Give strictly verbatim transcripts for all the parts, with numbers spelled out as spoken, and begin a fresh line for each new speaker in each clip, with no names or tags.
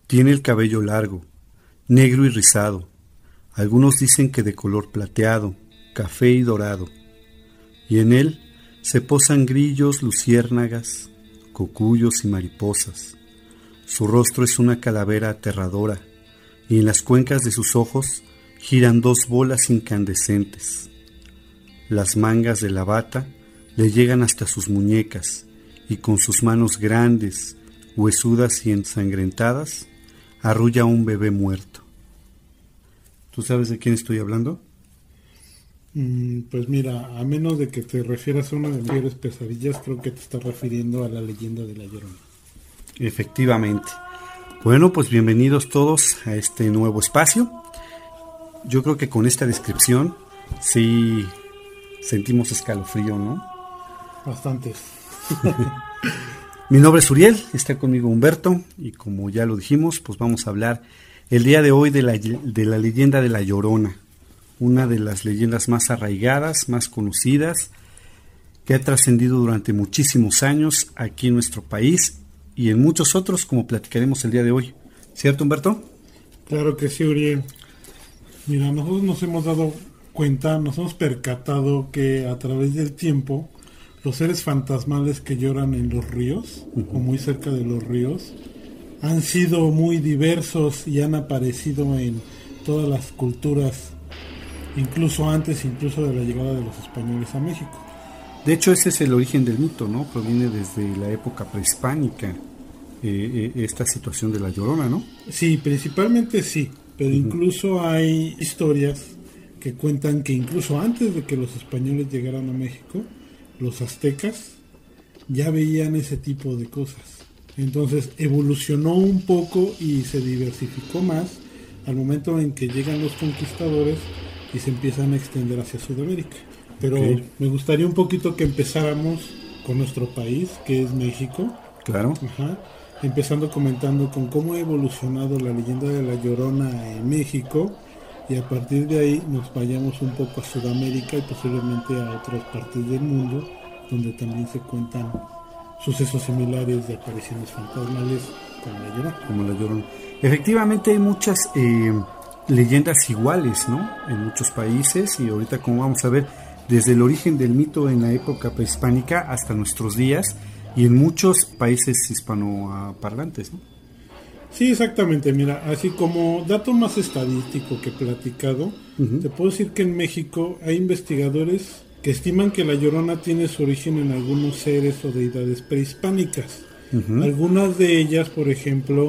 Tiene el cabello largo, negro y rizado. Algunos dicen que de color plateado, café y dorado. Y en él se posan grillos, luciérnagas, cocuyos y mariposas. Su rostro es una calavera aterradora, y en las cuencas de sus ojos giran dos bolas incandescentes. Las mangas de la bata le llegan hasta sus muñecas, y con sus manos grandes, huesudas y ensangrentadas, arrulla a un bebé muerto. ¿Tú sabes de quién estoy hablando?
Mm, pues mira, a menos de que te refieras a una de mis peores pesadillas, creo que te estás refiriendo a la leyenda de La Llorona.
Efectivamente. Bueno, pues bienvenidos todos a este nuevo espacio. Yo creo que con esta descripción sí sentimos escalofrío, ¿no?
Bastantes.
Mi nombre es Uriel, está conmigo Humberto y como ya lo dijimos, pues vamos a hablar el día de hoy de la, de la leyenda de La Llorona, una de las leyendas más arraigadas, más conocidas, que ha trascendido durante muchísimos años aquí en nuestro país y en muchos otros, como platicaremos el día de hoy. ¿Cierto, Humberto?
Claro que sí, Uriel. Mira, nosotros nos hemos dado cuenta, nos hemos percatado que a través del tiempo los seres fantasmales que lloran en los ríos, uh-huh. o muy cerca de los ríos, han sido muy diversos y han aparecido en todas las culturas, incluso antes, incluso de la llegada de los españoles a México.
De hecho, ese es el origen del mito, ¿no? Proviene desde la época prehispánica, eh, eh, esta situación de La Llorona, ¿no?
Sí, principalmente sí, pero uh-huh. incluso hay historias que cuentan que incluso antes de que los españoles llegaran a México, los aztecas ya veían ese tipo de cosas. Entonces evolucionó un poco y se diversificó más al momento en que llegan los conquistadores y se empiezan a extender hacia Sudamérica. Pero okay. me gustaría un poquito que empezáramos con nuestro país, que es México.
Claro.
Ajá. Empezando comentando con cómo ha evolucionado la leyenda de La Llorona en México, y a partir de ahí nos vayamos un poco a Sudamérica y posiblemente a otras partes del mundo donde también se cuentan sucesos similares de apariciones fantasmales como La Llorona.
Como La Llorona. Efectivamente hay muchas eh, leyendas iguales, ¿no? En muchos países, y ahorita como vamos a ver, desde el origen del mito en la época prehispánica hasta nuestros días y en muchos países hispanoparlantes, ¿no?
Sí, exactamente. Mira, así como dato más estadístico que he platicado, uh-huh. te puedo decir que en México hay investigadores que estiman que La Llorona tiene su origen en algunos seres o deidades prehispánicas. Uh-huh. Algunas de ellas, por ejemplo,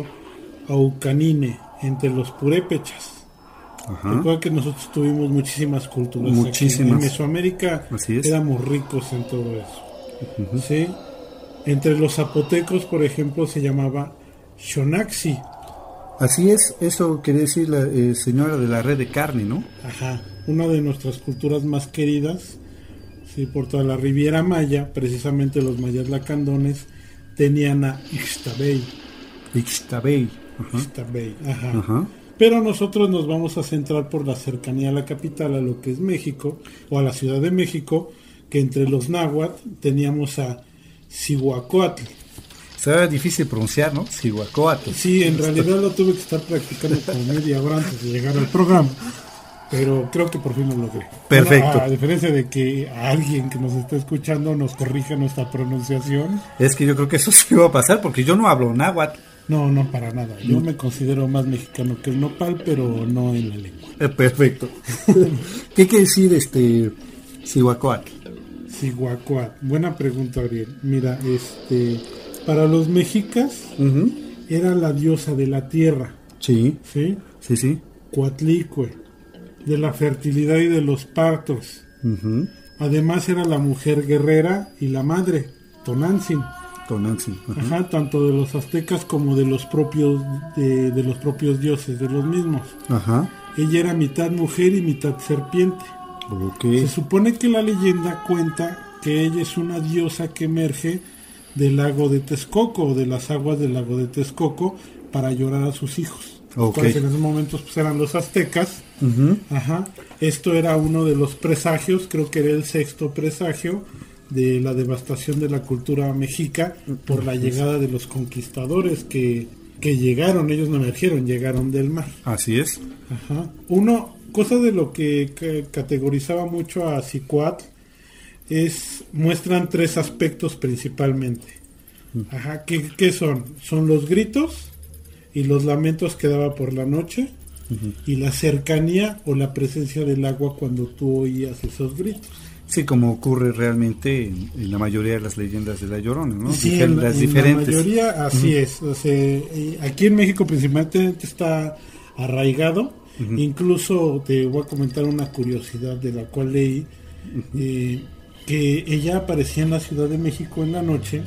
Aucanine, entre los purépechas. Uh-huh. Recuerda que nosotros tuvimos muchísimas culturas.
Muchísimas.
Aquí. En Mesoamérica éramos ricos en todo eso. Uh-huh. ¿Sí? Entre los zapotecos, por ejemplo, se llamaba Xonaxi.
Así es, eso quiere decir la eh, señora de la red de carne, ¿no?
Ajá, una de nuestras culturas más queridas, sí, por toda la Riviera Maya, precisamente los mayas lacandones tenían a Ixtabay.
Ixtabay. Ajá.
Ixtabay, ajá.
Ajá.
Pero nosotros nos vamos a centrar por la cercanía a la capital, a lo que es México, o a la Ciudad de México, que entre los náhuatl teníamos a Cihuacóatl.
Era difícil pronunciar, ¿no? Cihuacóatl.
Sí, en realidad lo tuve que estar practicando como media hora antes de llegar al programa, pero creo que por fin lo logré.
Perfecto.
Bueno, a diferencia de que a alguien que nos esté escuchando nos corrija nuestra pronunciación.
Es que yo creo que eso sí va a pasar, porque yo no hablo náhuatl.
No, no, para nada. Yo me considero más mexicano que el nopal, pero no en la lengua.
Eh, perfecto. ¿Qué quiere decir este Cihuacóatl?
Cihuacóatl. Buena pregunta, Ariel. Mira, este... para los mexicas, uh-huh. era la diosa de la tierra.
Sí.
¿Sí?
Sí, sí.
Coatlicue, de la fertilidad y de los partos.
Uh-huh.
Además era la mujer guerrera y la madre, Tonantzin.
Tonantzin. Uh-huh.
Ajá, tanto de los aztecas como de los propios de, de los propios dioses, de los mismos.
Ajá.
Ella era mitad mujer y mitad serpiente.
Okay.
Se supone que la leyenda cuenta que ella es una diosa que emerge del lago de Texcoco, o de las aguas del lago de Texcoco, para llorar a sus hijos.
Okay.
Entonces, en esos momentos pues, eran los aztecas.
Uh-huh.
Ajá. Esto era uno de los presagios, creo que era el sexto presagio de la devastación de la cultura mexica por la llegada de los conquistadores, que que llegaron, ellos no emergieron, llegaron del mar.
Así es.
Ajá. Uno, cosa de lo que, que categorizaba mucho a Cicuatl es, muestran tres aspectos principalmente. Ajá, ¿qué, qué son? Son los gritos y los lamentos que daba por la noche, uh-huh, y la cercanía o la presencia del agua cuando tú oías esos gritos.
Sí, como ocurre realmente en, en la mayoría de las leyendas de La Llorona, ¿no?
Sí,
Difer-
en,
las
en
diferentes.
la mayoría así, uh-huh, es. O sea, aquí en México principalmente está arraigado. Uh-huh. Incluso te voy a comentar una curiosidad de la cual leí, uh-huh, eh, que ella aparecía en la Ciudad de México en la noche.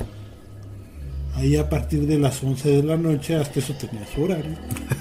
Ahí a partir de las once de la noche, hasta eso tenía su horario.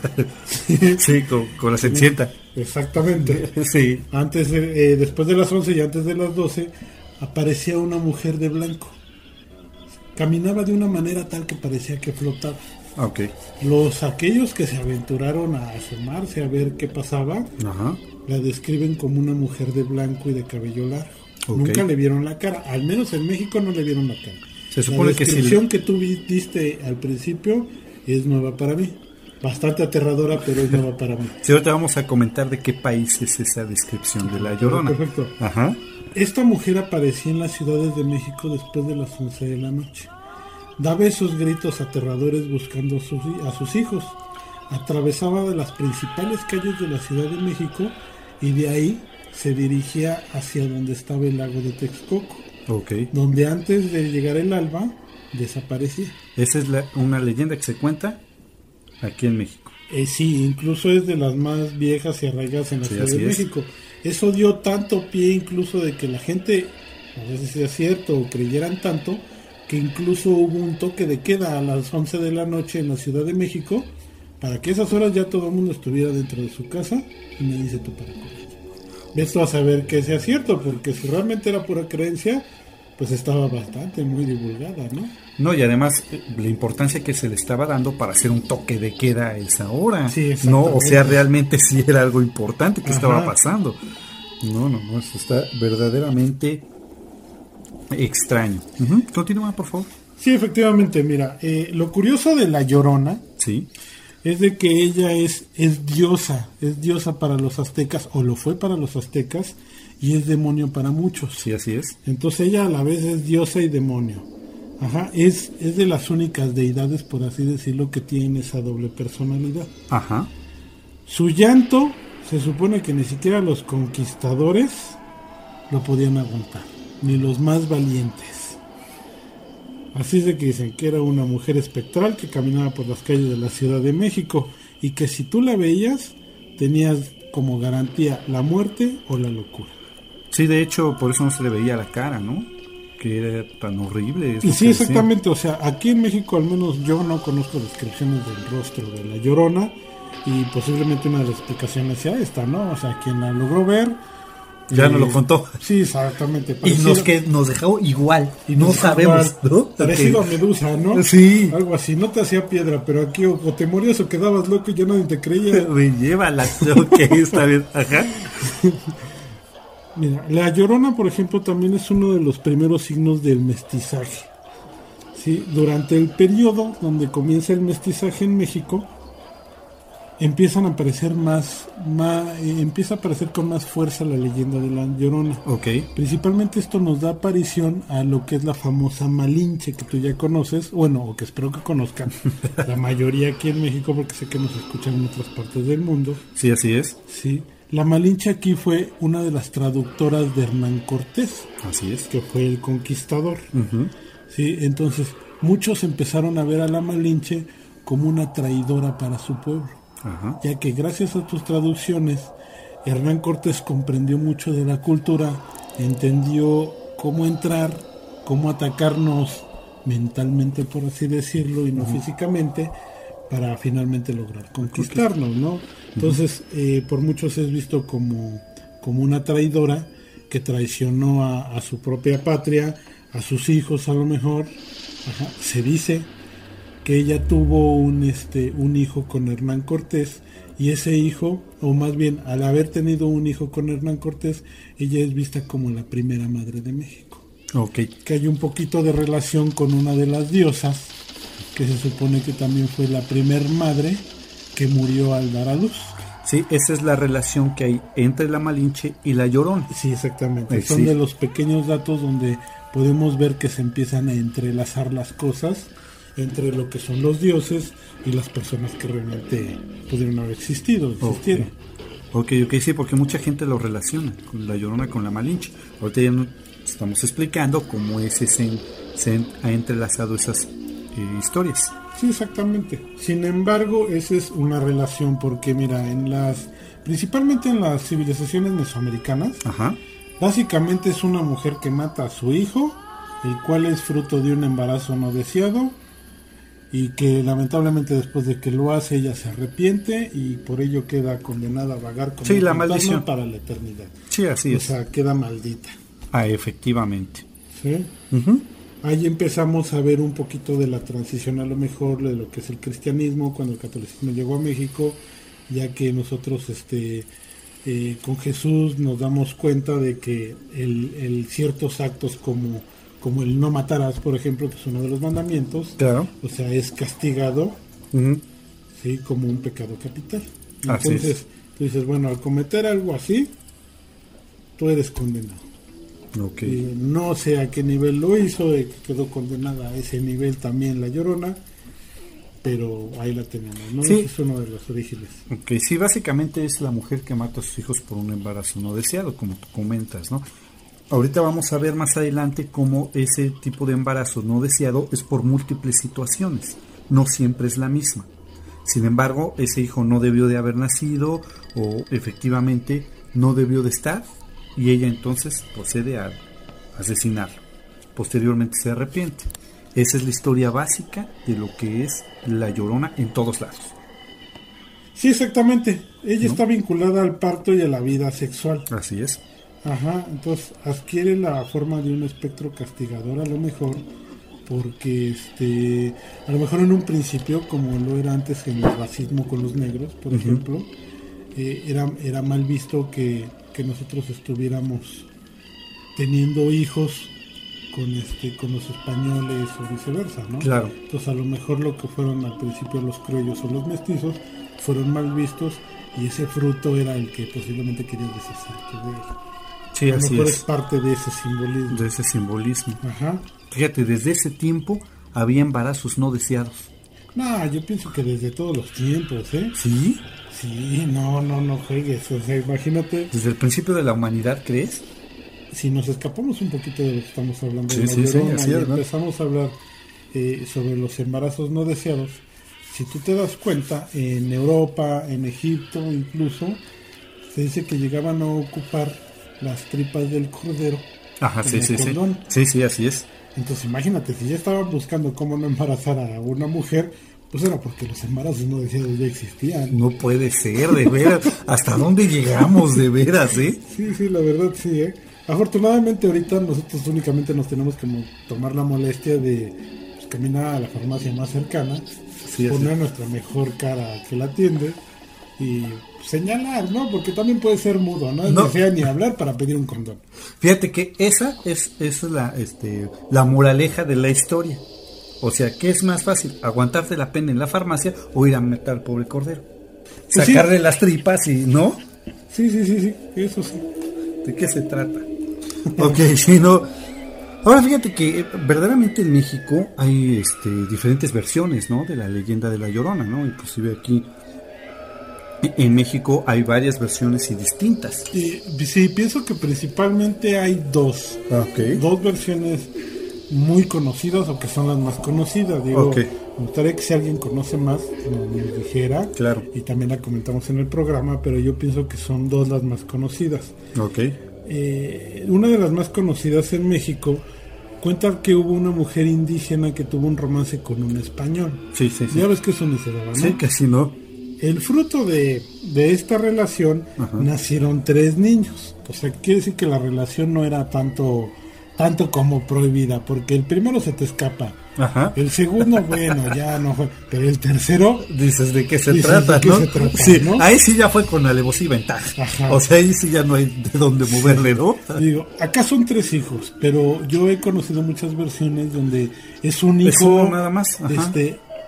Sí, con, con la Cenicienta.
Exactamente.
Sí.
Antes, eh, después de las once y antes de las doce, aparecía una mujer de blanco. Caminaba de una manera tal que parecía que flotaba.
Okay.
Los aquellos que se aventuraron a asomarse a ver qué pasaba, ajá, la describen como una mujer de blanco y de cabello largo. Okay. Nunca le vieron la cara, al menos en México no le vieron la cara.
Se supone
la
que
descripción
si...
que tú diste al principio es nueva para mí. Bastante aterradora, pero es nueva para mí.
Sí, ahorita vamos a comentar de qué país es esa descripción de La Llorona.
Perfecto.
Ajá.
Esta mujer aparecía en las ciudades de México después de las once de la noche. Daba esos gritos aterradores buscando a sus, a sus hijos. Atravesaba de las principales calles de la Ciudad de México y de ahí se dirigía hacia donde estaba el lago de Texcoco. Okay. Donde antes de llegar el alba desaparecía.
Esa es la, una leyenda que se cuenta aquí en México.
Eh, sí, incluso es de las más viejas y arraigadas en la, sí, Ciudad de
es.
México. Eso dio tanto pie incluso de que la gente, a veces sea cierto o creyeran tanto, que incluso hubo un toque de queda a las once de la noche en la Ciudad de México, para que esas horas ya todo el mundo estuviera dentro de su casa y nadie se topara con ella. Ves tú a saber que sea cierto, porque si realmente era pura creencia, pues estaba bastante, muy divulgada, ¿no?
No, y además la importancia que se le estaba dando para hacer un toque de queda a esa hora.
Sí,
no, o sea, realmente sí era algo importante que, ajá, estaba pasando. No, no, no, eso está verdaderamente extraño. Uh-huh. Continúa, por favor.
Sí, efectivamente, mira, eh, lo curioso de La Llorona,
sí,
es de que ella es, es diosa, es diosa para los aztecas, o lo fue para los aztecas, y es demonio para muchos.
Sí, así es.
Entonces ella a la vez es diosa y demonio. Ajá, es, es de las únicas deidades, por así decirlo, que tienen esa doble personalidad.
Ajá.
Su llanto, se supone que ni siquiera los conquistadores lo podían aguantar, ni los más valientes. Así es de que dicen que era una mujer espectral que caminaba por las calles de la Ciudad de México y que si tú la veías, tenías como garantía la muerte o la locura.
Sí, de hecho, por eso no se le veía la cara, ¿no? Que era tan horrible.
Y sí, exactamente, o sea, aquí en México al menos yo no conozco descripciones del rostro de La Llorona y posiblemente una de las explicaciones sea esta, ¿no? O sea, quien la logró ver...
Ya
eh,
nos lo contó.
Sí, exactamente.
Parecido, y nos, que nos dejó igual, y no sabemos, igual, ¿no?
Parecido okay. a Medusa, ¿no?
Sí.
Algo así, no te hacía piedra, pero aquí o, o te morías o quedabas loco y ya nadie te creía.
Me lleva la ok, está bien, ajá.
Mira, La Llorona, por ejemplo, también es uno de los primeros signos del mestizaje. ¿Sí? Durante el periodo donde comienza el mestizaje en México, empiezan a aparecer más, más eh, empieza a aparecer con más fuerza la leyenda de La Llorona.
Okay.
Principalmente esto nos da aparición a lo que es la famosa Malinche, que tú ya conoces, bueno, o que espero que conozcan, la mayoría aquí en México, porque sé que nos escuchan en otras partes del mundo.
Sí, así es.
Sí. La Malinche aquí fue una de las traductoras de Hernán Cortés.
Así es.
Que fue el conquistador.
Uh-huh.
Sí, entonces muchos empezaron a ver a la Malinche como una traidora para su pueblo. Uh-huh. Ya que gracias a tus traducciones, Hernán Cortés comprendió mucho de la cultura, entendió cómo entrar, cómo atacarnos mentalmente, por así decirlo, y no uh-huh. físicamente, para finalmente lograr conquistarnos, ¿no? Entonces, eh, por muchos es visto como, como una traidora que traicionó a, a su propia patria, a sus hijos a lo mejor. Ajá. Se dice que ella tuvo un, este, un hijo con Hernán Cortés, y ese hijo, o más bien, al haber tenido un hijo con Hernán Cortés, ella es vista como la primera madre de México.
Okay.
Que hay un poquito de relación con una de las diosas, que se supone que también fue la primer madre que murió al dar a luz.
Sí, esa es la relación que hay entre la Malinche y la Llorona.
Sí, exactamente.
Eh,
Son
sí.
de los pequeños datos donde podemos ver que se empiezan a entrelazar las cosas entre lo que son los dioses y las personas que realmente pudieron haber existido, existieron.
Ok, ok, sí, porque mucha gente lo relaciona con la Llorona con la Malinche. Ahorita ya no estamos explicando cómo ese se, se ha entrelazado esas eh, historias.
Sí, exactamente. Sin embargo, esa es una relación porque, mira, en las, principalmente en las civilizaciones mesoamericanas,
Ajá.
básicamente es una mujer que mata a su hijo, el cual es fruto de un embarazo no deseado, y que lamentablemente después de que lo hace ella se arrepiente y por ello queda condenada a vagar como
Sí,
un
la
fantasma
maldición.
para la eternidad.
Sí, así
O
es.
sea, queda maldita.
Ah, efectivamente.
¿Sí?
Uh-huh.
Ahí empezamos a ver un poquito de la transición a lo mejor de lo que es el cristianismo cuando el catolicismo llegó a México, ya que nosotros este eh, con Jesús nos damos cuenta de que el, el ciertos actos como, como el no matarás, por ejemplo, que es uno de los mandamientos,
Claro.
o sea, es castigado,
Uh-huh.
¿sí? Como un pecado capital.
Así
Entonces,
es.
tú dices, bueno, al cometer algo así, tú eres condenado.
Ok.
Y no sé a qué nivel lo hizo, de que quedó condenada a ese nivel también la Llorona, pero ahí la tenemos, ¿no?
Sí.
Ese es uno de los orígenes.
Ok, sí, básicamente es la mujer que mata a sus hijos por un embarazo no deseado, como tú comentas, ¿no? Ahorita vamos a ver más adelante cómo ese tipo de embarazo no deseado es por múltiples situaciones, no siempre es la misma. Sin embargo, ese hijo no debió de haber nacido o efectivamente no debió de estar y ella entonces procede a asesinarlo. Posteriormente se arrepiente. Esa es la historia básica de lo que es la Llorona en todos lados.
Sí, exactamente. Ella
¿No?
está vinculada al parto y a la vida sexual.
Así es.
Ajá, entonces adquiere la forma de un espectro castigador a lo mejor, porque este, a lo mejor en un principio, como lo era antes en el racismo con los negros, por
Uh-huh.
ejemplo, eh, era, era mal visto que, que nosotros estuviéramos teniendo hijos con este con los españoles o viceversa, ¿no?
Claro.
Entonces a lo mejor lo que fueron al principio los criollos o los mestizos fueron mal vistos y ese fruto era el que posiblemente querías deshacerte de él.
Sí,
A lo
así
mejor
es.
es parte de ese simbolismo.
De ese simbolismo.
Ajá.
Fíjate, desde ese tiempo había embarazos no deseados.
No, yo pienso que desde todos los tiempos, ¿eh?
¿Sí?
Sí, no, no, no juegues. O sea, imagínate,
Desde el principio de la humanidad, ¿crees?
si nos escapamos un poquito de lo que estamos hablando
Sí,
de la
sí, sí,
Llorona
así
y
es, ¿no?
empezamos a hablar eh, sobre los embarazos no deseados, si tú te das cuenta, en Europa, en Egipto incluso, se dice que llegaban a ocupar las tripas del cordero.
Ajá, sí,
como
sí, sí.
condón.
Sí, sí, así es.
Entonces imagínate, si ya estaban buscando cómo no embarazar a una mujer, pues era porque los embarazos no deseados ya existían.
No puede ser, de veras. ¿Hasta dónde llegamos, de veras, eh?
Sí, sí, la verdad sí, ¿eh? Afortunadamente ahorita nosotros únicamente nos tenemos que mo- tomar la molestia de pues, caminar a la farmacia más cercana,
Sí, así.
poner nuestra mejor cara que la atiende y señalar, ¿no? Porque también puede ser mudo, no es
No.
necesario ni hablar para pedir un condón.
Fíjate que esa es, esa es la, este, la moraleja de la historia. O sea, ¿qué es más fácil? ¿Aguantarte la pena en la farmacia o ir a meter al pobre cordero?
Pues sí.
Sacarle las tripas y, ¿no?
Sí, sí, sí, sí, eso sí.
¿De qué se trata? Ok, sí, no. Ahora fíjate que eh, verdaderamente en México hay este, diferentes versiones, ¿no? De la leyenda de la Llorona, ¿no? Inclusive aquí e- en México hay varias versiones y distintas.
Y sí, pienso que principalmente hay dos.
Ok.
Dos versiones muy conocidas o que son las más conocidas. Digo,
Ok.
me gustaría que si alguien conoce más nos, nos dijera.
Claro.
Y también la comentamos en el programa, pero yo pienso que son dos las más conocidas.
Ok.
Eh, una de las más conocidas en México cuenta que hubo una mujer indígena que tuvo un romance con un español.
Sí, sí, sí.
Ya ves que eso ni se daba, ¿no?
Sí, casi no.
El fruto de, de esta relación
Ajá.
nacieron tres niños. O sea, quiere decir que la relación no era tanto tanto como prohibida, porque el primero se te escapa.
Ajá.
El segundo, bueno, ya no fue. Pero el tercero,
Dices de qué se
Dices,
trata,
¿de qué
¿no?
se trata,
Sí,
no?
ahí sí ya fue con alevosía y ventaja.
Ajá.
O sea, ahí sí ya no hay de dónde moverle, ¿no?
digo, acá son tres hijos, pero yo he conocido muchas versiones donde es un hijo
Es uno nada más, ajá.
este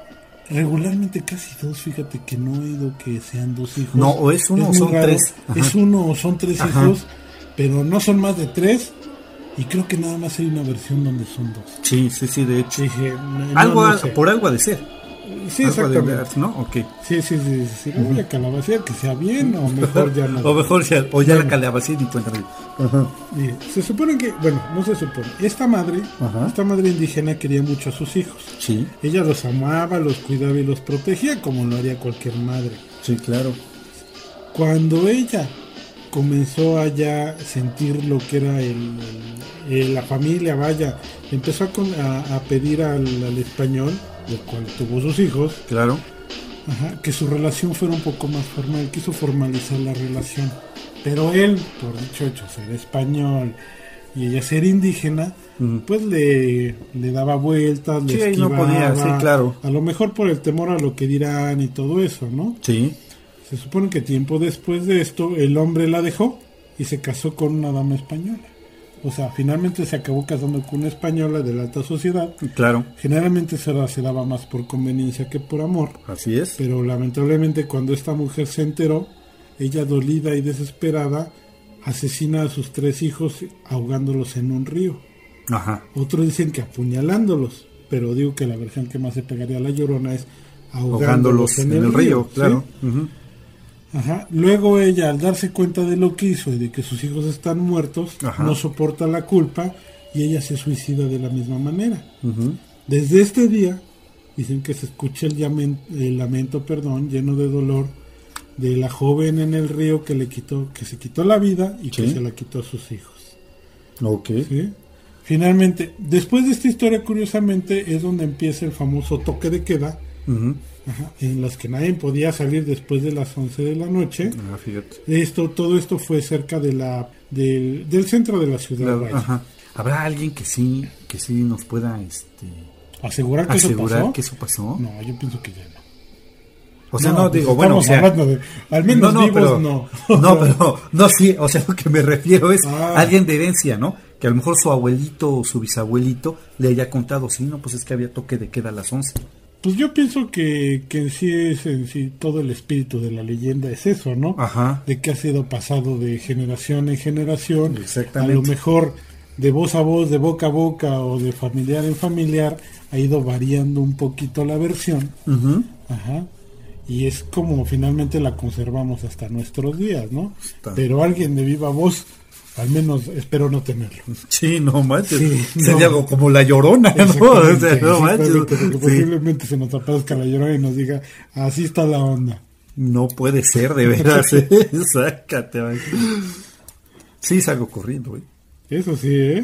Regularmente casi dos, fíjate que no he oído que sean dos hijos.
No, o es uno
es
o son
raro.
tres. Ajá.
Es uno o son tres
Ajá.
hijos, pero no son más de tres. Y creo que nada más hay una versión donde son dos.
Sí, sí, sí, de hecho.
Dije, no,
algo
no
a,
sé.
por algo ha de ser.
Sí,
Algo
exactamente.
de- ¿no? Ok.
Sí, sí, sí. sí. Uh-huh. Voy a calabacear, que sea bien o mejor ya no.
O mejor ya, o ya la calabacín y cuenta. Ajá.
Y se supone que, bueno, no se supone. Esta madre,
Ajá.
esta madre indígena quería mucho a sus hijos.
Sí,
Ella los amaba, los cuidaba y los protegía como lo haría cualquier madre.
sí, claro.
Cuando ella comenzó a ya sentir lo que era el, el- el- la familia, vaya, empezó a, con- a- a pedir al, al español, del cual tuvo sus hijos,
Claro.
ajá, que su relación fuera un poco más formal, quiso formalizar la relación. Pero él, por dicho hecho, ser español y ella ser indígena,
Mm.
pues le, le daba vueltas, le
Sí, ahí no
esquivaba,
podía, sí, claro.
a lo mejor por el temor a lo que dirán y todo eso, ¿no?
Sí.
Se supone que tiempo después de esto, el hombre la dejó y se casó con una dama española. O sea, finalmente se acabó casando con una española de la alta sociedad.
Claro.
Generalmente se, da- se daba más por conveniencia que por amor.
Así es.
Pero lamentablemente cuando esta mujer se enteró, ella dolida y desesperada, asesina a sus tres hijos ahogándolos en un río.
Ajá.
Otros dicen que apuñalándolos, pero digo que la versión que más se pegaría a La Llorona es ahogándolos,
Ahogándolos en el río,
¿sí?
claro. Ujú.
Ajá. Luego ella, al darse cuenta de lo que hizo y de que sus hijos están muertos,
Ajá.
no soporta la culpa y ella se suicida de la misma manera.
Ujú.
Desde este día, dicen que se escucha el, llamen- el lamento, perdón, lleno de dolor de la joven en el río que le quitó, que se quitó la vida y que
Sí.
se la quitó a sus hijos.
Ok.
¿Sí? Finalmente, después de esta historia, curiosamente, es donde empieza el famoso toque de queda,
Ujú.
ajá, en las que nadie podía salir después de las once de la noche.
Ah, fíjate.
Esto, todo esto fue cerca de la del, del centro de la ciudad.
Claro,
vaya.
ajá. ¿Habrá alguien que sí, que sí nos pueda este,
¿Asegurar que
asegurar
eso pasó?
que eso pasó?
No, yo pienso que ya no.
O sea, no,
pues
digo, bueno, o
estamos
sea,
hablando de, al menos
no, no,
vivos
pero,
no.
no, pero, no, sí, o sea, lo que me refiero es
Ah.
alguien de herencia, ¿no? Que a lo mejor su abuelito o su bisabuelito le haya contado, sí, no, pues es que había toque de queda a las once.
Pues yo pienso que, que en sí es en sí todo el espíritu de la leyenda es eso, ¿no?
Ajá.
De que ha sido pasado de generación en generación.
Exactamente.
A lo mejor de voz a voz, de boca a boca o de familiar en familiar ha ido variando un poquito la versión.
Ujú.
Ajá. Y es como finalmente la conservamos hasta nuestros días, ¿no?
Está.
Pero alguien de viva voz, al menos espero no tenerlo.
Sí, no manches.
Sí,
Sería
no.
algo como la Llorona, ¿no? O sea,
Exactamente,
no manches.
exactamente, porque
Sí.
posiblemente se nos aparezca la Llorona y nos diga, así está la onda.
No puede ser, de veras. ¿eh? Sácate, ay. Sí, salgo corriendo, güey.
Eso sí, ¿eh?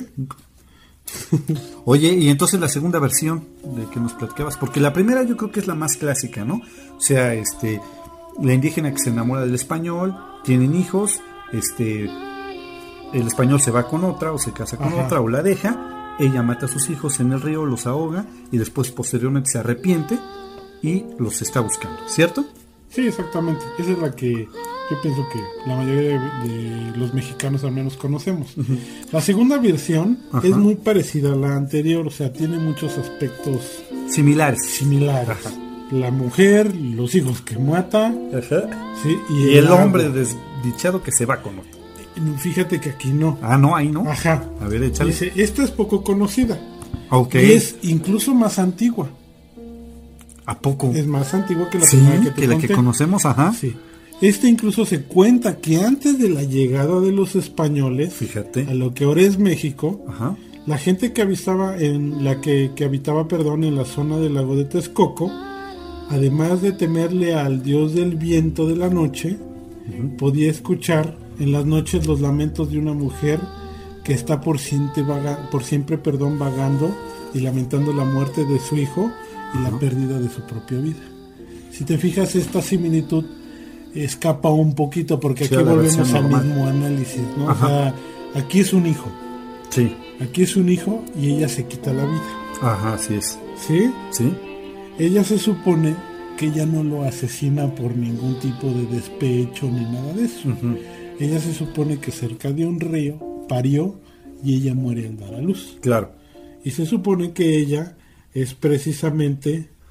Oye, y entonces la segunda versión de que nos platicabas, porque la primera yo creo que es la más clásica, ¿no? O sea, este, la indígena que se enamora del español, tienen hijos, este, el español se va con otra o se casa con
Ajá.
otra o la deja, ella mata a sus hijos en el río, los ahoga y después posteriormente se arrepiente y los está buscando, ¿cierto?
Sí, exactamente. Esa es la que yo pienso que la mayoría de, de los mexicanos al menos conocemos. Uh-huh. La segunda versión
Ajá.
es muy parecida a la anterior, o sea, tiene muchos aspectos
Similares.
similares.
Ajá.
La mujer, los hijos que mata,
Ajá.
¿sí?
Y,
y
el
agua.
hombre desdichado que se va con otro.
Fíjate que aquí no.
Ah, no, ahí no.
Ajá.
A ver, échale.
Dice, esta es poco conocida.
Ok.
Y es incluso más antigua.
¿A poco?
Es más antigua que la
Sí,
primera que te
que la
conté.
que conocemos, ajá.
Sí. Este incluso se cuenta que antes de la llegada de los españoles,
Fíjate.
a lo que ahora es México,
Ajá.
la gente que habitaba en la que, que habitaba, perdón, en la zona del lago de Texcoco, además de temerle al dios del viento de la noche, uh-huh. podía escuchar en las noches los lamentos de una mujer que está por siempre, vaga, por siempre perdón, vagando y lamentando la muerte de su hijo y uh-huh. la pérdida de su propia vida. Si te fijas, esta similitud escapa un poquito porque
sí,
aquí volvemos al
normal.
mismo análisis, ¿no? Ajá. O sea, aquí es un hijo.
Sí.
Aquí es un hijo y ella se quita la vida.
Ajá, así es.
¿Sí?
Sí.
Ella se supone que ella no lo asesina por ningún tipo de despecho ni nada de eso. Uh-huh. Ella se supone que cerca de un río parió y ella muere al dar a luz.
Claro.
Y se supone que ella es precisamente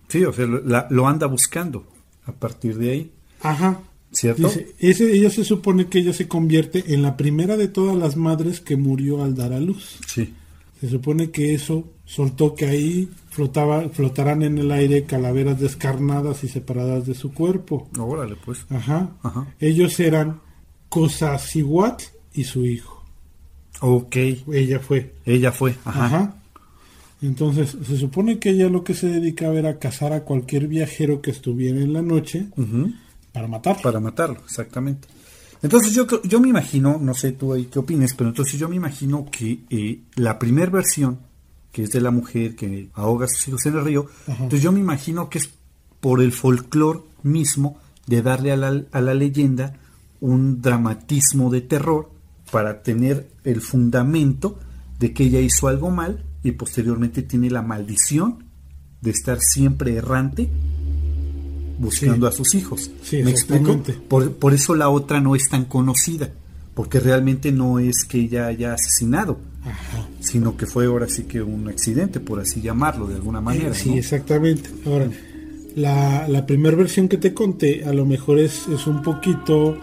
Sí, o sea, la, lo anda buscando a partir de ahí.
Ajá.
¿Cierto?
Dice, ese, ella se supone que ella se convierte en la primera de todas las madres que murió al dar a luz.
Sí.
Se supone que eso soltó que ahí flotaba, flotarán en el aire calaveras descarnadas y separadas de su cuerpo.
Órale, pues.
Ajá.
Ajá.
Ellos eran Cosacíhuatl y su hijo.
Ok.
Ella fue.
Ella fue. Ajá.
Ajá. Entonces, se supone que ella lo que se dedicaba era cazar a cualquier viajero que estuviera en la noche. Uh-huh. Para matarlo.
Para matarlo, exactamente. Entonces yo yo me imagino, no sé tú ahí qué opines, pero entonces yo me imagino que eh, la primera versión, que es de la mujer que ahoga a sus hijos en el río, ajá, entonces yo me imagino que es por el folclore mismo de darle a la, a la leyenda un dramatismo de terror para tener el fundamento de que ella hizo algo mal y posteriormente tiene la maldición de estar siempre errante buscando sí. a sus hijos.
Sí,
¿me explico? Por, por eso la otra no es tan conocida, porque realmente no es que ella haya asesinado, ajá, sino que fue ahora sí que un accidente, por así llamarlo, de alguna manera.
Eh, sí,
¿no?
exactamente. Ahora, la, la primera versión que te conté, a lo mejor es, es un poquito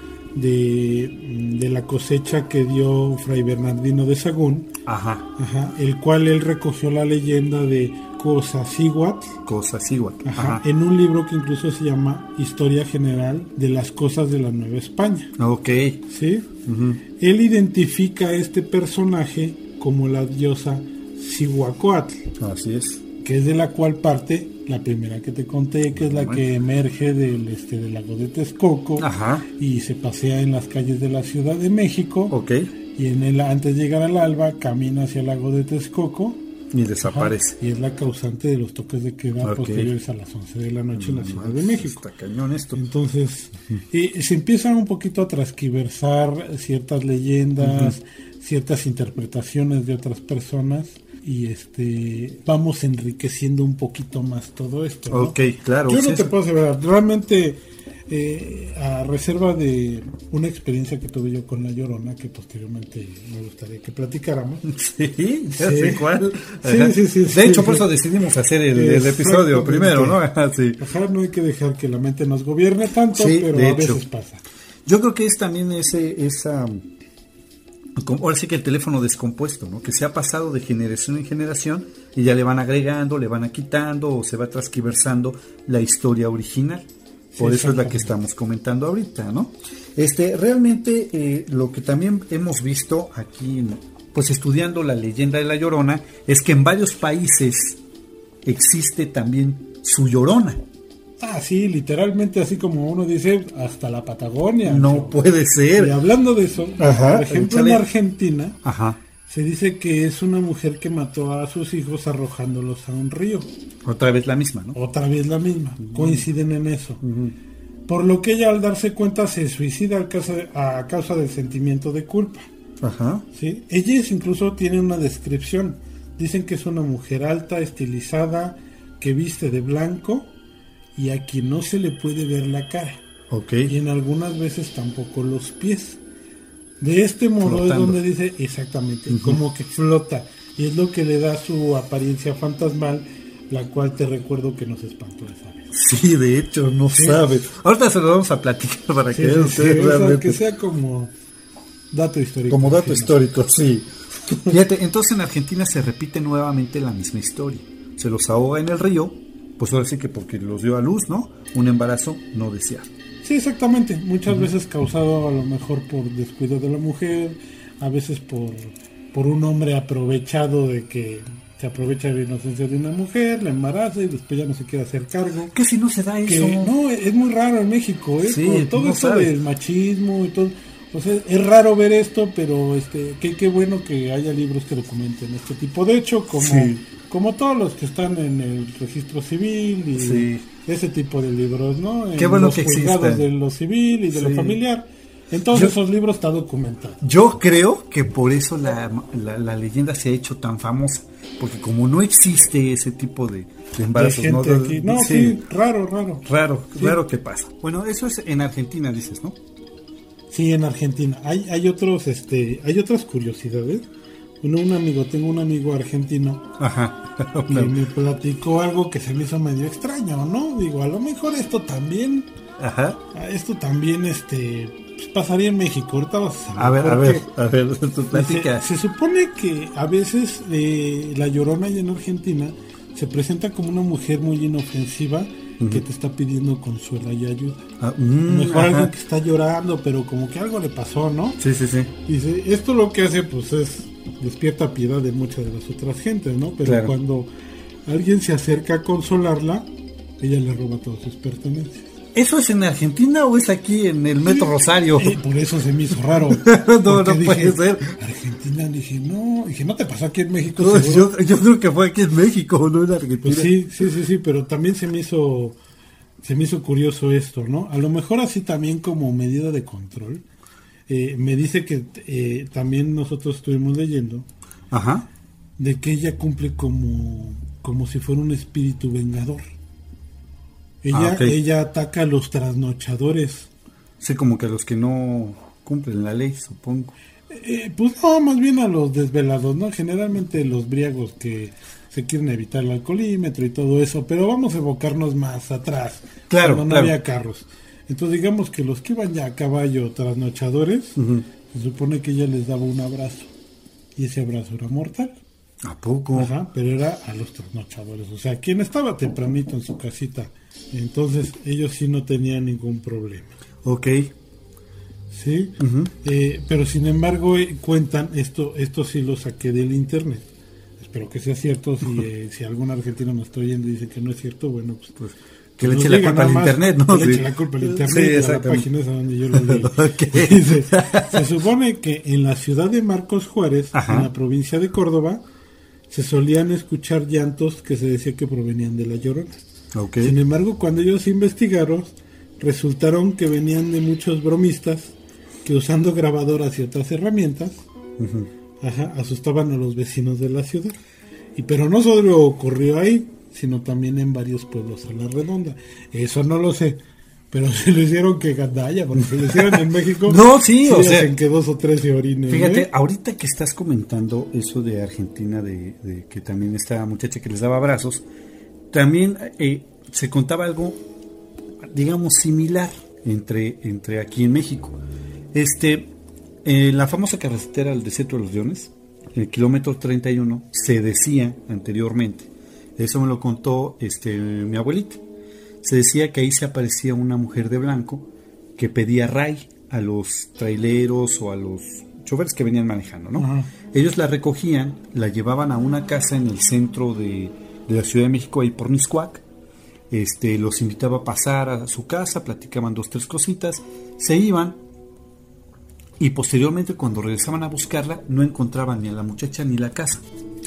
de, de la cosecha que dio Fray Bernardino de Sahagún,
ajá.
Ajá, el cual él recogió la leyenda de Cosacíhuatl,
Cosacíhuatl,
ajá, ajá, en un libro que incluso se llama Historia General de las Cosas de la Nueva España.
Ok.
¿Sí? Uh-huh. Él identifica a este personaje como la diosa Cihuacóatl.
Así es.
Que es de la cual parte la primera que te conté, que es la que emerge del este del lago de Texcoco, ajá, y se pasea en las calles de la Ciudad de México.
Ok.
Y en el, antes de llegar al alba, camina hacia el lago de Texcoco.
Y desaparece.
Ajá, y es la causante de los toques de queda okay. posteriores a las once de la noche en la Ciudad de México.
Está cañón esto.
Entonces, uh-huh. y se empiezan un poquito a transquiversar ciertas leyendas, uh-huh. ciertas interpretaciones de otras personas. Y este vamos enriqueciendo un poquito más todo esto, ¿no?
Ok, claro.
Yo no
sí,
te
sí.
puedo aseverar, realmente eh, a reserva de una experiencia que tuve yo con La Llorona, que posteriormente me gustaría que platicáramos.
Sí, ya sí. sé cuál.
Sí, sí, sí,
de
sí,
hecho,
sí,
por
sí.
eso decidimos hacer el, el episodio primero, ¿no? Sí.
Ajá, no hay que dejar que la mente nos gobierne tanto, sí, pero a
hecho.
veces pasa.
Yo creo que es también ese esa... ahora sí que el teléfono descompuesto, ¿no? Que se ha pasado de generación en generación y ya le van agregando, le van quitando o se va transquiversando la historia original. Por sí, eso es la que estamos comentando ahorita, ¿no? Este, realmente eh, lo que también hemos visto aquí, pues estudiando la leyenda de La Llorona, es que en varios países existe también su Llorona.
Ah, sí, literalmente así como uno dice, hasta la Patagonia.
No ¿no? puede ser.
Y hablando de eso,
ajá,
por ejemplo en Argentina,
ajá.
se dice que es una mujer que mató a sus hijos arrojándolos a un río.
Otra vez la misma, ¿no?
Otra vez la misma, uh-huh. coinciden en eso.
Uh-huh.
Por lo que ella al darse cuenta se suicida a causa, a causa del sentimiento de culpa.
Ajá.
¿Sí? Ellas incluso tienen una descripción. Dicen que es una mujer alta, estilizada, que viste de blanco y a quien no se le puede ver la cara.
Okay.
Y en algunas veces tampoco los pies. De este modo Flotando. Es donde dice exactamente, uh-huh. como que flota. Y es lo que le da su apariencia fantasmal, la cual te recuerdo que nos espantó esa vez.
Sí, de hecho, no sí. sabes. Ahorita se lo vamos a platicar para
sí,
que
sí,
ustedes
sí,
realmente...
o sea, que sea como dato histórico.
Como dato histórico, sí. Fíjate, entonces en Argentina se repite nuevamente la misma historia. Se los ahoga en el río, pues ahora sí que porque los dio a luz, ¿no? Un embarazo no deseado.
Sí, exactamente. Muchas uh-huh. veces causado a lo mejor por descuido de la mujer, a veces por, por un hombre aprovechado de que se aprovecha de la inocencia de una mujer, la embaraza y después ya no se quiere hacer cargo.
¿Qué si no se da eso?
Que, no, es muy raro en México, ¿eh?
Sí,
Con todo
no
esto
sabes.
del machismo y todo. O sea, es raro ver esto, pero este, qué, qué bueno que haya libros que documenten este tipo de hecho, como,
sí.
como todos los que están en el registro civil y
sí.
ese tipo de libros, ¿no? En
qué bueno
los
que
juzgados de lo civil y de sí. lo familiar. En todos yo, esos libros está documentado.
Yo creo que por eso la, la, la leyenda se ha hecho tan famosa, porque como no existe ese tipo de, de embarazos,
de
¿no?
Aquí. No, sí, sí, raro, raro.
Raro,
sí.
raro que pasa. Bueno, eso es en Argentina, dices, ¿no?
Sí, en Argentina. Hay, hay otros, este, hay otras curiosidades. Bueno, un amigo, tengo un amigo argentino.
Ajá.
Que no. me platicó algo que se me hizo medio extraño, ¿no? Digo, a lo mejor esto también.
Ajá.
Esto también, este, pues pasaría en México. Ahorita vas a saber.
A ver, a ver, a ver, tu plática.
Se, se supone que a veces eh, la Llorona allá en Argentina se presenta como una mujer muy inofensiva uh-huh. que te está pidiendo consuelo y ayuda. Ah, mm, mejor ajá. alguien que está llorando, pero como que algo le pasó, ¿no?
Sí, sí, sí.
Dice, esto lo que hace, pues, es despierta piedad de muchas de las otras gentes, ¿no? Pero claro. cuando alguien se acerca a consolarla, ella le roba todas sus pertenencias.
¿Eso es en Argentina o es aquí en el Metro Rosario?
Eh, por eso se me hizo raro.
no, no
dije,
puede ser.
Argentina, dije, no, dije, ¿no te pasó aquí en México?
No, yo, yo creo que fue aquí en México, no en Argentina.
Pues sí, sí, sí, sí, pero también se me hizo, se me hizo curioso esto, ¿no? A lo mejor así también como medida de control. Eh, me dice que eh, también nosotros estuvimos leyendo
Ajá.
de que ella cumple como, como si fuera un espíritu vengador. Ella, ah, okay. ella ataca a los trasnochadores.
Sí, como que a los que no cumplen la ley, supongo.
Eh, pues no, más bien a los desvelados, ¿no? Generalmente los briagos que se quieren evitar el alcoholímetro y todo eso, pero vamos a evocarnos más atrás,
claro,
cuando no
claro.
había carros. Entonces digamos que los que iban ya a caballo trasnochadores, uh-huh. se supone que ella les daba un abrazo, y ese abrazo era mortal.
¿A poco?
Ajá, pero era a los trasnochadores, o sea, quien estaba tempranito en su casita. Entonces ellos sí no tenían ningún problema.
Ok.
Sí, uh-huh. eh, pero sin embargo eh, cuentan, esto esto sí lo saqué del internet. Espero que sea cierto. Si, uh-huh. eh, si algún argentino me está oyendo y dice que no es cierto, bueno, pues,
pues que le eche la culpa al internet, ¿no?
Que le eche la culpa al internet, sí, a la página esa donde yo lo leí. Okay. Dice, se supone que en la ciudad de Marcos Juárez, ajá. en la provincia de Córdoba, se solían escuchar llantos que se decía que provenían de la Llorona.
Okay.
Sin embargo, cuando ellos investigaron, resultaron que venían de muchos bromistas que usando grabadoras y otras herramientas, uh-huh. ajá, asustaban a los vecinos de la ciudad. Y pero no solo ocurrió ahí, sino también en varios pueblos a la redonda. Eso no lo sé, pero si lo hicieron que gandalla, porque si lo hicieron en México,
no, sí,
sí
o sea,
hacen que dos o tres se orinen.
Fíjate,
¿eh?
ahorita que estás comentando eso de Argentina, de, de que también esta muchacha que les daba abrazos, también eh, se contaba algo, digamos, similar entre, entre aquí en México. Este, eh, la famosa carretera al desierto de los Leones, el kilómetro treinta y uno, se decía anteriormente, eso me lo contó este, mi abuelita, se decía que ahí se aparecía una mujer de blanco que pedía ray a los traileros o a los choferes que venían manejando, ¿no? Ajá. Ellos la recogían, la llevaban a una casa en el centro de, de la Ciudad de México, ahí por Miscuac. Este, los invitaba a pasar a su casa, platicaban dos, tres cositas, se iban y posteriormente cuando regresaban a buscarla no encontraban ni a la muchacha ni la casa.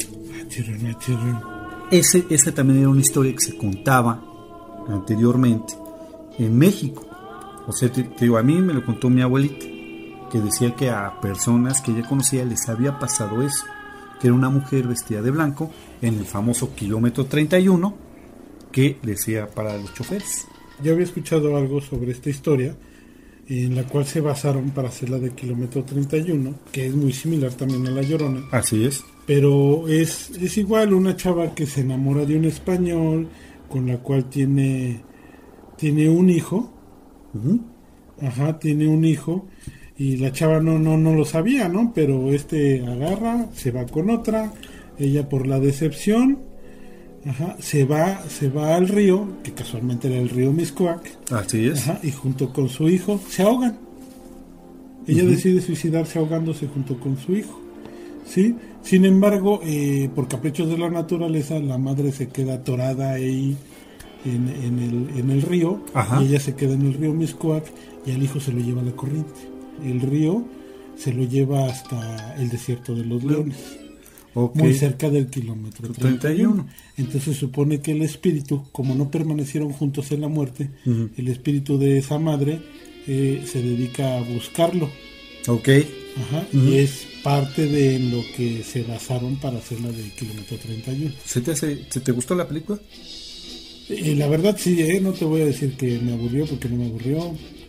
Ese, ese también era una historia que se contaba anteriormente en México. O sea, te, te digo, a mí me lo contó mi abuelita, que decía que a personas que ella conocía les había pasado eso, que era una mujer vestida de blanco en el famoso kilómetro treinta y uno que decía para los choferes.
Yo había escuchado algo sobre esta historia en la cual se basaron para hacer la de kilómetro treinta y uno, que es muy similar también a La Llorona.
Así es.
Pero es, es igual una chava que se enamora de un español con la cual tiene, tiene un hijo. Uh-huh. Ajá, tiene un hijo y la chava no, no, no lo sabía, ¿no? Pero este agarra, se va con otra, ella por la decepción, ajá, se va, se va al río, que casualmente era el río Miscuac.
Así es.
Ajá, y junto con su hijo se ahogan. Ella uh-huh. decide suicidarse ahogándose junto con su hijo. ¿Sí? Sin embargo, eh, por caprichos de la naturaleza, la madre se queda atorada ahí en, en, el, en el río. Ajá. Y ella se queda en el río Miscuac y al hijo se lo lleva la corriente. El río se lo lleva hasta el desierto de los Leones, okay. muy cerca del kilómetro treinta y uno. Entonces se supone que el espíritu, como no permanecieron juntos en la muerte, uh-huh. el espíritu de esa madre eh, se dedica a buscarlo.
Ok.
Ajá, uh-huh. Y es parte de lo que se basaron para hacer la del kilómetro treinta y uno.
¿Se te, hace, ¿se te gustó la película?
Eh, la verdad sí, eh, no te voy a decir que me aburrió, porque no me aburrió.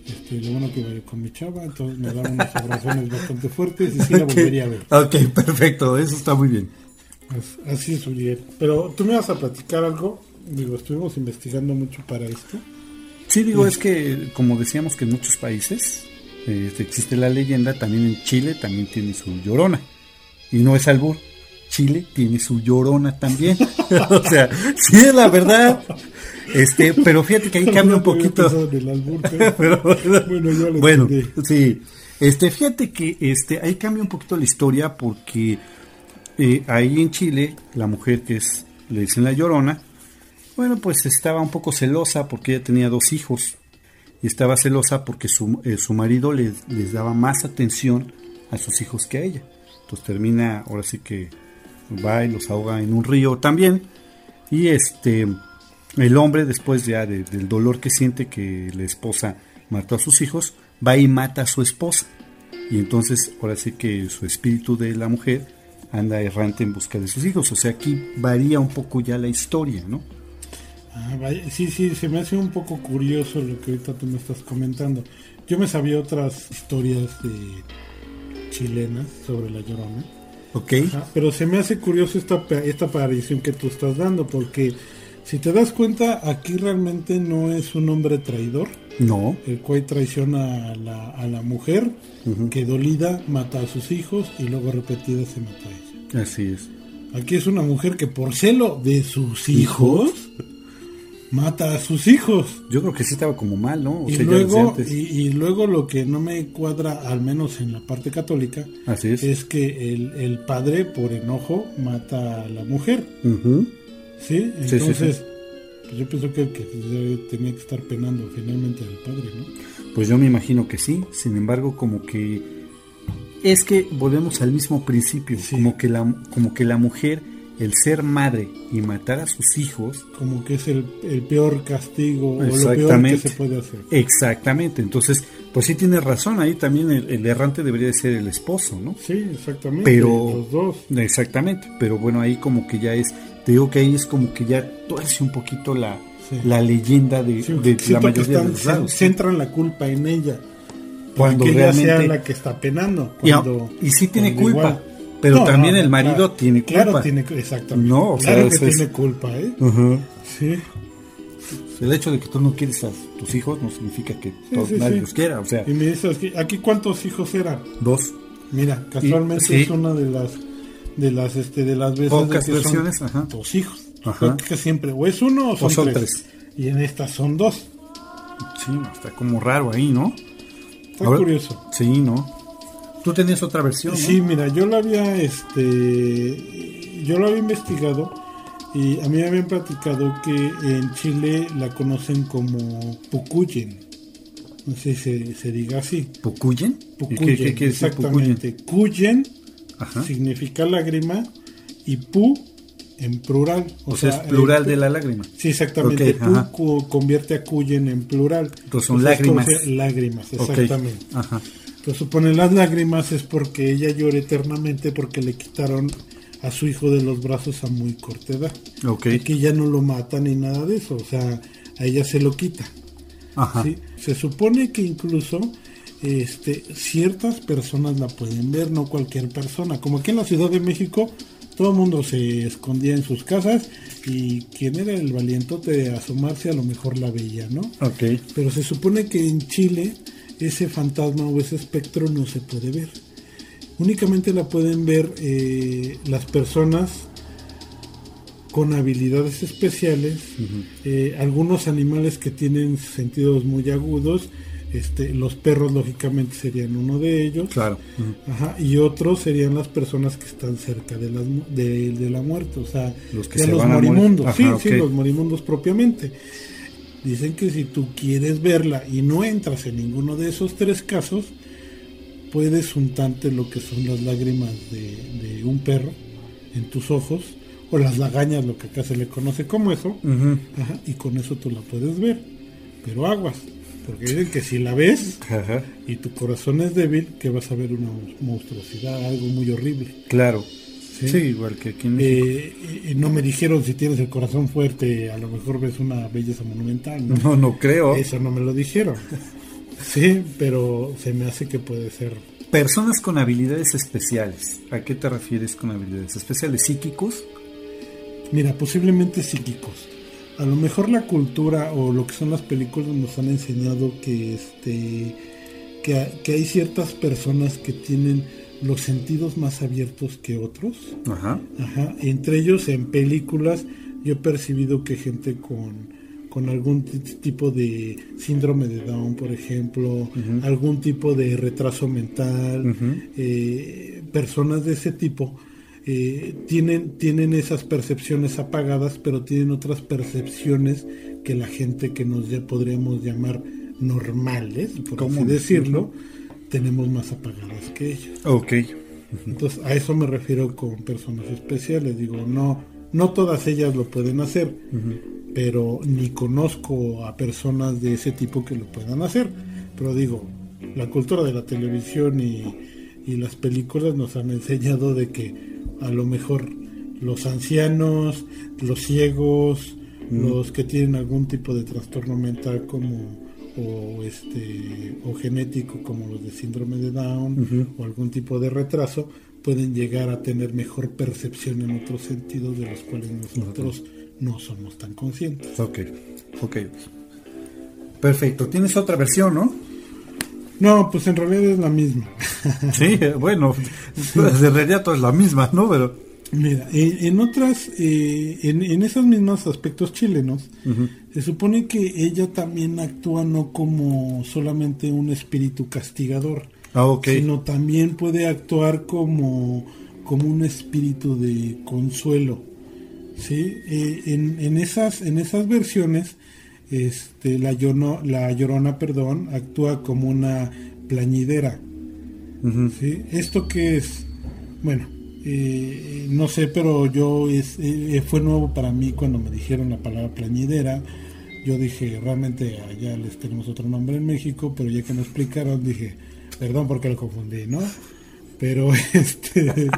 Este, lo bueno que iba yo con mi chava, entonces me daban unos abrazones bastante fuertes y sí la volvería a ver.
Ok, perfecto, eso está muy bien.
Así es, Uriel. Pero tú me vas a platicar algo. Digo, estuvimos investigando mucho para esto.
Sí, digo, es que como decíamos que en muchos países eh, existe la leyenda, también en Chile también tiene su llorona. Y no es albur, Chile tiene su llorona también. O sea, sí es la verdad. Este, pero fíjate que ahí cambia un poquito.
El albur, pero, pero, bueno, yo le
bueno, sí. Este, fíjate que este, ahí cambia un poquito la historia porque eh, ahí en Chile la mujer que es, le dicen la llorona, bueno, pues estaba un poco celosa porque ella tenía dos hijos y estaba celosa porque su, eh, su marido les, les daba más atención a sus hijos que a ella. Entonces termina, ahora sí que va y los ahoga en un río también. Y este, el hombre después ya de, del dolor que siente que la esposa mató a sus hijos, va y mata a su esposa. Y entonces ahora sí que su espíritu de la mujer anda errante en busca de sus hijos. O sea, aquí varía un poco ya la historia, ¿no?
Ah, vaya. Sí, sí, se me hace un poco curioso lo que ahorita tú me estás comentando. Yo me sabía otras historias de chilenas sobre la Llorona.
Ok.
Ajá, pero se me hace curioso esta, esta aparición que tú estás dando, porque si te das cuenta, aquí realmente no es un hombre traidor.
No.
El cual traiciona a la, a la mujer, uh-huh. que dolida mata a sus hijos y luego repetida se mata a ella.
Así es.
Aquí es una mujer que por celo de sus hijos... mata a sus hijos.
Yo creo que sí estaba como mal, ¿no? O
y,
sea,
luego, y, y luego lo que no me cuadra, al menos en la parte católica,
así es,
es que el, el padre, por enojo, mata a la mujer.
Uh-huh.
¿Sí? Entonces,
sí, sí, sí.
Pues yo pienso que el que tenía que estar penando finalmente al padre, ¿no?
Pues yo me imagino que sí. Sin embargo, como que... Es que volvemos al mismo principio. Sí. Como que la, como que la mujer... el ser madre y matar a sus hijos
como que es el, el peor castigo o lo peor que se puede hacer.
Exactamente, entonces pues sí tienes razón, ahí también el, el errante debería de ser el esposo, ¿no?
Sí, exactamente,
pero,
los dos.
Exactamente, pero bueno, ahí como que ya es, te digo que ahí es como que ya tuerce un poquito la, sí. la leyenda de, sí, de la mayoría están, de los lados.
Centran la culpa en ella
cuando
que
realmente
ella sea la que está penando cuando,
y, y sí tiene culpa igual. Pero no, también no, el marido
claro,
tiene culpa.
Claro, tiene, exactamente.
No, o
claro
sea,
que
es,
tiene culpa, ¿eh?
Uh-huh.
Sí.
El hecho de que tú no quieres a tus hijos no significa que sí, todos, sí, nadie sí. los quiera, o sea.
Y me dices, ¿aquí cuántos hijos eran?
Dos.
Mira, casualmente y, sí. es una de las de las este de las veces
pocas
de que
versiones,
son
ajá.
dos hijos.
Ajá.
Que siempre o es uno o son,
o son
tres.
tres.
Y en estas son dos.
Sí, está como raro ahí, ¿no?
Está Ahora, curioso.
Sí, ¿no? Tú tenías otra versión, ¿no?
Sí, mira, yo la había, este, yo lo había investigado y a mí me habían platicado que en Chile la conocen como Pucuyen. No sé si se, se diga así.
¿Pucuyen?
Pucuyen,
¿Qué, qué quiere decir
exactamente. Cuyen significa lágrima y pu en plural.
O, o sea, sea, es plural el, de la lágrima.
Sí, exactamente. Okay, pu convierte a Cuyen en plural.
Entonces son Entonces, lágrimas.
Lágrimas, exactamente.
Okay. Ajá.
Entonces supone las lágrimas es porque ella llora eternamente porque le quitaron a su hijo de los brazos a muy corta edad.
Okay.
Y que ya no lo mata ni nada de eso, o sea, a ella se lo quita.
Ajá.
¿Sí? Se supone que incluso este, ciertas personas la pueden ver, no cualquier persona. Como aquí en la Ciudad de México, todo el mundo se escondía en sus casas y quien era el valientote de asomarse a lo mejor la veía, ¿no?
Okay.
Pero se supone que en Chile ese fantasma o ese espectro no se puede ver. Únicamente la pueden ver eh, las personas con habilidades especiales, uh-huh. eh, algunos animales que tienen sentidos muy agudos, este, los perros lógicamente serían uno de ellos,
claro.
Uh-huh. Ajá, y otros serían las personas que están cerca de, las, de, de la muerte, o sea,
los, que
ya
se
los
van
morimundos,
Ajá,
sí,
okay.
sí, los morimundos propiamente. Dicen que si tú quieres verla y no entras en ninguno de esos tres casos, puedes untarte lo que son las lágrimas de, de un perro en tus ojos, o las lagañas, lo que acá se le conoce como eso,
uh-huh.
ajá, y con eso tú la puedes ver. Pero aguas, porque dicen que si la ves
uh-huh.
y tu corazón es débil, que vas a ver una monstruosidad, algo muy horrible.
Claro.
Sí,
sí igual que aquí en
México. Eh, no me dijeron si tienes el corazón fuerte, a lo mejor ves una belleza monumental. No,
no, no creo.
Eso no me lo dijeron. Sí, pero se me hace que puede ser.
Personas con habilidades especiales. ¿A qué te refieres con habilidades especiales? ¿Psíquicos?
Mira, posiblemente psíquicos. A lo mejor la cultura o lo que son las películas nos han enseñado que este que, que hay ciertas personas que tienen los sentidos más abiertos que otros.
Ajá.
Ajá. Entre ellos, en películas, yo he percibido que gente con, con algún t- tipo de síndrome de Down, por ejemplo, uh-huh. algún tipo de retraso mental, uh-huh. eh, personas de ese tipo, eh, tienen, tienen esas percepciones apagadas, pero tienen otras percepciones que la gente que nos ya podríamos llamar normales, por así decirlo, uh-huh. tenemos más apagadas que ellos.
Ok.
Entonces, a eso me refiero con personas especiales. Digo, no, no todas ellas lo pueden hacer, uh-huh. pero ni conozco a personas de ese tipo que lo puedan hacer. Pero digo, la cultura de la televisión y, y las películas nos han enseñado de que a lo mejor los ancianos, los ciegos, uh-huh. los que tienen algún tipo de trastorno mental como o este o genético como los de síndrome de Down, uh-huh. o algún tipo de retraso, pueden llegar a tener mejor percepción en otros sentidos de los cuales nosotros uh-huh. no somos tan conscientes.
Ok, ok. Perfecto. ¿Tienes otra versión, no?
No, pues en realidad es la misma.
Sí, bueno, pues en realidad todo es la misma, ¿no? Pero
mira, en, en otras, eh, en, en esos mismos aspectos chilenos, uh-huh. se supone que ella también actúa no como solamente un espíritu castigador,
ah, okay.
sino también puede actuar como, como un espíritu de consuelo, ¿sí? Eh, en, en esas, en esas versiones, este, la, llono, la Llorona, perdón, actúa como una plañidera, uh-huh. ¿sí? ¿Esto qué es? Bueno, Eh, no sé, pero yo es, eh, fue nuevo para mí cuando me dijeron la palabra plañidera. Yo dije, realmente allá les tenemos otro nombre en México, pero ya que me explicaron dije, perdón porque lo confundí, ¿no? Pero este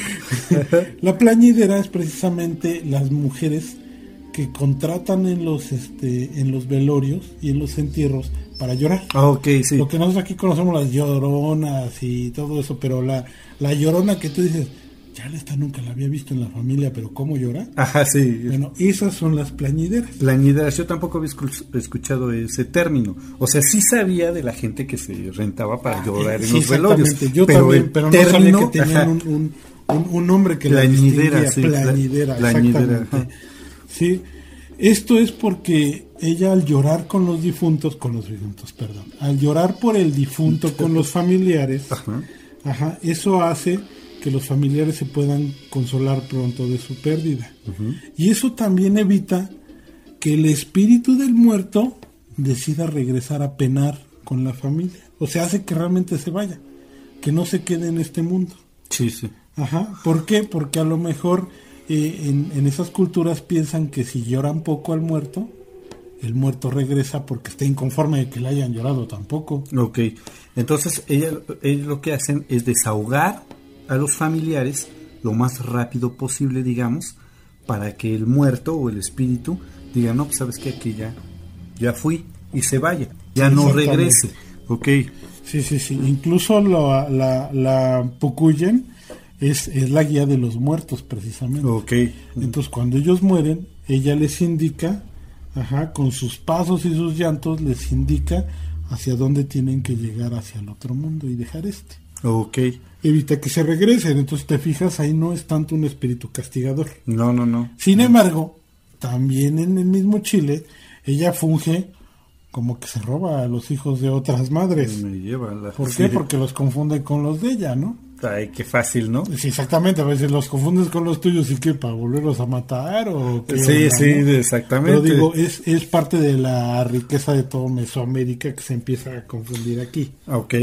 la plañidera es precisamente las mujeres que contratan en los este en los velorios y en los entierros para llorar.
Ah, okay, sí.
Lo que nosotros aquí conocemos las lloronas y todo eso, pero la, la llorona que tú dices, ya esta nunca la había visto en la familia, pero ¿cómo llora?
Ajá, sí.
Bueno, esas son las plañideras.
Plañideras, yo tampoco había escuchado ese término. O sea, sí sabía de la gente que se rentaba para llorar ah, en sí, los velorios.
Yo pero también, pero no término, sabía que tenían un, un, un, un nombre que
plañidera,
la distinguía.
Sí,
plañidera,
plañidera,
exactamente. Sí, esto es porque ella al llorar con los difuntos, con los difuntos, perdón, al llorar por el difunto con los familiares, ajá, ajá eso hace que los familiares se puedan consolar pronto de su pérdida. Uh-huh. Y eso también evita que el espíritu del muerto decida regresar a penar con la familia. O sea, hace que realmente se vaya, que no se quede en este mundo.
Sí, sí.
Ajá. ¿Por qué? Porque a lo mejor eh, en, en esas culturas piensan que si lloran poco al muerto, el muerto regresa porque está inconforme de que le hayan llorado tampoco.
Ok. Entonces, ella, ellos lo que hacen es desahogar a los familiares lo más rápido posible, digamos, para que el muerto o el espíritu diga, no, pues sabes que aquí ya, ya fui y se vaya, ya sí, no regrese. Ok.
Sí, sí, sí. Incluso la, la, la Pukuyen es, es la guía de los muertos, precisamente.
Ok.
Entonces, cuando ellos mueren, ella les indica, ajá, con sus pasos y sus llantos, les indica hacia dónde tienen que llegar hacia el otro mundo y dejar este.
Ok.
Evita que se regresen. Entonces, te fijas, ahí no es tanto un espíritu castigador.
No, no, no.
Sin embargo, también en el mismo Chile, ella funge como que se roba a los hijos de otras madres.
Me lleva la...
¿Por qué? Sí. Porque los confunde con los de ella, ¿no?
Ay, qué fácil, ¿no?
Sí, exactamente. A veces los confundes con los tuyos y que para volverlos a matar o qué
sí,
onda,
sí,
¿no?
Exactamente.
Pero digo, es, es parte de la riqueza de todo Mesoamérica que se empieza a confundir aquí.
Ok.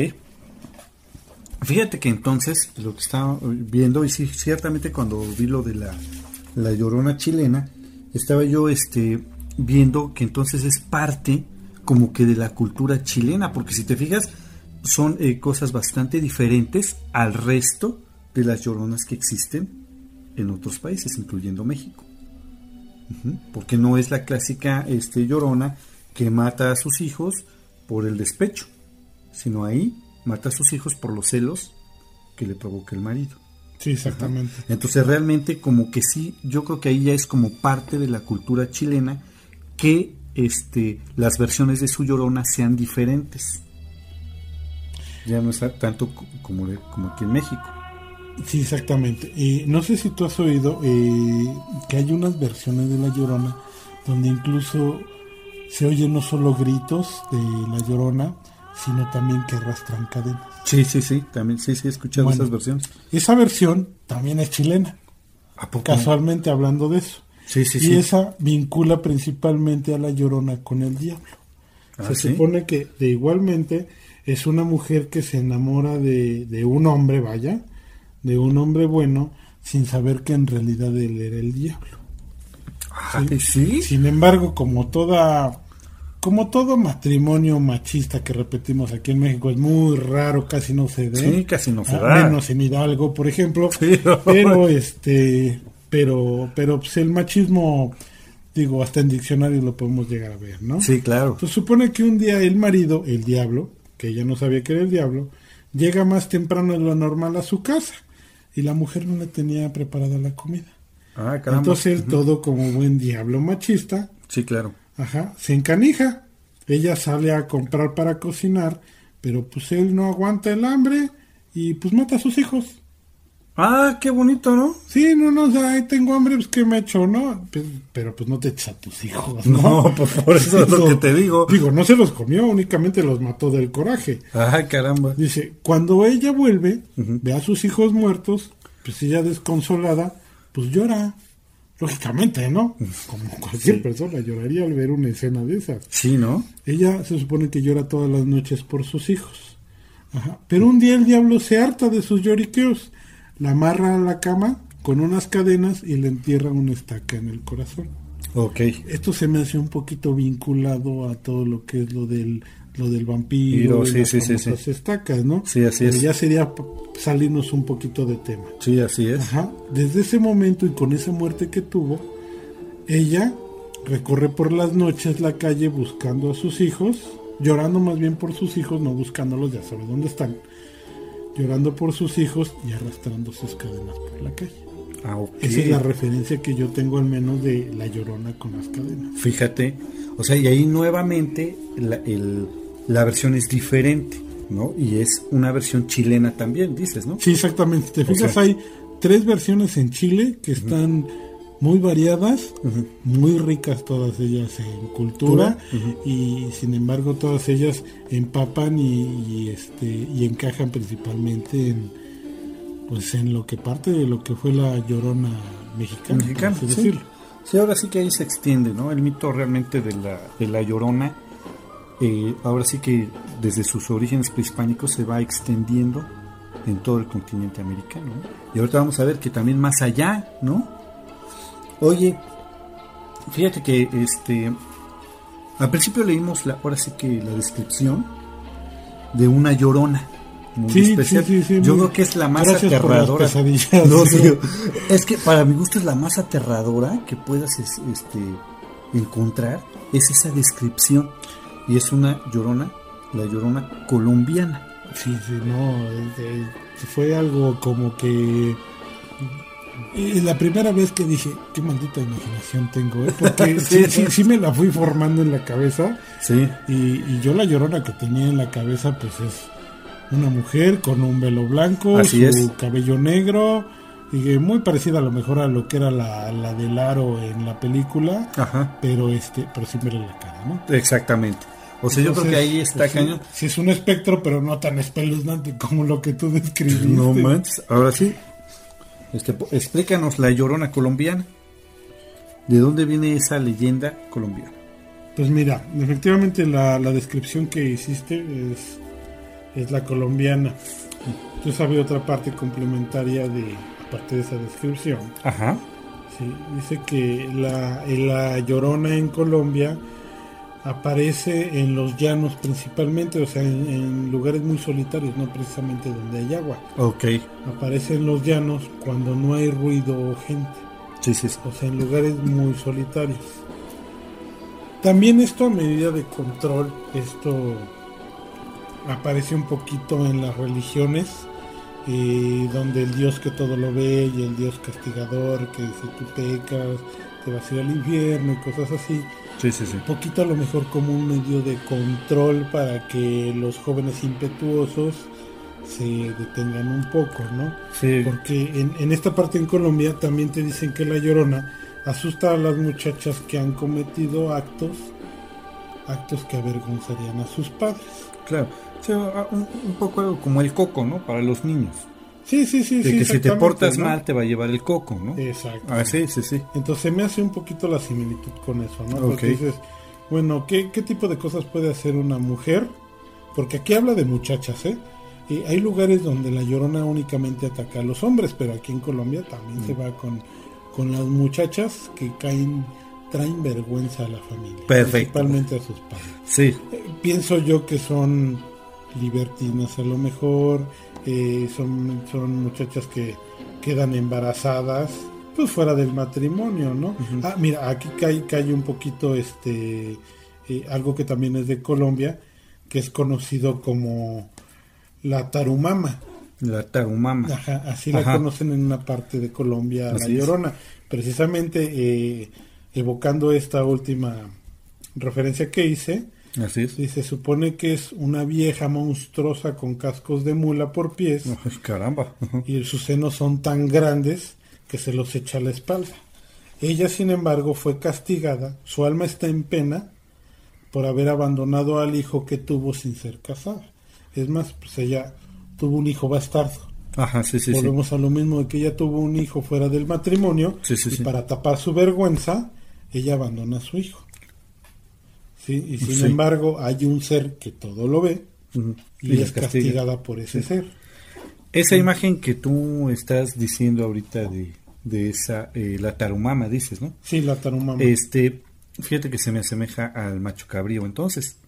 Fíjate que entonces lo que estaba viendo, y sí, ciertamente cuando vi lo de la, la Llorona chilena, estaba yo este viendo que entonces es parte como que de la cultura chilena, porque si te fijas son eh, cosas bastante diferentes al resto de las lloronas que existen en otros países, incluyendo México. Uh-huh. Porque no es la clásica este, llorona que mata a sus hijos por el despecho. sino ahí mata a sus hijos por los celos que le provoca el marido.
Sí, exactamente.
Ajá. Entonces realmente como que sí, yo creo que ahí ya es como parte de la cultura chilena que este las versiones de su Llorona sean diferentes. Ya no es tanto como, como aquí en México.
Sí, exactamente. Y no sé si tú has oído eh, que hay unas versiones de La Llorona donde incluso se oyen no solo gritos de La Llorona, sino también que arrastran cadenas.
Sí, sí, sí, también sí, sí he escuchado bueno, esas versiones.
Esa versión también es chilena.
¿A poco?
Casualmente hablando de eso.
Sí, sí,
y
sí.
esa vincula principalmente a La Llorona con el diablo.
Ah,
se
¿sí?
supone que de igualmente es una mujer que se enamora de, de un hombre, vaya, de un hombre bueno, sin saber que en realidad él era el diablo.
Ay, ¿sí?
Sin embargo, como toda como todo matrimonio machista que repetimos aquí en México es muy raro, casi no se ve.
Sí, casi no se
a,
da.
Menos en Hidalgo, por ejemplo.
Sí, no.
Pero este, pero, pero pues el machismo, digo, hasta en diccionarios lo podemos llegar a ver, ¿no?
Sí, claro.
Pues supone que un día el marido, el diablo, que ella no sabía que era el diablo, llega más temprano de lo normal a su casa y la mujer no le tenía preparada la comida.
Ah, caramba.
Entonces,
uh-huh.
todo como buen diablo machista.
Sí, claro.
Ajá, se encanija. Ella sale a comprar para cocinar, pero pues él no aguanta el hambre y pues mata a sus hijos.
Ah, qué bonito, ¿no?
Sí, no, no, o sea, ahí tengo hambre, pues ¿qué me echo, no? Pero, pero pues no te echas a tus hijos, ¿no?
No, pues por eso es lo que te digo.
Digo, no se los comió, únicamente los mató del coraje.
Ah, caramba.
Dice, cuando ella vuelve,
uh-huh.
ve a sus hijos muertos, pues ella desconsolada, pues llora. Lógicamente, ¿no? Como cualquier sí. persona lloraría al ver una escena de esas.
Sí, ¿no?
Ella se supone que llora todas las noches por sus hijos. Ajá. Pero un día el diablo se harta de sus lloriqueos, la amarra a la cama con unas cadenas y le entierra una estaca en el corazón.
Ok.
Esto se me hace un poquito vinculado a todo lo que es lo del lo del vampiro,
sí,
y las
sí, sí,
famosas
sí.
estacas, ¿no?
Sí, así
Pero
es.
ya sería salirnos un poquito de tema.
Sí, así es.
Ajá. Desde ese momento y con esa muerte que tuvo, ella recorre por las noches la calle buscando a sus hijos, llorando más bien por sus hijos, no buscándolos, ya sabe dónde están, llorando por sus hijos y arrastrando sus cadenas por la calle.
Ah, okay.
Esa es la referencia que yo tengo al menos de La Llorona con las cadenas.
Fíjate, o sea, y ahí nuevamente la, el, la versión es diferente, ¿no? Y es una versión chilena también, dices, ¿no?
Sí, exactamente. Te fijas, o sea, hay tres versiones en Chile que están uh-huh. muy variadas, uh-huh. muy ricas todas ellas en cultura, uh-huh. y sin embargo todas ellas empapan y, y este y encajan principalmente en pues en lo que parte de lo que fue la Llorona mexicana,
mexicana
por así
sí.
decirlo.
Sí, ahora sí que ahí se extiende, ¿no? El mito realmente de la de la Llorona, eh, ahora sí que desde sus orígenes prehispánicos se va extendiendo en todo el continente americano, ¿no? Y ahorita vamos a ver que también más allá, ¿no? Oye, fíjate que este al principio leímos la, ahora sí que la descripción de una llorona muy
sí,
especial.
Sí, sí, sí,
yo
muy,
creo que es la más
gracias
aterradora.
Por las pesadillas,
no,
sí.
tío, es que para mi gusto es la más aterradora que puedas este encontrar, es esa descripción, y es una llorona, la Llorona colombiana.
Sí, sí, no, eh, fue algo como que eh, la primera vez que dije, qué maldita imaginación tengo, ¿eh? Porque sí, sí, sí me la fui formando en la cabeza.
Sí.
Y, y yo la Llorona que tenía en la cabeza, pues es una mujer con un velo blanco,
así
su
es.
cabello negro, y muy parecida a lo mejor a lo que era la, la del aro en la película.
Ajá.
Pero este, pero sin verle la cara, ¿no?
Exactamente. O sea, entonces, yo creo que ahí está
pues,
cañón.
Sí, sí, es un espectro, pero no tan espeluznante como lo que tú describiste.
No manches. Ahora sí, este, explícanos la Llorona colombiana. ¿De dónde viene esa leyenda colombiana?
Pues mira, efectivamente la, la descripción que hiciste es, es la colombiana. Tú sabes otra parte complementaria de, aparte de esa descripción.
Ajá.
Sí, dice que la, la Llorona en Colombia aparece en los llanos principalmente, o sea, en, en lugares muy solitarios, no precisamente donde hay agua.
Ok.
Aparece en los llanos cuando no hay ruido o gente.
Sí, sí, sí.
O sea, en lugares muy solitarios. También esto a medida de control, esto aparece un poquito en las religiones, eh, donde el Dios que todo lo ve y el Dios castigador, que si tú pecas te vas a ir al infierno y cosas así.
Sí, sí, sí.
Un poquito a lo mejor como un medio de control para que los jóvenes impetuosos se detengan un poco, ¿no?
Sí.
Porque en, en esta parte en Colombia también te dicen que la Llorona asusta a las muchachas que han cometido actos actos que avergonzarían a sus padres.
Claro, o sea, un, un poco algo como el coco, ¿no? Para los niños.
Sí, sí, sí.
De
sí,
que si te portas, ¿no?, mal te va a llevar el coco, ¿no?
Exacto.
Ah, sí, sí, sí.
Entonces me hace un poquito la similitud con eso, ¿no?
Okay.
Porque dices, bueno, ¿qué, ¿qué tipo de cosas puede hacer una mujer? Porque aquí habla de muchachas, ¿eh? Y hay lugares donde la Llorona únicamente ataca a los hombres, pero aquí en Colombia también mm. se va con, con las muchachas que caen, traen vergüenza a la familia.
Perfecto.
Principalmente a sus padres.
Sí.
Eh, pienso yo que son libertinas a lo mejor, eh, son, son muchachas que quedan embarazadas, pues fuera del matrimonio, ¿no? Uh-huh. Ah, mira, aquí cae, cae un poquito este eh, algo que también es de Colombia, que es conocido como la tarumama.
La tarumama.
Ajá, así
Ajá.
la conocen en una parte de Colombia,
así
la Llorona. Es. Precisamente eh, evocando esta última referencia que hice,
así es.
Y se supone que es una vieja monstruosa con cascos de mula por pies.
Oh, caramba. Uh-huh.
Y sus senos son tan grandes que se los echa a la espalda. Ella, sin embargo, fue castigada. Su alma está en pena por haber abandonado al hijo que tuvo sin ser casada. Es más, pues ella tuvo un hijo bastardo.
Ajá, sí, sí,
Volvemos
sí.
a lo mismo de que ella tuvo un hijo fuera del matrimonio.
Sí, sí,
y
sí.
para tapar su vergüenza, ella abandona a su hijo. Sí, y sin
sí.
embargo hay un ser que todo lo ve uh-huh. y, y es castiga. castigada por ese sí. ser.
Esa uh-huh. imagen que tú estás diciendo ahorita de, de esa, eh, la tarumama, dices, ¿no?
Sí, la tarumama.
Este, fíjate que se me asemeja al macho cabrío, entonces.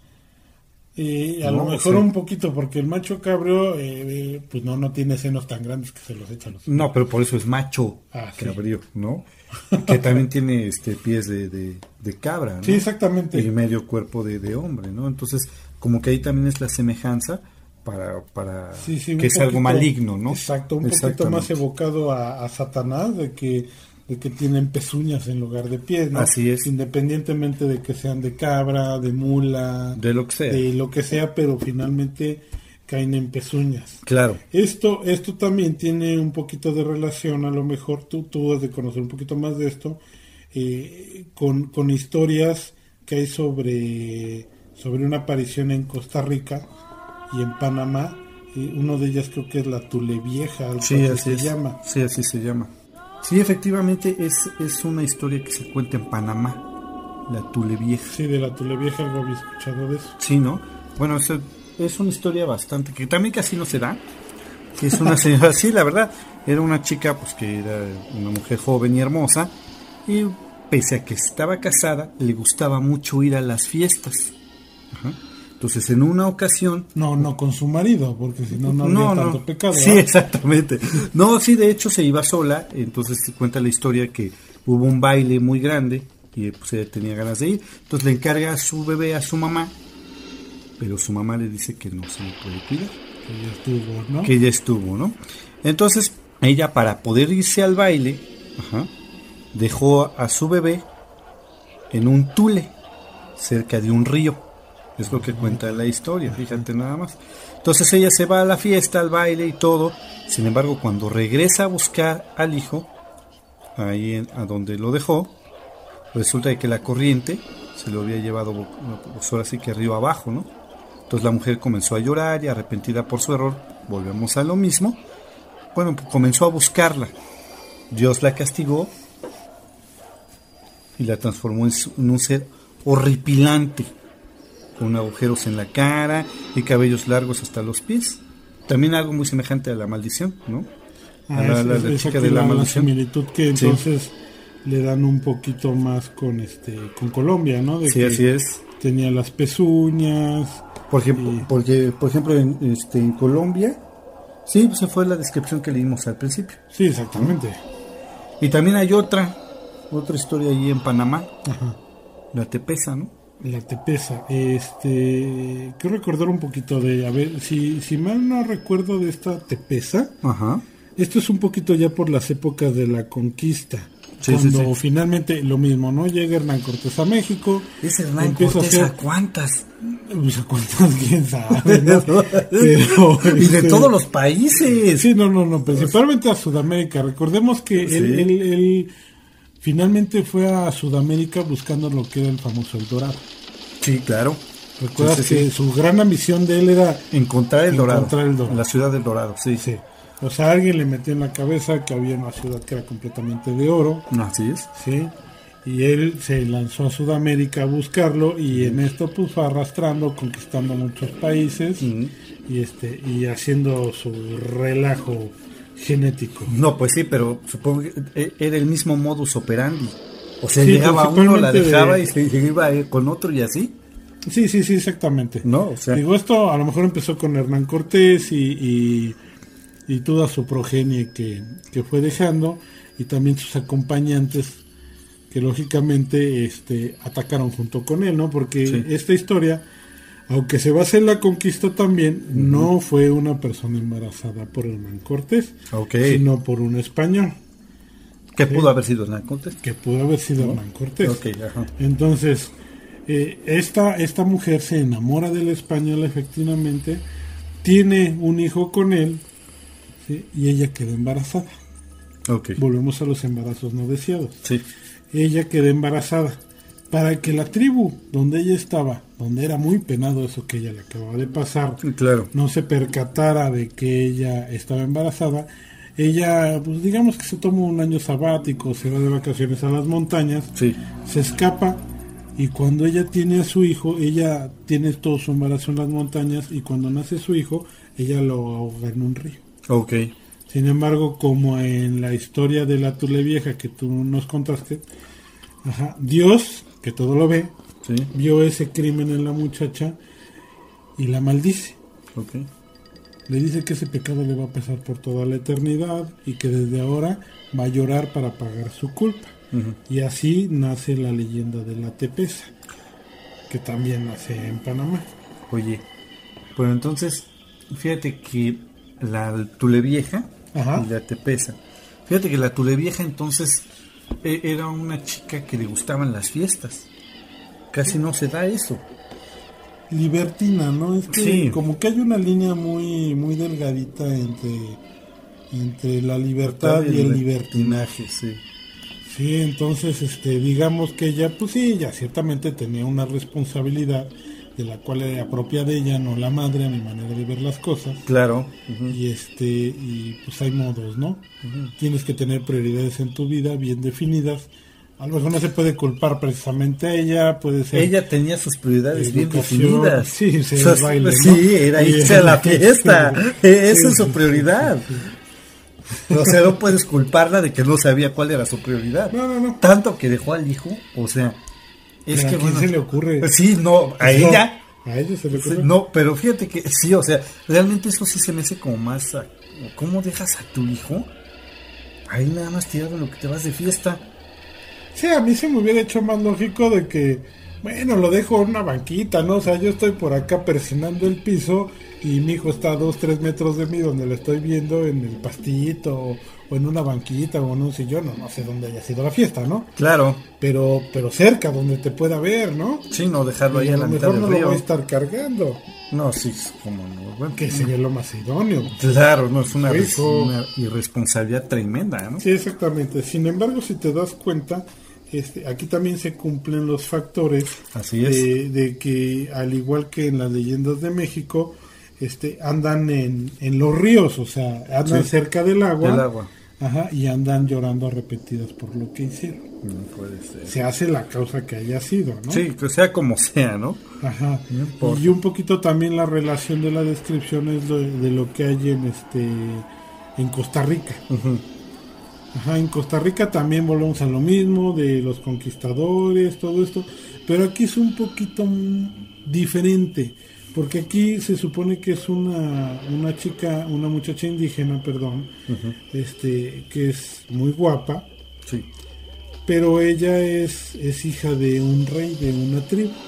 Eh, a no, lo mejor sí. un poquito, porque el macho cabrío, eh, pues no, no tiene senos tan grandes que se los echan los.
No, pero por eso es macho
ah,
cabrío,
sí.
¿no? Que también tiene este pies de, de, de cabra, ¿no?
Sí, exactamente.
Y medio cuerpo de, de hombre, ¿no? Entonces, como que ahí también es la semejanza para, para
sí, sí,
que es
poquito,
algo maligno, ¿no?
Exacto, un poquito más evocado a, a Satanás, de que, de que tienen pezuñas en lugar de pies, ¿no?
Así es.
Independientemente de que sean de cabra, de mula,
de lo que sea.
De lo que sea, pero finalmente caen en pezuñas.
Claro.
Esto, esto también tiene un poquito de relación, a lo mejor tú, tú has de conocer un poquito más de esto, eh, con, con historias que hay sobre, sobre una aparición en Costa Rica y en Panamá. Eh, uno de ellas creo que es la Tulevieja, algo
sí,
así se
es.
llama.
Sí, así se llama. Sí, efectivamente es, es una historia que se cuenta en Panamá, la Tulevieja.
Sí, de la Tulevieja algo había escuchado de eso.
Sí, ¿no? Bueno, eso es una historia bastante, que también casi no se da, que es una señora, sí, la verdad, era una chica pues que era una mujer joven y hermosa, y pese a que estaba casada, le gustaba mucho ir a las fiestas. Ajá. Entonces, en una ocasión...
No, no con su marido, porque si no, no habría
no,
tanto
no.
pecado.
Sí, ¿eh? Exactamente. No, sí, de hecho se iba sola, entonces se cuenta la historia que hubo un baile muy grande, y pues ella tenía ganas de ir, entonces le encarga a su bebé a su mamá, pero su mamá le dice que no se le puede cuidar.
Que ya estuvo, ¿no?
Que ya estuvo, ¿no? Entonces, ella para poder irse al baile, ajá, dejó a su bebé en un tule, cerca de un río. Es lo que cuenta la historia, fíjate nada más. Entonces ella se va a la fiesta, al baile y todo. Sin embargo, cuando regresa a buscar al hijo, ahí en, a donde lo dejó, resulta que la corriente se lo había llevado, pues ahora sí que río abajo, ¿no? Entonces la mujer comenzó a llorar y arrepentida por su error, volvemos a lo mismo. Bueno, comenzó a buscarla. Dios la castigó y la transformó en un ser horripilante, con agujeros en la cara y cabellos largos hasta los pies. También algo muy semejante a la maldición, ¿no?
Ah,
a la,
es,
la, la
es
chica de la, la maldición.
La similitud que entonces sí. le dan un poquito más con este con Colombia, ¿no? De
sí,
que
así es.
Tenía las pezuñas.
Por ejemplo, y... porque, por ejemplo en, este, en Colombia, sí, pues fue la descripción que leímos al principio.
Sí, exactamente.
Y también hay otra, otra historia allí en Panamá,
Ajá.
la Tepesa, ¿no?
La Tepesa, este, quiero recordar un poquito de, a ver, si, si mal no recuerdo de esta Tepesa,
Ajá.
esto es un poquito ya por las épocas de la conquista,
Sí,
cuando
sí, sí.
finalmente lo mismo, ¿no? Llega Hernán Cortés a México,
¿Es Hernán
empieza
Cortés
a
a
hacer,
cuántas?
pues a cuántas, quién sabe, ¿no? Pero,
Y de
este,
todos los países.
sí, no, no, no, principalmente a Sudamérica. Recordemos que
Sí.
él, él, él finalmente fue a Sudamérica buscando lo que era el famoso El Dorado.
Sí, claro.
¿Recuerdas
Sí, sí,
que
sí.
su gran ambición de él era
Encontrar el Dorado.
Encontrar el Dorado.
La ciudad del Dorado, sí.
sí, o sea, alguien le metió en la cabeza que había una ciudad que era completamente de oro,
Así es.
¿sí? Y él se lanzó a Sudamérica a buscarlo y en esto pues fue arrastrando, conquistando muchos países
Ujú.
y este y haciendo su relajo genético.
No, pues sí, pero supongo que e- era el mismo modus operandi. O sea,
Sí,
llegaba uno, la
principalmente
dejaba
de-
y se se iba a ir con otro y así.
Sí, sí, sí, exactamente.
No, o sea.
Digo, esto a lo mejor empezó con Hernán Cortés y, y, y toda su progenie que, que fue dejando, y también sus acompañantes que lógicamente este, atacaron junto con él, ¿no? Porque
Sí.
esta historia, aunque se basa en la conquista también, uh-huh. no fue una persona embarazada por Hernán Cortés,
Okay.
sino por un español.
¿Qué
¿sí?
pudo haber sido Hernán Cortés?
Que pudo haber sido
¿no?
Hernán Cortés.
Okay, ajá.
Entonces, eh, esta, esta mujer se enamora del español efectivamente, tiene un hijo con él, ¿sí? Y ella queda embarazada.
Okay.
Volvemos a los embarazos no deseados.
Sí.
Ella quedó embarazada. Para que la tribu donde ella estaba, donde era muy penado eso que ella le acababa de pasar,
Claro.
no se percatara de que ella estaba embarazada, ella, pues digamos que se toma un año sabático, se va de vacaciones a las montañas,
Sí.
se escapa, y cuando ella tiene a su hijo, ella tiene todo su embarazo en las montañas, y cuando nace su hijo, ella lo ahoga en un río.
Okay.
Sin embargo, como en la historia de la Tule Vieja que tú nos contaste, ajá, Dios, que todo lo ve,
Sí.
vio ese crimen en la muchacha y la maldice.
Okay.
Le dice que ese pecado le va a pesar por toda la eternidad y que desde ahora va a llorar para pagar su culpa.
Uh-huh.
Y así nace la leyenda de la Tepesa, que también nace en Panamá.
Oye, pues entonces, fíjate que la Tule Vieja
Ajá.
y la Tepesa. Fíjate que la Tule Vieja entonces e- era una chica que le gustaban las fiestas. Casi no se da eso.
Libertina, ¿no? Es que
Sí.
como que hay una línea muy muy delgadita entre entre la libertad y el libertinaje.
Sí.
Sí, entonces este digamos que ella pues sí, ella ciertamente tenía una responsabilidad de la cual era propia de ella, no la madre, a mi manera de ver las cosas.
Claro. Uh-huh.
Y este y pues hay modos, ¿no?
Uh-huh.
Tienes que tener prioridades en tu vida bien definidas. A lo mejor no se puede culpar precisamente a ella, puede ser...
Ella tenía sus prioridades bien
educación,
definidas.
sí, sí,
O sea,
el baile,
sí,
¿no?
era
Y-
irse a la fiesta.
Sí,
Esa
sí,
es su
sí,
prioridad.
sí, sí.
O sea, no puedes culparla de que no sabía cuál era su prioridad.
No, no, no.
Tanto que dejó al hijo, o sea, es
¿A
que
quién
bueno,
se le ocurre?
Sí, no, a
No,
ella.
a ella se le
Sí,
ocurre.
no, pero fíjate que sí, o sea, realmente eso sí se me hace como más. a- ¿Cómo dejas a tu hijo ahí nada más tirado en lo que te vas de fiesta?
Sí, a mí se me hubiera hecho más lógico de que, bueno, lo dejo en una banquita, ¿no? O sea, yo estoy por acá persinando el piso y mi hijo está a dos, tres metros de mí donde lo estoy viendo en el pastillito o, o en una banquita o en un sillón, no, no sé dónde haya sido la fiesta, ¿no?
Claro,
Pero pero cerca, donde te pueda ver, ¿no?
sí, no dejarlo ahí
Y
a
a
la
lo
mitad
mejor
del
no lo
río.
voy a estar cargando,
No, sí, como no. Bueno,
que sería lo más idóneo.
claro, no es una, res-
Hijo.
una irresponsabilidad tremenda, ¿no?
Sí, exactamente. Sin embargo, si te das cuenta, este, aquí también se cumplen los factores
Así es.
de, de que, al igual que en las leyendas de México, este, andan en, en los ríos, o sea, andan
Sí.
cerca del agua,
Del agua.
ajá, y andan llorando arrepentidas por lo que hicieron.
No puede ser.
Se hace la causa que haya sido, ¿no?
Sí, que sea como sea, ¿no?
Ajá.
No importa.
Y un poquito también la relación de la descripción es lo- de lo que hay en este en Costa Rica.
Ujú.
Ajá, en Costa Rica también volvemos a lo mismo, de los conquistadores, todo esto, pero aquí es un poquito mm, diferente, porque aquí se supone que es una, una chica, una muchacha indígena, perdón,
Ujú.
este, que es muy guapa,
Sí.
pero ella es, es hija de un rey, de una tribu.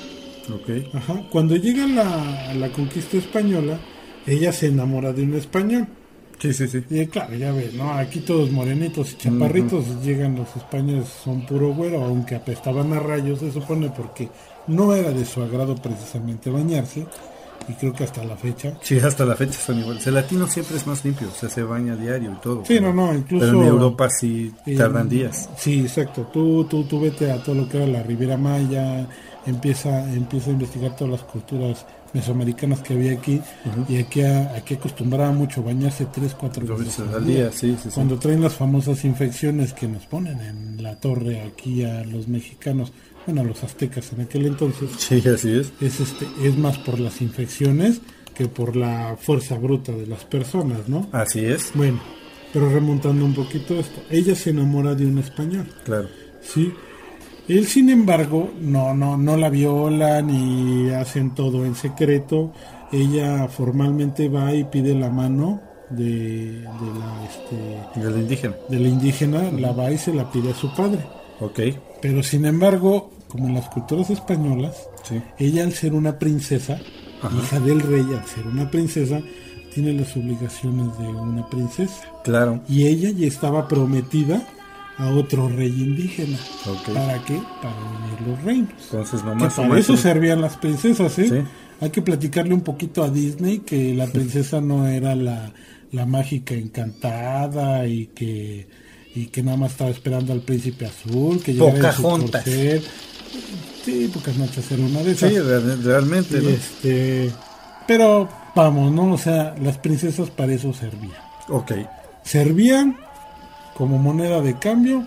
Okay.
Ajá. Cuando llega la, la conquista española, ella se enamora de un español.
Sí, sí, sí.
Y claro, ya ves, ¿no? Aquí todos morenitos y chaparritos, uh-huh. Llegan los españoles, son puro güero, aunque apestaban a rayos, se supone, porque no era de su agrado precisamente bañarse. Y creo que hasta la fecha.
Sí, hasta la fecha son iguales. El latino siempre es más limpio, o sea, se baña diario y todo.
Sí, pero, no, no, incluso.
Pero en Europa sí tardan eh, días.
Sí, exacto. Tú, tú, tú vete a todo lo que era la Riviera Maya, empieza, empieza a investigar todas las culturas mesoamericanas que había aquí. Uh-huh. Y aquí, aquí acostumbraba mucho bañarse tres, cuatro veces
al día. día sí, sí,
Cuando
sí.
traen las famosas infecciones que nos ponen en la torre aquí a los mexicanos. Bueno, a los aztecas en aquel entonces.
Sí, así es.
Es, este, es más por las infecciones que por la fuerza bruta de las personas, ¿no?
Así es.
Bueno, pero remontando un poquito esto, ella se enamora de un español.
Claro.
Sí. Él, sin embargo, no, no, no la viola ni hacen todo en secreto. Ella formalmente va y pide la mano de, de la, este,
de la indígena.
De la indígena, uh-huh. La va y se la pide a su padre.
Okay.
Pero sin embargo, como en las culturas españolas, sí. Ella al ser una princesa, ajá. Hija del rey, al ser una princesa, tiene las obligaciones de una princesa.
Claro.
Y ella ya estaba prometida a otro rey indígena.
Okay.
¿Para qué? Para unir los reinos.
Entonces, nomás
que para eso servían las princesas, ¿eh? Sí. Hay que platicarle un poquito a Disney que la princesa no era la, la mágica encantada y que... y que nada más estaba esperando al príncipe azul, que llegara a su corcel. Sí, Pocahontas era una de esas.
Sí, realmente,
y
¿no?
Este, pero vamos, ¿no? O sea, las princesas para eso servían.
Ok.
Servían como moneda de cambio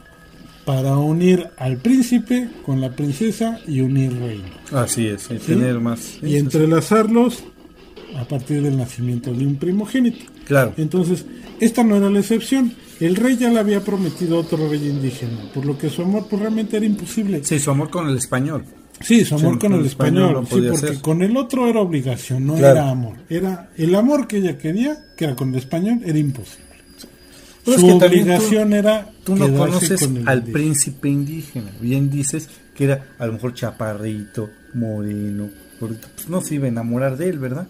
para unir al príncipe con la princesa y unir reinos.
Así es, y ¿sí? Tener más...
Y entrelazarlos a partir del nacimiento de un primogénito.
Claro.
Entonces, esta no era la excepción. El rey ya le había prometido a otro rey indígena, por lo que su amor pues, realmente era imposible.
Sí, su amor con el español.
Sí, su amor sí, con, con el español, español sí, porque hacer. Con el otro era obligación, no claro. Era amor. Era el amor que ella quería, que era con el español, era imposible.
Pero
su
es que
obligación
tú,
era
tú no conoces
con
al indígena. Príncipe indígena. Bien dices que era a lo mejor chaparrito, moreno, pues no se iba a enamorar de él, ¿verdad?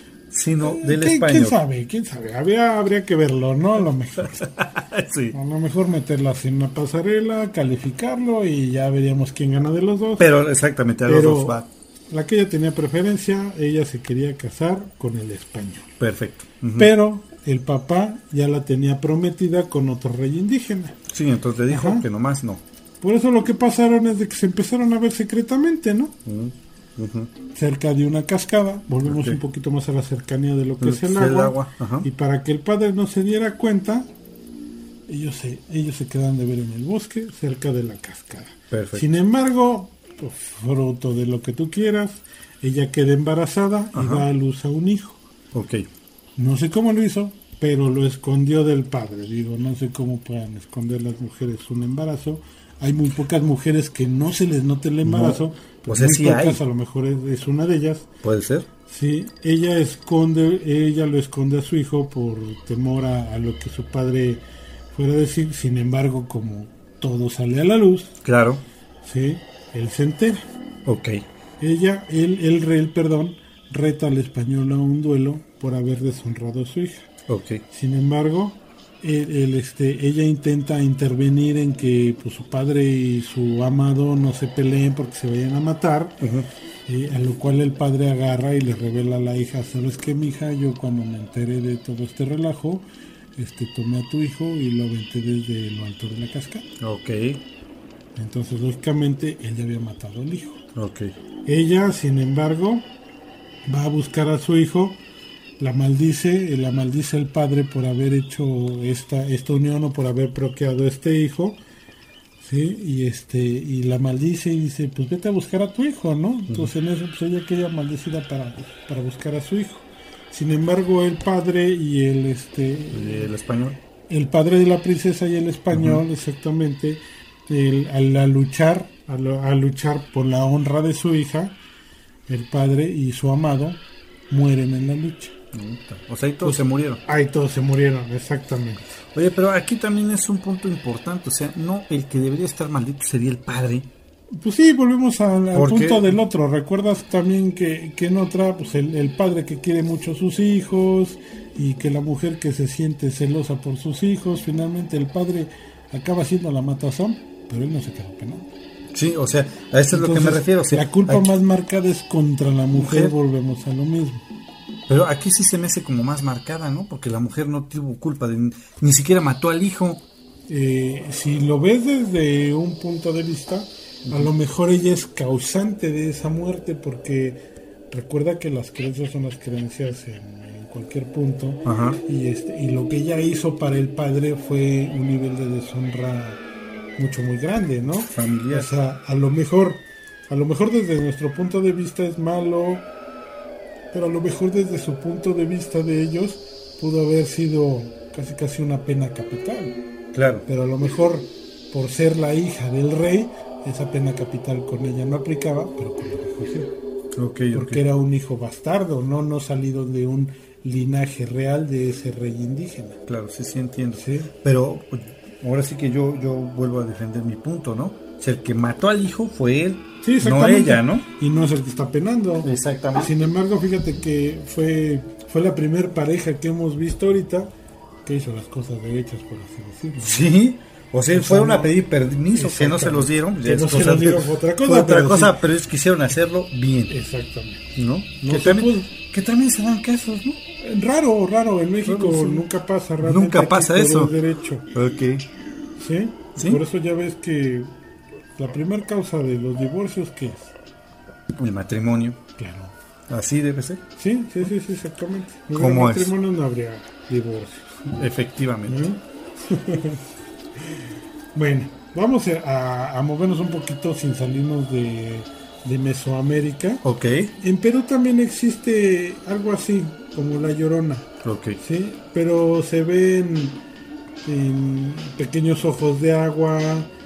Sino del
¿Qué,
español.
¿Quién sabe? ¿Quién sabe? Habría, habría que verlo, ¿no? A lo mejor.
Sí.
A lo mejor meterlo así en una pasarela, calificarlo y ya veríamos quién gana de los dos.
Pero exactamente, a
Pero
los dos va.
La que ella tenía preferencia, ella se quería casar con el español.
Perfecto. Uh-huh.
Pero el papá ya la tenía prometida con otro rey indígena.
Sí, entonces le dijo Ajá. que nomás no.
Por eso lo que pasaron es de que se empezaron a ver secretamente, ¿no? Uh-huh. Uh-huh. Cerca de una cascada, volvemos okay. un poquito más a la cercanía de lo que es el, el agua, agua. Y para que el padre no se diera cuenta, ellos se, ellos se quedan de ver en el bosque, cerca de la cascada.
Perfecto.
Sin embargo, pues, fruto de lo que tú quieras, ella queda embarazada Ajá. y da a luz a un hijo.
Okay.
No sé cómo lo hizo, pero lo escondió del padre. Digo, no sé cómo puedan esconder las mujeres un embarazo. Hay muy pocas mujeres que no se les note el embarazo.
No. O sea,
muy
sí
pocas,
hay.
A lo mejor es, es una de ellas.
Puede ser.
Sí, ella esconde, ella lo esconde a su hijo por temor a, a lo que su padre fuera a decir. Sin embargo, como todo sale a la luz,
claro,
sí, él se entera.
Ok.
Ella, él, él, él, perdón, reta al español a un duelo por haber deshonrado a su hija.
Ok.
Sin embargo, él, él, este, ella intenta intervenir en que pues, su padre y su amado no se peleen porque se vayan a matar. Uh-huh. Eh, a lo cual el padre agarra y le revela a la hija: ¿sabes qué, mija? Yo cuando me enteré de todo este relajo, este, tomé a tu hijo y lo aventé desde lo alto de la cascada.
Ok.
Entonces, lógicamente, él ya había matado al hijo.
Ok.
Ella, sin embargo, va a buscar a su hijo, la maldice, la maldice el padre por haber hecho esta, esta unión o por haber procreado este hijo. Sí, y este y la maldice y dice, pues vete a buscar a tu hijo, ¿no? Entonces en eso pues ella queda maldecida para, para buscar a su hijo. Sin embargo, el padre y el este
¿Y el español,
el padre de la princesa y el español, uh-huh. exactamente, el, al, a luchar a, a luchar por la honra de su hija, el padre y su amado mueren en la lucha.
O sea, ahí todos pues, se murieron.
Ahí todos se murieron, exactamente.
Oye, pero aquí también es un punto importante. O sea, no, el que debería estar maldito sería el padre,
Pues sí, volvemos al, al
¿Por
punto
qué?
del otro. Recuerdas también que, que en otra, pues el, el padre que quiere mucho a sus hijos y que la mujer que se siente celosa por sus hijos, finalmente el padre acaba siendo la matazón, pero él no se quedó penado.
Sí, o sea, a eso es lo que me refiero. O sea,
la culpa
aquí,
más marcada es contra la mujer,
mujer,
volvemos a lo mismo.
Pero aquí sí se me hace como más marcada, ¿no? Porque la mujer no tuvo culpa, de, ni siquiera mató al hijo.
Eh, si lo ves desde un punto de vista, a lo mejor ella es causante de esa muerte, porque recuerda que las creencias son las creencias en, en cualquier punto.
Ajá.
Y, este, y lo que ella hizo para el padre fue un nivel de deshonra mucho muy grande, ¿no?
Familiar.
O sea, a lo mejor, a lo mejor desde nuestro punto de vista es malo, pero a lo mejor desde su punto de vista de ellos pudo haber sido casi casi una pena capital.
Claro.
Pero a lo mejor por ser la hija del rey, esa pena capital con ella no aplicaba, pero con el hijo sí.
Okay,
porque
okay.
era un hijo bastardo, no no salido de un linaje real de ese rey indígena.
Claro, sí, sí entiendo.
Sí.
Pero ahora sí que yo, yo vuelvo a defender mi punto, ¿no? O sea, el que mató al hijo fue él,
sí,
no ella, ¿no?
Y no es el que está penando.
Exactamente.
Sin embargo, fíjate que fue, fue la primer pareja que hemos visto ahorita que hizo las cosas derechas, por así decirlo.
Sí, o sea,
O sea,
fueron
no,
a pedir permiso, que no se los dieron.
Que no se
cosa,
los dieron fue otra cosa.
fue otra
pero,
cosa
sí.
pero ellos quisieron hacerlo bien.
Exactamente.
¿No?
No
que,
se
también,
pudo.
que también se dan casos, ¿no?
Raro, raro, en México
Raro, sí.
nunca pasa realmente.
Nunca pasa
todo
eso.
es derecho.
Ok.
¿Sí?
¿Sí?
Por eso ya ves que la primera causa de los divorcios, ¿qué es?
El matrimonio.
Claro.
Así debe ser.
Sí, sí, sí, sí, exactamente. No
¿Cómo
habría
es?
matrimonio, no habría divorcio.
Efectivamente.
¿Mm? Bueno, vamos a, a movernos un poquito sin salirnos de, de Mesoamérica.
Ok.
En Perú también existe algo así, como la Llorona.
Ok.
Sí, pero se ven en pequeños ojos de agua,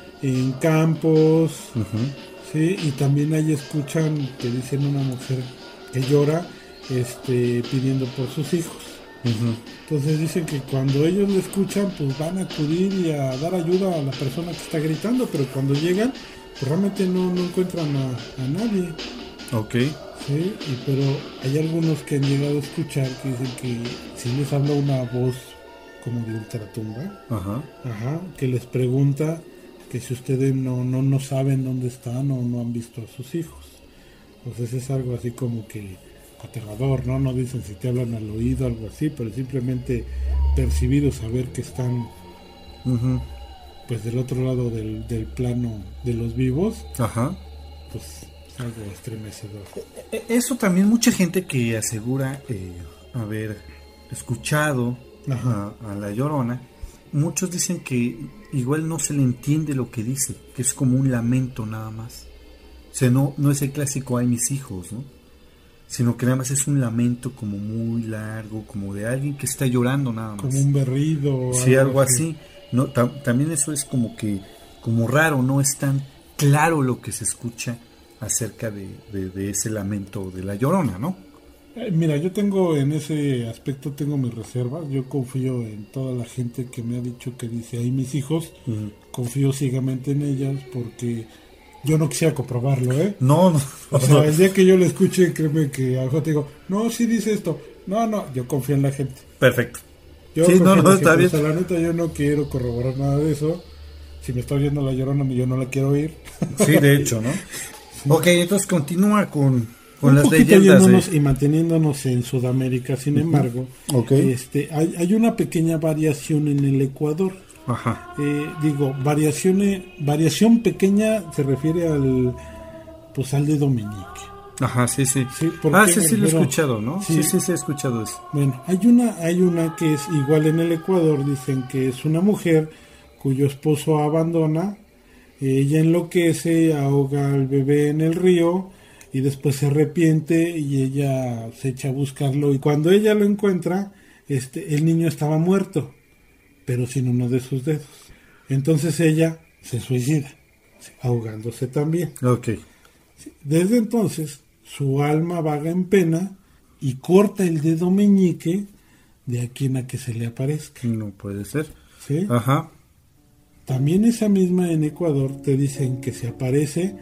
en campos,
Uh-huh.
sí, y también ahí escuchan que dicen una mujer que llora, este, pidiendo por sus hijos.
Uh-huh.
Entonces dicen que cuando ellos lo escuchan, pues van a acudir y a dar ayuda a la persona que está gritando, pero cuando llegan, pues realmente no, no encuentran a, a nadie.
Ok.
Sí, y pero hay algunos que han llegado a escuchar que dicen que si les habla una voz como de ultratumba,
Ajá.
ajá, que les pregunta que si ustedes no, no, no saben dónde están o no han visto a sus hijos. Entonces es algo así como que aterrador, ¿no? No dicen si te hablan al oído, algo así, pero simplemente percibido, saber que están
Uh-huh.
pues del otro lado del, del plano de los vivos,
Ajá.
pues es algo estremecedor.
E- Eso también mucha gente que asegura eh, haber escuchado a, a La Llorona, muchos dicen que igual no se le entiende lo que dice, que es como un lamento nada más. O sea, no, no es el clásico "ay mis hijos", ¿no? Sino que nada más es un lamento como muy largo, como de alguien que está llorando nada más.
Como un berrido.
Sí, algo así. No, tam- también eso es como que como raro, no es tan claro lo que se escucha acerca de, de, de ese lamento de La Llorona, ¿no?
Eh, mira, yo tengo en ese aspecto tengo mis reservas. Yo confío en toda la gente que me ha dicho que dice ahí mis hijos.
Uh-huh.
Confío ciegamente en ellas porque yo no quisiera comprobarlo, ¿eh?
No, no.
O sea, el día que yo lo escuche, créeme que a lo mejor te digo, no, sí dice esto. No, no, yo confío en la gente.
Perfecto.
Yo
Sí,
confío
no,
en
no,
la
está
gente.
bien.
O sea, la neta, yo no quiero corroborar nada de eso. Si me está oyendo La Llorona, yo no la quiero oír.
Sí, de hecho, ¿no? Sí. Ok, entonces continúa con, con
un
las
poquito
leyendas.
yéndonos
De...
y manteniéndonos en Sudamérica, sin uh-huh. embargo,
okay.
este, hay, hay una pequeña variación en el Ecuador.
Ajá.
Eh, digo, variaciones, variación pequeña se refiere al, pues al dedo meñique.
Ajá, sí, sí.
sí
ah, sí, sí, lo he escuchado, ¿no? Sí, sí, sí, sí, he escuchado eso.
Bueno, hay una, hay una que es igual en el Ecuador, dicen que es una mujer cuyo esposo abandona, ella enloquece, ahoga al bebé en el río y después se arrepiente y ella se echa a buscarlo y cuando ella lo encuentra, este, el niño estaba muerto, pero sin uno de sus dedos. Entonces ella se suicida, ahogándose también.
Ok.
Desde entonces, su alma vaga en pena y corta el dedo meñique de a quien a que se le aparezca.
No puede ser.
¿Sí?
Ajá.
También esa misma en Ecuador te dicen que se aparece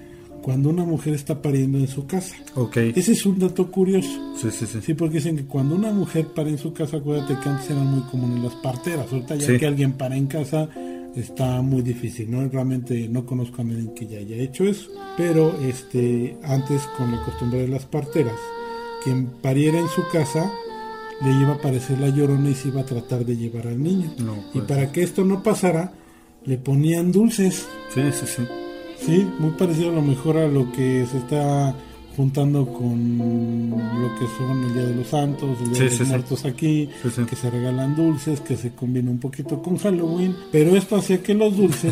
cuando una mujer está pariendo en su casa.
Okay.
Ese es un dato curioso.
Sí, sí, sí.
Sí, porque dicen que cuando una mujer para en su casa, acuérdate que antes eran muy comunes las parteras. Ahorita ya
sí.
que alguien para en casa está muy difícil, ¿no? Realmente no conozco a nadie que ya haya hecho eso. Pero este antes, con la costumbre de las parteras, quien pariera en su casa le iba a aparecer la Llorona y se iba a tratar de llevar al niño.
No, pues.
Y para que esto no pasara, le ponían dulces.
Sí, sí, sí.
Sí, muy parecido a lo mejor a lo que se está juntando con lo que son el Día de los Santos, el Día
sí,
de los
sí,
Muertos
sí.
aquí,
sí, sí.
que se regalan dulces, que se combina un poquito con Halloween, pero esto hacía que los dulces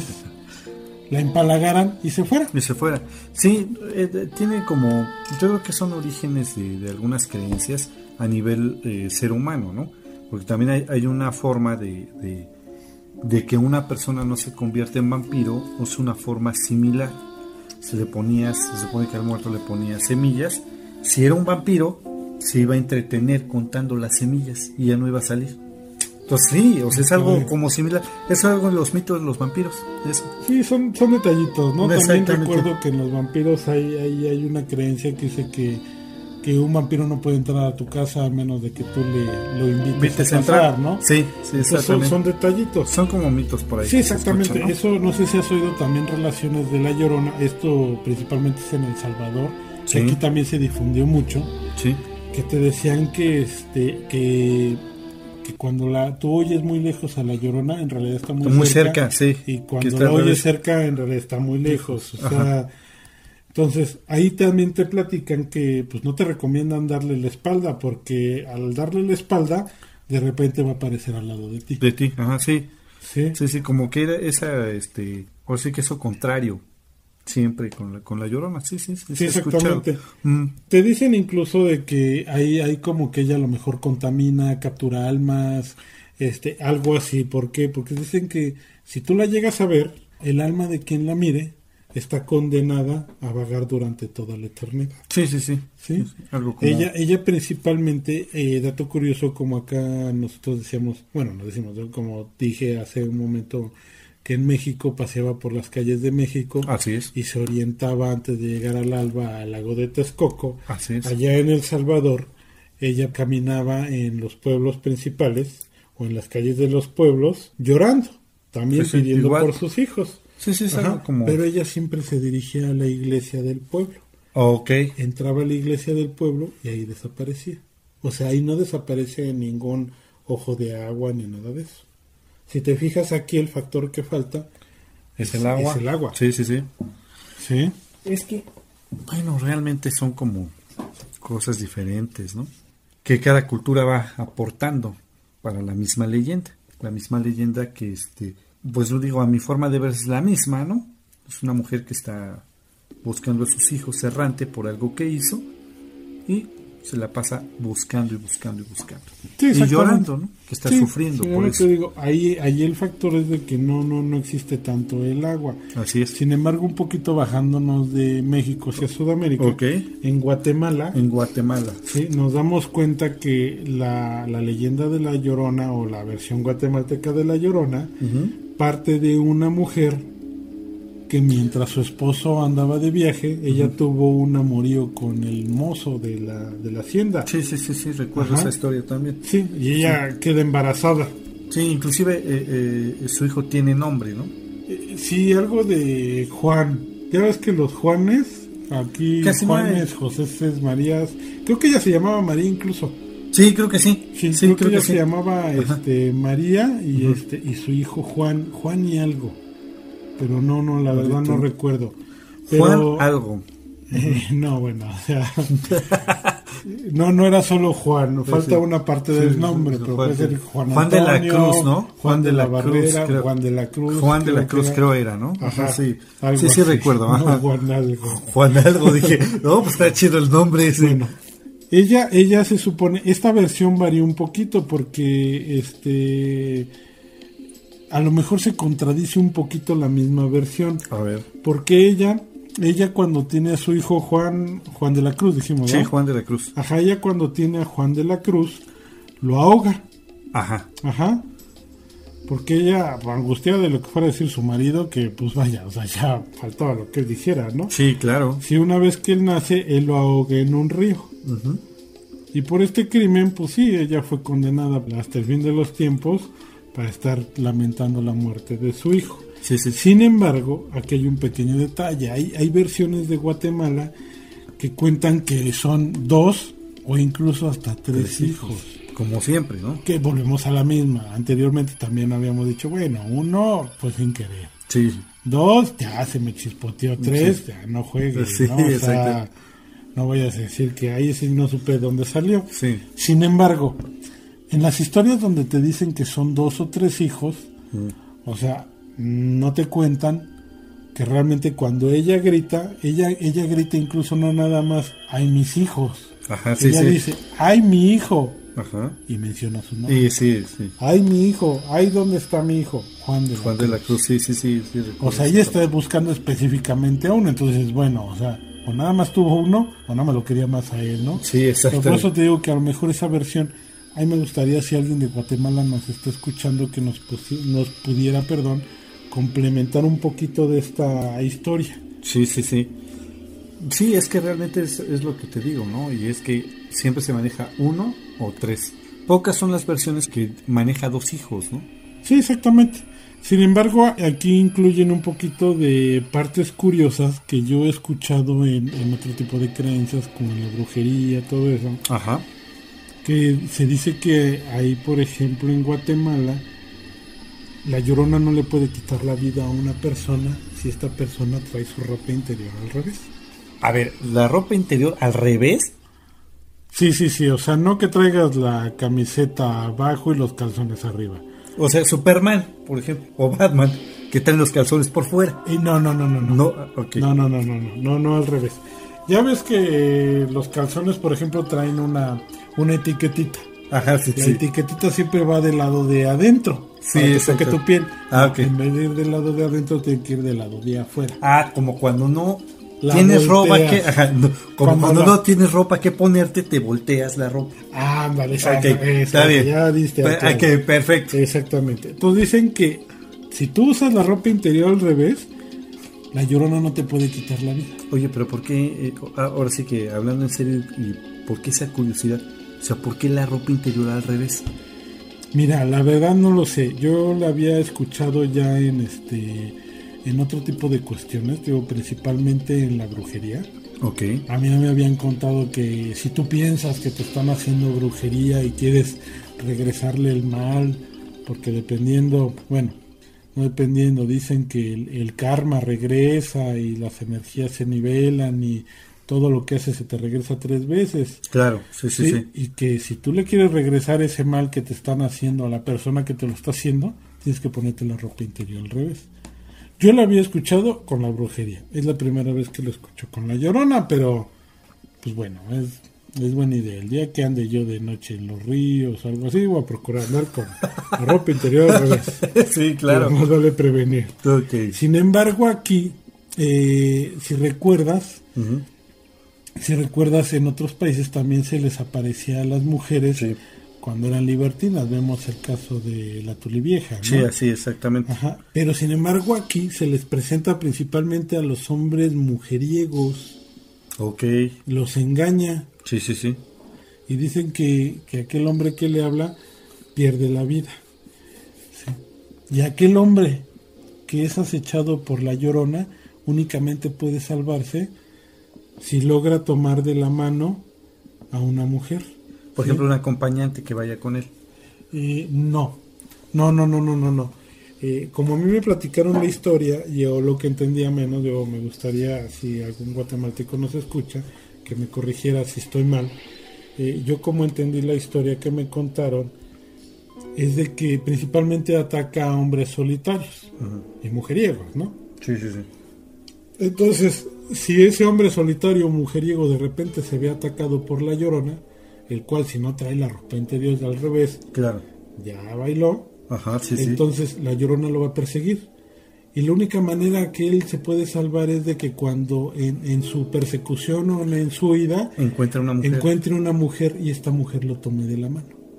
la empalagaran y se fuera.
Y se fuera. Sí, eh, tiene como, yo creo que son orígenes de, de algunas creencias a nivel eh, ser humano, ¿no? Porque también hay, hay una forma de, de, de que una persona no se convierte en vampiro, es una forma similar. Se le ponía, se supone que al muerto le ponía semillas. Si era un vampiro, se iba a entretener contando las semillas y ya no iba a salir. Entonces sí, o sea, es algo como similar. Es algo en los mitos de los vampiros. Eso.
Sí, son, son detallitos, ¿no? También
Exactamente.
recuerdo que en los vampiros hay, hay, hay una creencia que dice que, que un vampiro no puede entrar a tu casa a menos de que tú le lo invites
Invites
a
a entrar,
pasar, ¿no?
Sí, sí, exactamente.
Son, son detallitos.
Son como mitos por ahí.
Sí, exactamente.
Escuchan, ¿no?
Eso no sé si has oído también relaciones de La Llorona. Esto principalmente es en El Salvador.
Sí.
Que aquí también se difundió mucho.
Sí.
Que te decían que este que, que cuando la tú oyes muy lejos a La Llorona, en realidad está muy,
muy
cerca,
cerca. Sí.
Y cuando la oyes cerca, en realidad está muy lejos. O sea, Ajá. Entonces ahí también te platican que pues no te recomiendan darle la espalda, porque al darle la espalda de repente va a aparecer al lado de ti.
De ti, ajá, sí.
Sí,
sí, sí, como que era esa, este, o sí que eso contrario, siempre con la, con la Llorona, sí, sí, sí.
Sí, exactamente. Mm. Te dicen incluso de que ahí hay como que ella a lo mejor contamina, captura almas, este, algo así. ¿Por qué? Porque dicen que si tú la llegas a ver, el alma de quien la mire está condenada a vagar durante toda la eternidad.
Sí, sí, sí.
¿Sí?
Sí, algo como...
Ella, ella principalmente, eh, dato curioso, como acá nosotros decíamos, bueno, nos decimos, como dije hace un momento, que en México paseaba por las calles de México.
Así es.
Y se orientaba antes de llegar al alba al lago de Texcoco.
Así es.
Allá en El Salvador, ella caminaba en los pueblos principales o en las calles de los pueblos llorando, también sí, sí, pidiendo igual. Por sus hijos.
Sí, sí, es algo como...
Pero ella siempre se dirigía a la iglesia del pueblo.
Ok.
Entraba a la iglesia del pueblo y ahí desaparecía. O sea, ahí no desaparece ningún ojo de agua ni nada de eso. Si te fijas aquí, el factor que falta
es, es el agua.
Es el agua.
Sí, sí, sí.
Sí.
Es que, bueno, realmente son como cosas diferentes, ¿no? Que cada cultura va aportando para la misma leyenda. La misma leyenda que, este, pues yo digo, a mi forma de ver es la misma, ¿no? Es una mujer que está buscando a sus hijos errante por algo que hizo y se la pasa buscando y buscando y buscando.
Sí,
y llorando, ¿no? Que está sí, sufriendo
sí,
por eso.
Te digo, ahí, ahí el factor es de que no, no, no existe tanto el agua.
Así es.
Sin embargo, un poquito bajándonos de México hacia Sudamérica,
okay.
en Guatemala,
en Guatemala,
sí, nos damos cuenta que la, la leyenda de la Llorona o la versión guatemalteca de la Llorona uh-huh. parte de una mujer que mientras su esposo andaba de viaje, ella uh-huh. tuvo un amorío con el mozo de la, de la hacienda.
Sí, sí, sí, sí, recuerdo Ajá. esa historia también.
Sí, y ella sí. queda embarazada.
Sí, inclusive eh, eh, su hijo tiene nombre, ¿no?
Eh, sí, algo de Juan. Ya ves que los Juanes, aquí Casi Juanes, José Marías, creo que ella se llamaba María incluso.
Sí, creo que sí.
Sí, sí creo, creo que ella que se sí. llamaba este, María y, uh-huh. este, y su hijo Juan, Juan y algo. Pero no, no, la verdad no recuerdo. Pero,
Juan algo.
Eh, no, bueno, o sea... no, no era solo Juan, falta sí, sí. una parte del sí, nombre, sí, pero Juan, puede ser Juan
Juan
Antonio,
de la Cruz, ¿no?
Juan, Juan de, de la, la Barrera,
Cruz,
Juan de la Cruz.
Juan de la Cruz creo era, ¿no?
Ajá,
sí, sí, sí recuerdo.
No, Juan algo.
Juan algo, dije, no, pues está chido el nombre ese.
Bueno, ella, ella se supone, esta versión varió un poquito porque, este... a lo mejor se contradice un poquito la misma versión.
A ver.
Porque ella, ella cuando tiene a su hijo Juan, Juan de la Cruz, dijimos, ¿no?
Sí, Juan de la Cruz.
Ajá, ella cuando tiene a Juan de la Cruz, lo ahoga.
Ajá.
Ajá. porque ella, angustiada de lo que fuera a decir su marido, que pues vaya, o sea, ya faltaba lo que él dijera, ¿no?
Sí, claro.
Si una vez que él nace, él lo ahogue en un río.
Uh-huh.
Y por este crimen, pues sí, ella fue condenada hasta el fin de los tiempos para estar lamentando la muerte de su hijo.
Sí, sí.
Sin embargo, aquí hay un pequeño detalle. Hay, hay versiones de Guatemala que cuentan que son dos o incluso hasta tres, tres hijos. hijos.
Como siempre, ¿no?
Que volvemos a la misma. Anteriormente también habíamos dicho, bueno, uno, pues sin querer.
Sí.
Dos, ya se me chispoteó. Tres, sí. Ya no juegues,
sí,
¿no? O sea, no vayas a decir que ahí sí no supe dónde salió.
Sí.
Sin embargo, en las historias donde te dicen que son dos o tres hijos, mm. o sea, no te cuentan que realmente cuando ella grita, ella ella grita incluso no nada más, ¡ay, mis hijos!
Ajá, sí,
ella
sí.
dice, ¡ay, mi hijo!
Ajá.
Y menciona su nombre.
Sí, sí, sí.
¡Ay, mi hijo! ¡Ay, dónde está mi hijo! Juan de la
Juan
Cruz.
de la Cruz, sí, sí, sí. sí
o sea, ella está buscando específicamente a uno, entonces, bueno, o sea, o nada más tuvo uno, o nada más lo quería más a él, ¿no?
Sí, exacto.
Por eso te digo que a lo mejor esa versión, ahí me gustaría si alguien de Guatemala nos está escuchando que nos, nos pudiera, perdón, complementar un poquito de esta historia.
Sí, sí, sí. Sí, es que realmente es, es lo que te digo, ¿no? Y es que siempre se maneja uno o tres. Pocas son las versiones que maneja dos hijos, ¿no?
Sí, exactamente. Sin embargo, aquí incluyen un poquito de partes curiosas que yo he escuchado en, en otro tipo de creencias, como en la brujería, todo eso.
Ajá.
Que se dice que ahí, por ejemplo, en Guatemala, la Llorona no le puede quitar la vida a una persona si esta persona trae su ropa interior al revés.
A ver, ¿la ropa interior al revés?
Sí, sí, sí, o sea, no que traigas la camiseta abajo y los calzones arriba.
O sea, Superman, por ejemplo, o Batman, que traen los calzones por fuera.
Y no, no, no, no, no.
No, okay.
no, no, no, no, no, no, no al revés. Ya ves que los calzones, por ejemplo, traen una, una etiquetita.
Ajá, sí,
la
sí.
etiquetita siempre va del lado de adentro.
Sí,
para que toque tu piel.
Ah, ok.
En vez de ir del lado de adentro, tiene que ir del lado de afuera.
Ah, como cuando no
la
tienes
volteas.
ropa que... Ajá, no, como cuando, cuando
la...
no tienes ropa que ponerte, te volteas la ropa.
Ah, vale,
okay, está bien.
Ya diste.
Per- okay, perfecto.
Exactamente. Entonces dicen que si tú usas la ropa interior al revés, la Llorona no te puede quitar la vida.
Oye, pero ¿por qué? Eh, ahora sí que hablando en serio, ¿y por qué esa curiosidad? O sea, ¿por qué la ropa interior al revés?
Mira, la verdad no lo sé. Yo la había escuchado ya en este, en otro tipo de cuestiones, digo, principalmente en la brujería.
Okay.
A mí no me habían contado que si tú piensas que te están haciendo brujería y quieres regresarle el mal, porque dependiendo, bueno, no dependiendo, dicen que el, el karma regresa y las energías se nivelan y todo lo que haces se te regresa tres veces.
Claro, sí, sí, sí, sí.
Y que si tú le quieres regresar ese mal que te están haciendo a la persona que te lo está haciendo, tienes que ponerte la ropa interior al revés. Yo la había escuchado con la brujería. Es la primera vez que lo escucho con la Llorona, pero pues bueno, es, es buena idea. El día que ande yo de noche en los ríos o algo así, voy a procurar andar con la ropa interior al revés.
Sí, claro.
Pero más vale prevenir.
Okay.
Sin embargo, aquí, eh, si recuerdas... Uh-huh. Si recuerdas, en otros países también se les aparecía a las mujeres sí. cuando eran libertinas. Vemos el caso de la Tulivieja, ¿no?
Sí, así, exactamente.
Ajá. Pero sin embargo aquí se les presenta principalmente a los hombres mujeriegos.
Ok.
Los engaña.
Sí, sí, sí.
Y dicen que, que aquel hombre que le habla pierde la vida. Sí. Y aquel hombre que es acechado por la Llorona únicamente puede salvarse si logra tomar de la mano a una mujer.
Por ¿sí? ejemplo, un acompañante que vaya con él.
Eh, no, no, no, no, no, no, no. Eh, como a mí me platicaron la historia, yo lo que entendía menos, yo me gustaría, si algún guatemalteco nos escucha, que me corrigiera si estoy mal. Eh, yo como entendí la historia que me contaron, es de que principalmente ataca a hombres solitarios uh-huh. y mujeriegos, ¿no?
Sí, sí, sí.
Entonces, si ese hombre solitario o mujeriego de repente se ve atacado por la Llorona, el cual si no trae la ropa interior al revés,
claro,
ya bailó,
ajá, sí,
entonces
sí.
la Llorona lo va a perseguir. Y la única manera que él se puede salvar es de que cuando en, en su persecución o en su huida
encuentre una mujer.
encuentre una mujer y esta mujer lo tome de la mano.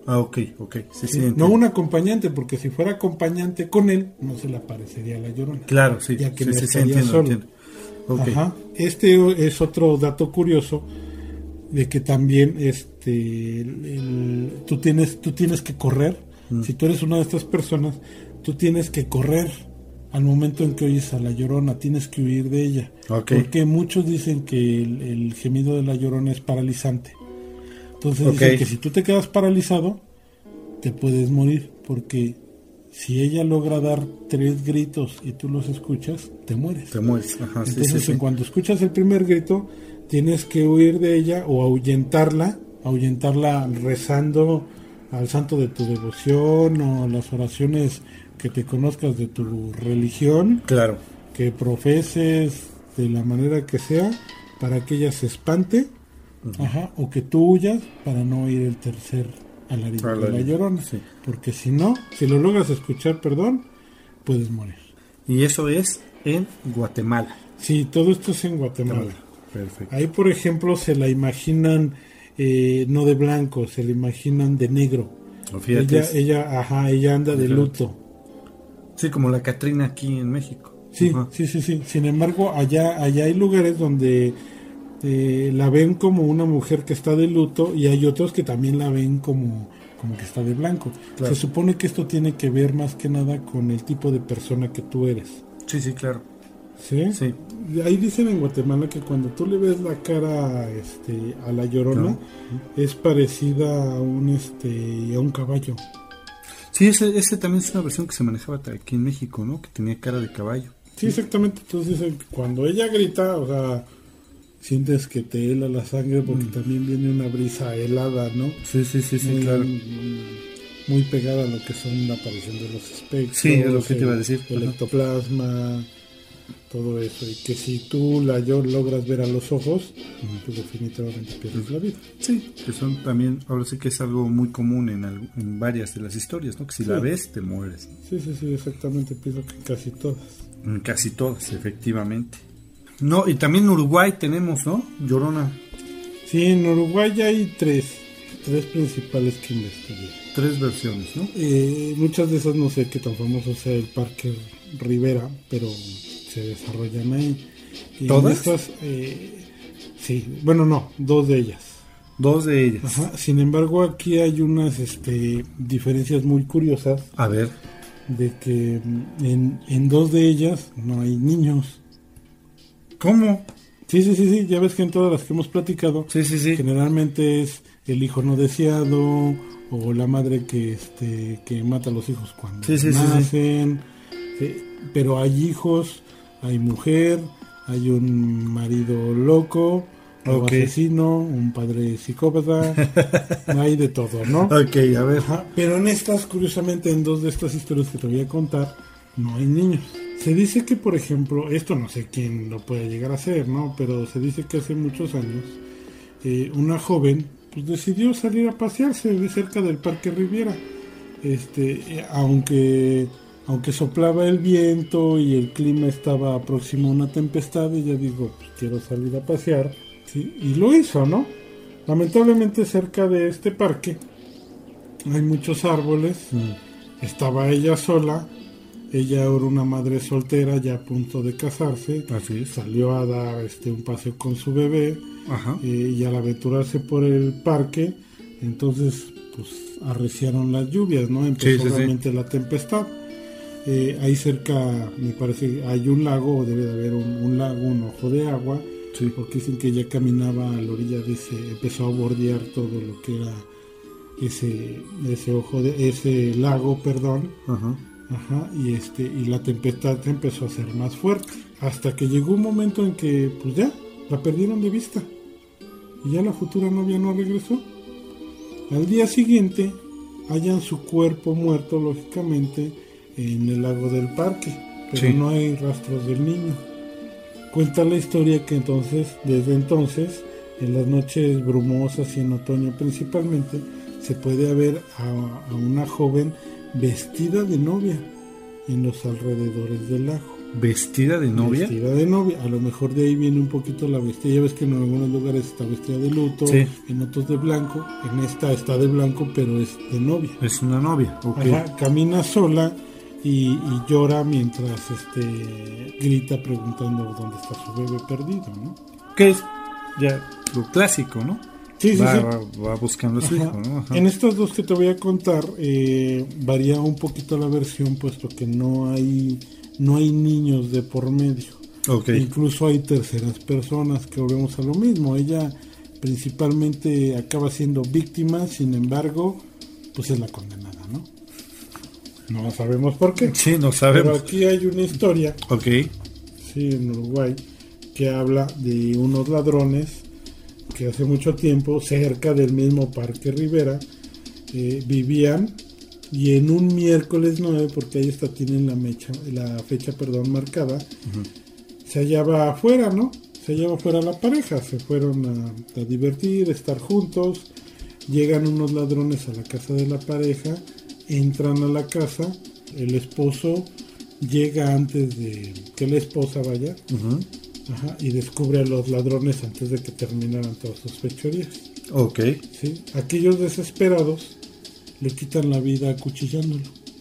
Ah, ok, ok. Sí, sí,
Sí, no un acompañante, porque si fuera acompañante con él, no se le aparecería la Llorona.
Claro, sí.
Ya que
sí,
no
sí, sí,
estaría
entiendo,
solo.
entiendo. Okay.
Ajá. Este es otro dato curioso de que también este el, el, tú tienes tú tienes que correr. Mm. Si tú eres una de estas personas, tú tienes que correr al momento en que oyes a la Llorona, tienes que huir de ella. Okay. Porque muchos dicen que el, el gemido de la Llorona es paralizante. Entonces okay. dicen que si tú te quedas paralizado, te puedes morir, porque si ella logra dar tres gritos y tú los escuchas, te mueres.
Te mueres. Ajá,
Entonces,
sí, sí,
en
sí.
cuanto escuchas el primer grito, tienes que huir de ella o ahuyentarla, ahuyentarla rezando al santo de tu devoción o las oraciones que te conozcas de tu religión.
Claro.
Que profeses de la manera que sea para que ella se espante, uh-huh. ajá, o que tú huyas para no oír el tercer alarido de la Llorona. Sí. Porque si no, si lo logras escuchar, perdón, puedes morir.
Y eso es en Guatemala.
Sí, todo esto es en Guatemala.
Perfecto.
Ahí, por ejemplo, se la imaginan eh, no de blanco, se la imaginan de negro.
Oh, fíjate,
ella, es... ella, ajá, ella anda fíjate. de luto.
Sí, como la Catrina aquí en México.
Sí, uh-huh. sí, sí, sí. Sin embargo, allá, allá hay lugares donde eh, la ven como una mujer que está de luto y hay otros que también la ven como, como que está de blanco. Claro. Se supone que esto tiene que ver más que nada con el tipo de persona que tú eres.
Sí, sí, claro.
¿Sí?
Sí.
Ahí dicen en Guatemala que cuando tú le ves la cara este, a la Llorona, no. es parecida a un este a un caballo.
Sí, ese, ese también es una versión que se manejaba aquí en México, ¿no? Que tenía cara de caballo.
Sí, exactamente. Entonces dicen que cuando ella grita, o sea, sientes que te hela la sangre porque mm. también viene una brisa helada, ¿no?
Sí, sí, sí, sí,
muy,
claro.
Muy pegada a lo que son la aparición de los espectros.
Sí, es lo que te iba a decir.
El Ajá. ectoplasma, todo eso. Y que si tú la yo logras ver a los ojos, uh-huh. pues definitivamente pierdes la vida.
Sí, que son también, ahora sí que es algo muy común en, algo, en varias de las historias, ¿no? Que si sí. la ves, te mueres.
Sí, sí, sí, exactamente. Pienso que casi todas.
En casi todas, efectivamente. No, y también en Uruguay tenemos, ¿no? Llorona.
Sí, en Uruguay ya hay tres, tres principales que investigué.
Tres versiones, ¿no?
Eh, muchas de esas no sé qué tan famoso sea el Parque Rivera, pero se desarrollan ahí. Y
¿todas?
Estas, eh, sí, bueno, no, dos de ellas.
Dos de ellas.
Ajá. Sin embargo, aquí hay unas este, diferencias muy curiosas.
A ver.
De que en, en dos de ellas no hay niños.
¿Cómo?
Sí, sí, sí, sí, ya ves que en todas las que hemos platicado,
sí, sí, sí.
generalmente es el hijo no deseado o la madre que este que mata a los hijos cuando
sí, sí,
nacen.
Sí,
sí. Sí, pero hay hijos, hay mujer, hay un marido loco, un okay. asesino, un padre psicópata, hay de todo, ¿no?
Ok, a ver.
Ajá, pero en estas, curiosamente, en dos de estas historias que te voy a contar, no hay niños. Se dice que, por ejemplo, esto no sé quién lo puede llegar a hacer, ¿no? Pero se dice que hace muchos años eh, una joven pues decidió salir a pasearse de cerca del Parque Riviera. Este, eh, aunque aunque soplaba el viento y el clima estaba próximo a una tempestad, ella dijo, pues quiero salir a pasear. Sí, y lo hizo, ¿no? Lamentablemente cerca de este parque hay muchos árboles. Mm. Estaba ella sola. Ella era una madre soltera ya a punto de casarse.
Así es.
Salió a dar este un paseo con su bebé.
Ajá.
Eh, y al aventurarse por el parque, entonces pues arreciaron las lluvias, ¿no? Empezó sí, sí, realmente sí. la tempestad. Eh, ahí cerca, me parece, hay un lago, o debe de haber un, un lago, un ojo de agua. Sí. Porque dicen que ella caminaba a la orilla de ese, empezó a bordear todo lo que era ese, ese ojo de, ese lago, perdón.
Ajá.
Ajá, y este, y la tempestad se empezó a hacer más fuerte. Hasta que llegó un momento en que, pues ya, la perdieron de vista. Y ya la futura novia no regresó. Al día siguiente, hallan su cuerpo muerto, lógicamente, en el lago del parque. Pero sí. no hay rastros del niño. Cuenta la historia que entonces, desde entonces, en las noches brumosas y en otoño principalmente, se puede ver a, a una joven vestida de novia en los alrededores del lago.
¿Vestida de novia?
Vestida de novia. A lo mejor de ahí viene un poquito la vestida. Ya ves que en algunos lugares está vestida de luto,
sí.
En otros de blanco. En esta está de blanco, pero es de novia.
Es una novia, ok.
Ajá, camina sola y, y llora mientras este grita preguntando dónde está su bebé perdido, ¿no?
Que es ya lo clásico, ¿no?
Sí, sí,
va,
sí.
Va, va buscando a su
Ajá.
hijo, ¿no? Ajá.
En estas dos que te voy a contar eh, varía un poquito la versión, puesto que no hay no hay niños de por medio.
Okay.
Incluso hay terceras personas, que volvemos a lo mismo. Ella principalmente acaba siendo víctima, sin embargo, pues es la condenada, ¿no? No sabemos por qué.
Sí, no sabemos.
Pero aquí hay una historia,
Ok.
sí, en Uruguay, que habla de unos ladrones que hace mucho tiempo, cerca del mismo Parque Rivera, eh, vivían, y en un miércoles nueve, porque ahí está, tienen la, mecha, la fecha perdón, marcada, uh-huh. Se hallaba afuera, ¿no? Se hallaba afuera la pareja, se fueron a, a divertir, a estar juntos, llegan unos ladrones a la casa de la pareja, entran a la casa, el esposo llega antes de que la esposa vaya, uh-huh. Ajá, y descubre a los ladrones antes de que terminaran todas sus fechorías.
Ok.
¿Sí? Aquellos desesperados le quitan la vida acuchillándolo.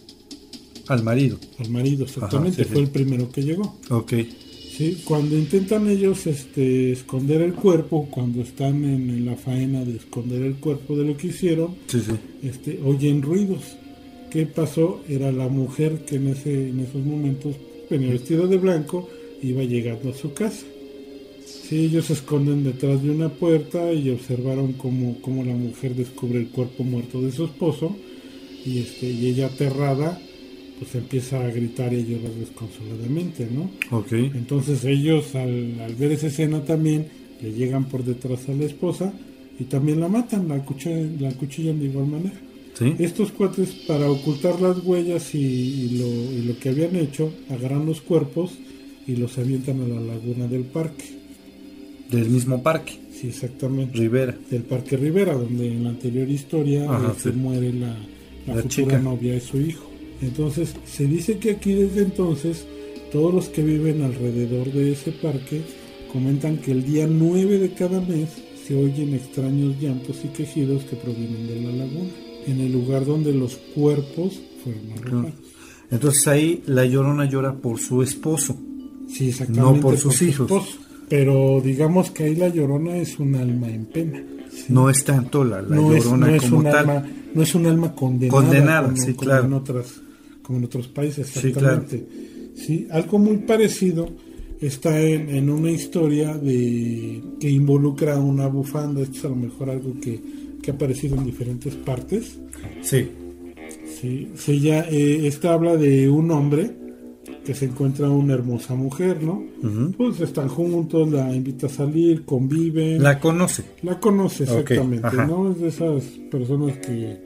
Al marido.
Al marido, exactamente. Ajá, sí, fue sí. El primero que llegó.
Ok.
¿Sí? Cuando intentan ellos este, esconder el cuerpo, cuando están en, en la faena de esconder el cuerpo de lo que hicieron,
sí, sí.
Este, oyen ruidos. ¿Qué pasó? Era la mujer que en, ese, en esos momentos venía vestida de blanco, iba llegando a su casa. Sí, ellos se esconden detrás de una puerta y observaron cómo, cómo la mujer descubre el cuerpo muerto de su esposo, y este y ella, aterrada, pues empieza a gritar y a llorar desconsoladamente, ¿no?
Okay.
Entonces ellos al, al ver esa escena también le llegan por detrás a la esposa y también la matan, la acuchillan, la acuchillan de igual manera.
¿Sí?
Estos cuates, para ocultar las huellas y, y, lo, y lo que habían hecho, agarran los cuerpos y los avientan a la laguna del parque.
¿Del mismo parque?
Sí, exactamente.
Rivera.
Del Parque Rivera, donde en la anterior historia
Ajá,
se
sí.
muere la, la,
la
futura
chica.
novia de su hijo. Entonces, se dice que aquí desde entonces, todos los que viven alrededor de ese parque comentan que el día nueve de cada mes se oyen extraños llantos y quejidos que provienen de la laguna, en el lugar donde los cuerpos fueron arrojados.
Entonces ahí la Llorona llora por su esposo.
Sí, exactamente.
No por sus
por su
hijos.
Esposo. Pero digamos que ahí la Llorona es un alma en pena. ¿Sí?
No es tanto la, la
no
Llorona
es, no
como
es
tal.
Alma, no es un alma condenada.
Condenada,
como,
sí,
como
claro.
En otras, como en otros países, exactamente.
Sí, claro.
Sí, algo muy parecido está en, en una historia de que involucra una bufanda. Esto es a lo mejor algo que, que ha aparecido en diferentes partes.
Sí.
Sí, sí ya, eh, esta habla de un hombre que se encuentra una hermosa mujer, ¿no? Uh-huh. Pues están juntos, la invita a salir, conviven.
La conoce.
La conoce, exactamente,
okay.
¿no? Es de esas personas que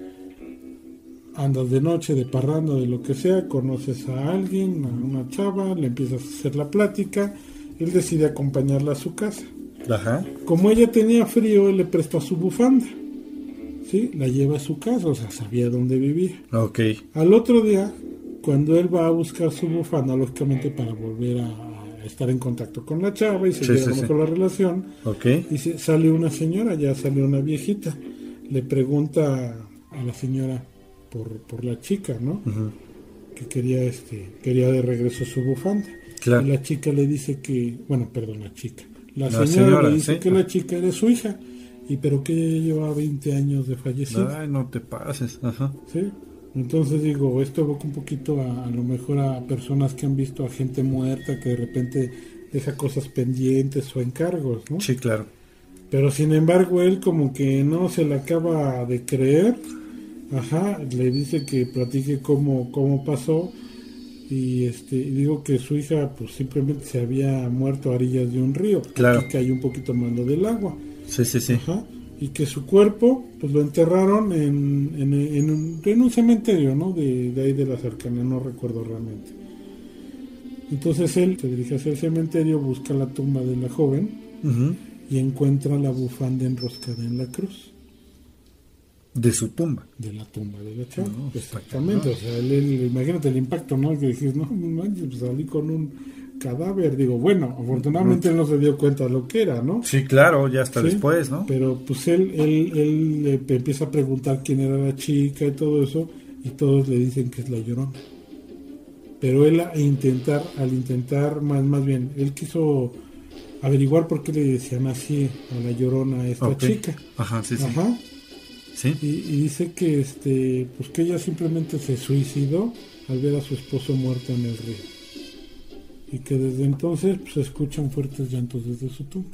andas de noche, de parranda, de lo que sea, conoces a alguien, a una chava, le empiezas a hacer la plática, él decide acompañarla a su casa.
Ajá.
Como ella tenía frío, él le presta su bufanda, ¿sí? La lleva a su casa, o sea, sabía dónde vivía.
Ok.
Al otro día, cuando él va a buscar su bufanda, lógicamente para volver a, a estar en contacto con la chava y seguir sí, sí, sí. la relación,
okay.
Y se, sale una señora, ya salió una viejita, le pregunta a la señora por, por la chica, ¿no? Uh-huh. Que quería este quería de regreso su bufanda.
Claro.
Y la chica le dice que, bueno, perdón, la chica. La,
la
señora,
señora
le dice
¿sí?
que la chica era su hija, y pero que ella lleva veinte años de fallecido.
Ay, no te pases, ajá.
Sí. Entonces digo, esto evoca un poquito a, a lo mejor a personas que han visto a gente muerta que de repente deja cosas pendientes o encargos, ¿no?
Sí, claro.
Pero sin embargo él como que no se le acaba de creer, ajá, le dice que platique cómo, cómo pasó, y este y digo que su hija pues simplemente se había muerto a orillas de un río,
claro.
Que cayó un poquito malo del agua.
Sí, sí, sí.
Ajá. Y que su cuerpo pues lo enterraron en, en, en, un, en un cementerio, ¿no? De, de ahí de la cercanía, no recuerdo realmente. Entonces él se dirige hacia el cementerio, busca la tumba de la joven, uh-huh. Y encuentra la bufanda enroscada en la cruz.
De su tumba.
De la tumba de la chava.
No,
exactamente. No. O sea, el, el, imagínate el impacto, ¿no? Que dijiste, no, no manches, pues salí con un cadáver. Digo, bueno, afortunadamente no. él no se dio cuenta de lo que era, ¿no?
Sí, claro, ya hasta ¿Sí? después, ¿no?
Pero pues él, él, él le empieza a preguntar quién era la chica y todo eso, y todos le dicen que es la Llorona. Pero él a intentar, al intentar, más, más bien, él quiso averiguar por qué le decían así a la Llorona a esta okay. chica.
Ajá, sí, sí.
Ajá.
¿Sí?
Y, y dice que este pues que ella simplemente se suicidó al ver a su esposo muerto en el río, y que desde entonces pues, se escuchan fuertes llantos desde su tumba.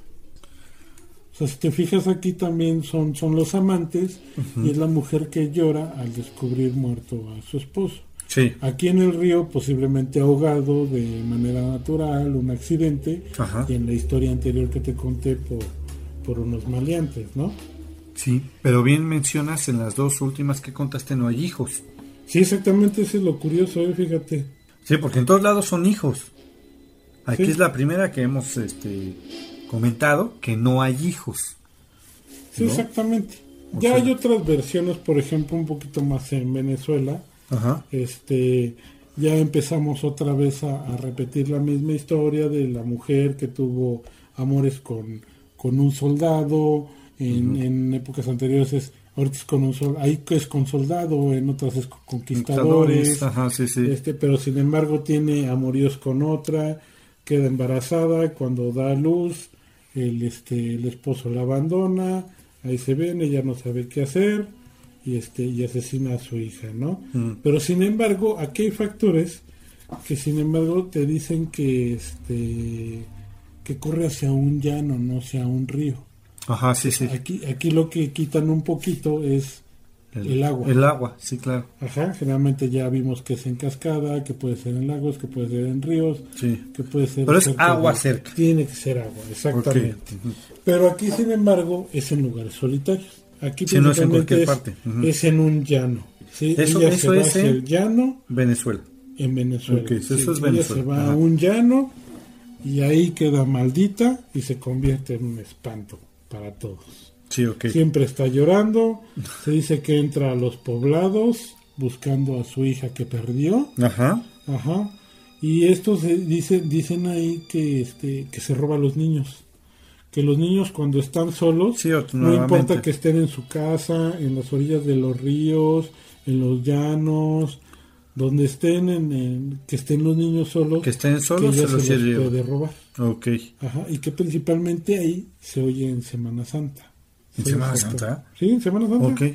O sea, si te fijas aquí también son, son los amantes, uh-huh. y es la mujer que llora al descubrir muerto a su esposo.
Sí.
Aquí en el río posiblemente ahogado de manera natural, un accidente. Ajá. Y en la historia anterior que te conté por, por unos maleantes, ¿no?
Sí, pero bien mencionas en las dos últimas que contaste no hay hijos.
Sí, exactamente, eso es lo curioso, ¿eh? Fíjate.
Sí, porque en todos lados son hijos. Aquí sí. es la primera que hemos este, comentado que no hay hijos.
Sí, ¿no? Exactamente. O ya sea... hay otras versiones, por ejemplo, un poquito más en Venezuela.
Ajá.
Este, ya empezamos otra vez a, a repetir la misma historia de la mujer que tuvo amores con, con un soldado. En, uh-huh. en épocas anteriores es, ahorita es con un soldado, ahí es con soldado, en otras es con conquistadores,
Ajá, sí, sí.
Este, pero sin embargo tiene amoríos con otra, queda embarazada, cuando da a luz, el, este, el esposo la abandona, ahí se ven, ella no sabe qué hacer, y este, y asesina a su hija, ¿no?
Uh-huh.
Pero sin embargo, aquí hay factores que sin embargo te dicen que este que corre hacia un llano, no hacia un río.
Ajá, sí, sí.
Aquí, aquí lo que quitan un poquito es el, el agua.
El agua, sí, claro.
Ajá, generalmente ya vimos que es en cascada, que puede ser en lagos, que puede ser en ríos,
sí.
que puede ser...
Pero es agua de, cerca.
Tiene que ser agua, exactamente. Okay. Uh-huh. Pero aquí, sin embargo, es en lugares solitarios. Aquí
sí, no es en cualquier
es,
parte. Uh-huh.
Es en un llano. ¿Sí?
Eso,
ella
eso
se va
es
hacia
en
el llano.
Venezuela.
En Venezuela.
Okay,
sí,
eso es
ella
Venezuela.
se va
Ajá.
a un llano y ahí queda maldita y se convierte en un espanto para todos.
Sí, okay.
Siempre está llorando. Se dice que entra a los poblados buscando a su hija que perdió.
Ajá.
Ajá. Y estos se dice, dicen ahí que este que se roba a los niños. Que los niños cuando están solos,
sí,
no importa que estén en su casa, en las orillas de los ríos, en los llanos, donde estén, en, en que estén los niños solos,
que estén solos,
que ella
se los,
se los puede robar.
Okay.
Ajá. Y que principalmente ahí se oye en Semana Santa.
¿En sí, Semana Santa?
Sí, en Semana Santa.
Ok.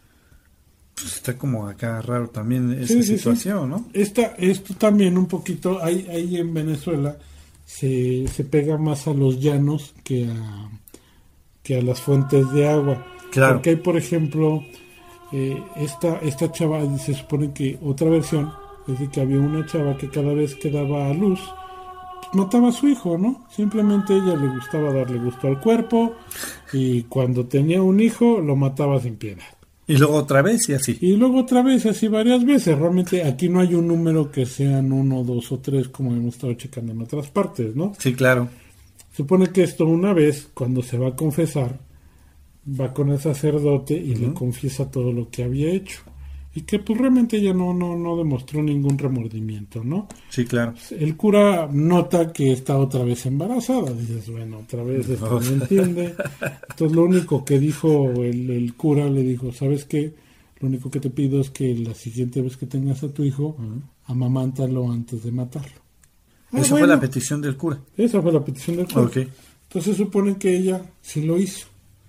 Pues está como acá raro también esa
sí, sí,
situación,
sí.
¿no?
Esta, esto también un poquito, ahí, ahí en Venezuela se, se pega más a los llanos que a, que a las fuentes de agua.
Claro.
Porque hay, por ejemplo, eh, esta, esta chava, se supone que otra versión es de que había una chava que cada vez que daba a luz, mataba a su hijo, ¿no? Simplemente a ella le gustaba darle gusto al cuerpo y cuando tenía un hijo lo mataba sin piedad.
Y luego otra vez y así.
Y luego otra vez así varias veces. Realmente aquí no hay un número que sean uno, dos o tres como hemos estado checando en otras partes, ¿no?
Sí, claro.
Supone que esto una vez, cuando se va a confesar, va con el sacerdote y uh-huh. le confiesa todo lo que había hecho. Y que pues realmente ella no, no, no demostró ningún remordimiento, ¿no?
Sí, claro.
El cura nota que está otra vez embarazada. Dices, bueno, otra vez esto no entiende. Entonces lo único que dijo el, el cura, le dijo, ¿sabes qué? Lo único que te pido es que la siguiente vez que tengas a tu hijo, uh-huh. amamántalo antes de matarlo.
Ah, esa bueno, fue la petición del cura.
Esa fue la petición del cura.
Okay.
Entonces supone que ella sí lo hizo.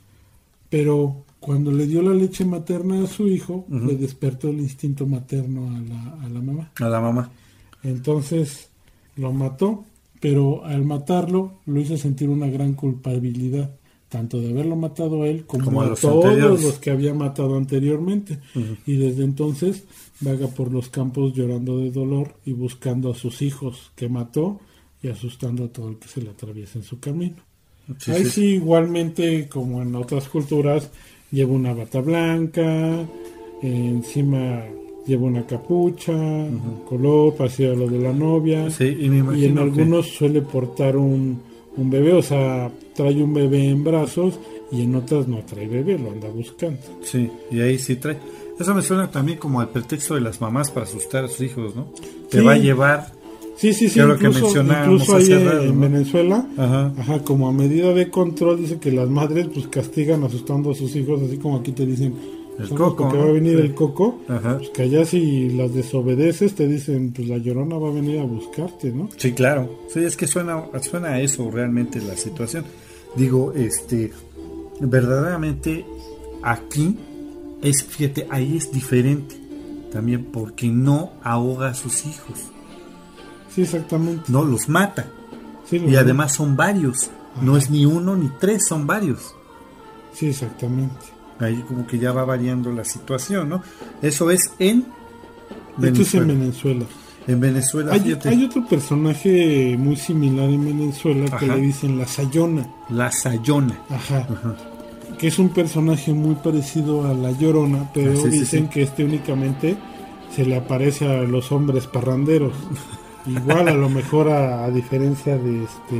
Pero cuando le dio la leche materna a su hijo, uh-huh. le despertó el instinto materno a la, a la mamá.
A la mamá.
Entonces lo mató, pero al matarlo lo hizo sentir una gran culpabilidad, tanto de haberlo matado a él como, como a, a los todos anteriores. Los que había matado anteriormente. Uh-huh. Y desde entonces vaga por los campos llorando de dolor y buscando a sus hijos que mató y asustando a todo el que se le atraviesa en su camino. Sí, Ahí sí. sí, igualmente, como en otras culturas, lleva una bata blanca, eh, encima lleva una capucha, uh-huh. color, parecido a lo de la novia,
sí, y, me
y en algunos que... suele portar un, un bebé, o sea, trae un bebé en brazos y en otras no trae bebé, lo anda buscando.
Sí, y ahí sí trae. Eso me suena también como al pretexto de las mamás para asustar a sus hijos, ¿no? Te
sí.
va a llevar.
Sí, sí, sí,
incluso,
que incluso ahí
rato,
en
¿no?
Venezuela,
ajá.
Ajá, como a medida de control, dice que las madres pues castigan asustando a sus hijos, así como aquí te dicen,
el
pues,
coco,
porque
¿no?
va a venir
sí.
el coco,
Ajá.
pues que allá si las desobedeces te dicen, pues la Llorona va a venir a buscarte, ¿no?
Sí, claro. Sí, es que suena, suena a eso realmente la situación. Digo, este, verdaderamente aquí es, fíjate, ahí es diferente también porque no ahoga a sus hijos.
Sí, exactamente.
No, los mata.
Sí,
y además son varios. Ajá. No es ni uno ni tres, son varios.
Sí, exactamente.
Ahí como que ya va variando la situación, ¿no? Eso es en
Venezuela. Esto es en Venezuela.
En Venezuela,
hay, hay otro personaje muy similar en Venezuela Ajá. que le dicen la Sayona.
La Sayona.
Ajá. Ajá. Que es un personaje muy parecido a la Llorona, pero ah, sí, dicen sí, sí. que este únicamente se le aparece a los hombres parranderos. Igual a lo mejor a, a diferencia de este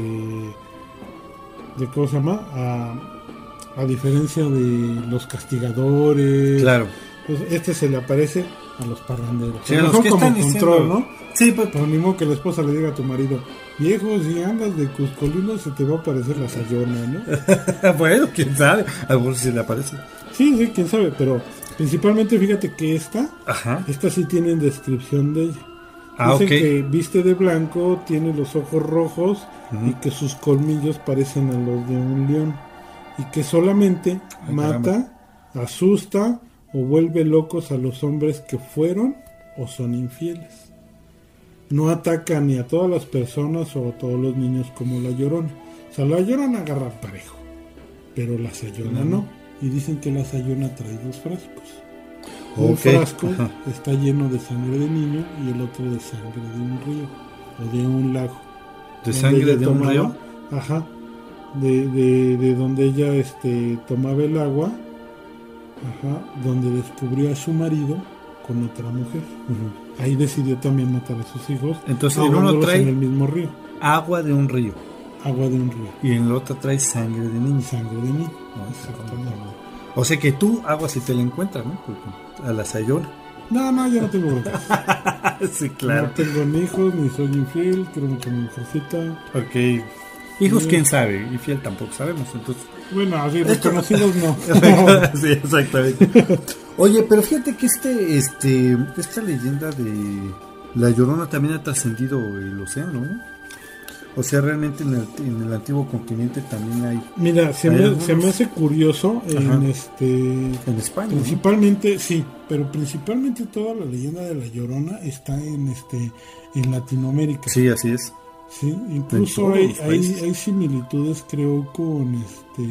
de cómo se llama a, a diferencia de los castigadores,
claro,
pues este se le aparece a los parranderos,
sí,
a
lo mejor como control, diciendo...
¿no?
Sí, pues
pero ni modo que la esposa le diga a tu marido, viejo, si andas de cuscolino se te va a aparecer la Sayona, ¿no?
Bueno, quién sabe, a lo mejor si le aparece.
Sí, sí, quién sabe, pero principalmente fíjate que esta,
Ajá.
esta sí tiene descripción de ella.
Ah,
Dicen
okay.
que viste de blanco, tiene los ojos rojos uh-huh. y que sus colmillos parecen a los de un león y que solamente Ay, mata, caramba. asusta o vuelve locos a los hombres que fueron o son infieles. No ataca ni a todas las personas o a todos los niños como la Llorona. O sea, la Llorona agarra parejo, pero la Sayona uh-huh. no. Y dicen que la Sayona trae dos frascos. Un okay. frasco Ajá. está lleno de sangre de niño y el otro de sangre de un río o de un lago.
¿De sangre de tomaba, un río?
Ajá. De, de, de donde ella este, tomaba el agua, ajá, donde descubrió a su marido con otra mujer. Uh-huh. Ahí decidió también matar a sus hijos.
Entonces en uno trae
en el mismo río.
Agua de un río.
Agua de un río.
Y en el otro trae sangre de niño.
Sangre de niño.
No, exactamente. O sea que tú agua si te la encuentras, ¿no? Porque a la Sayona.
No, no, yo no tengo broncas.
Sí, claro.
No tengo ni hijos, ni soy infiel, creo mucho en mi mujercita.
Ok. Hijos, sí. quién sabe, infiel tampoco sabemos, entonces.
Bueno, así reconocidos no.
Sí, exactamente. Oye, pero fíjate que este, este, esta leyenda de la Llorona también ha trascendido el océano, ¿no? O sea, realmente en el, en el antiguo continente también hay...
Mira, se,
hay
me,
algunos...
se me hace curioso en
Ajá.
este...
En España,
principalmente,
¿no?
Sí, pero principalmente toda la leyenda de la Llorona está en este en Latinoamérica.
Sí, así es.
Sí, incluso hay, hay, hay similitudes, creo, con este...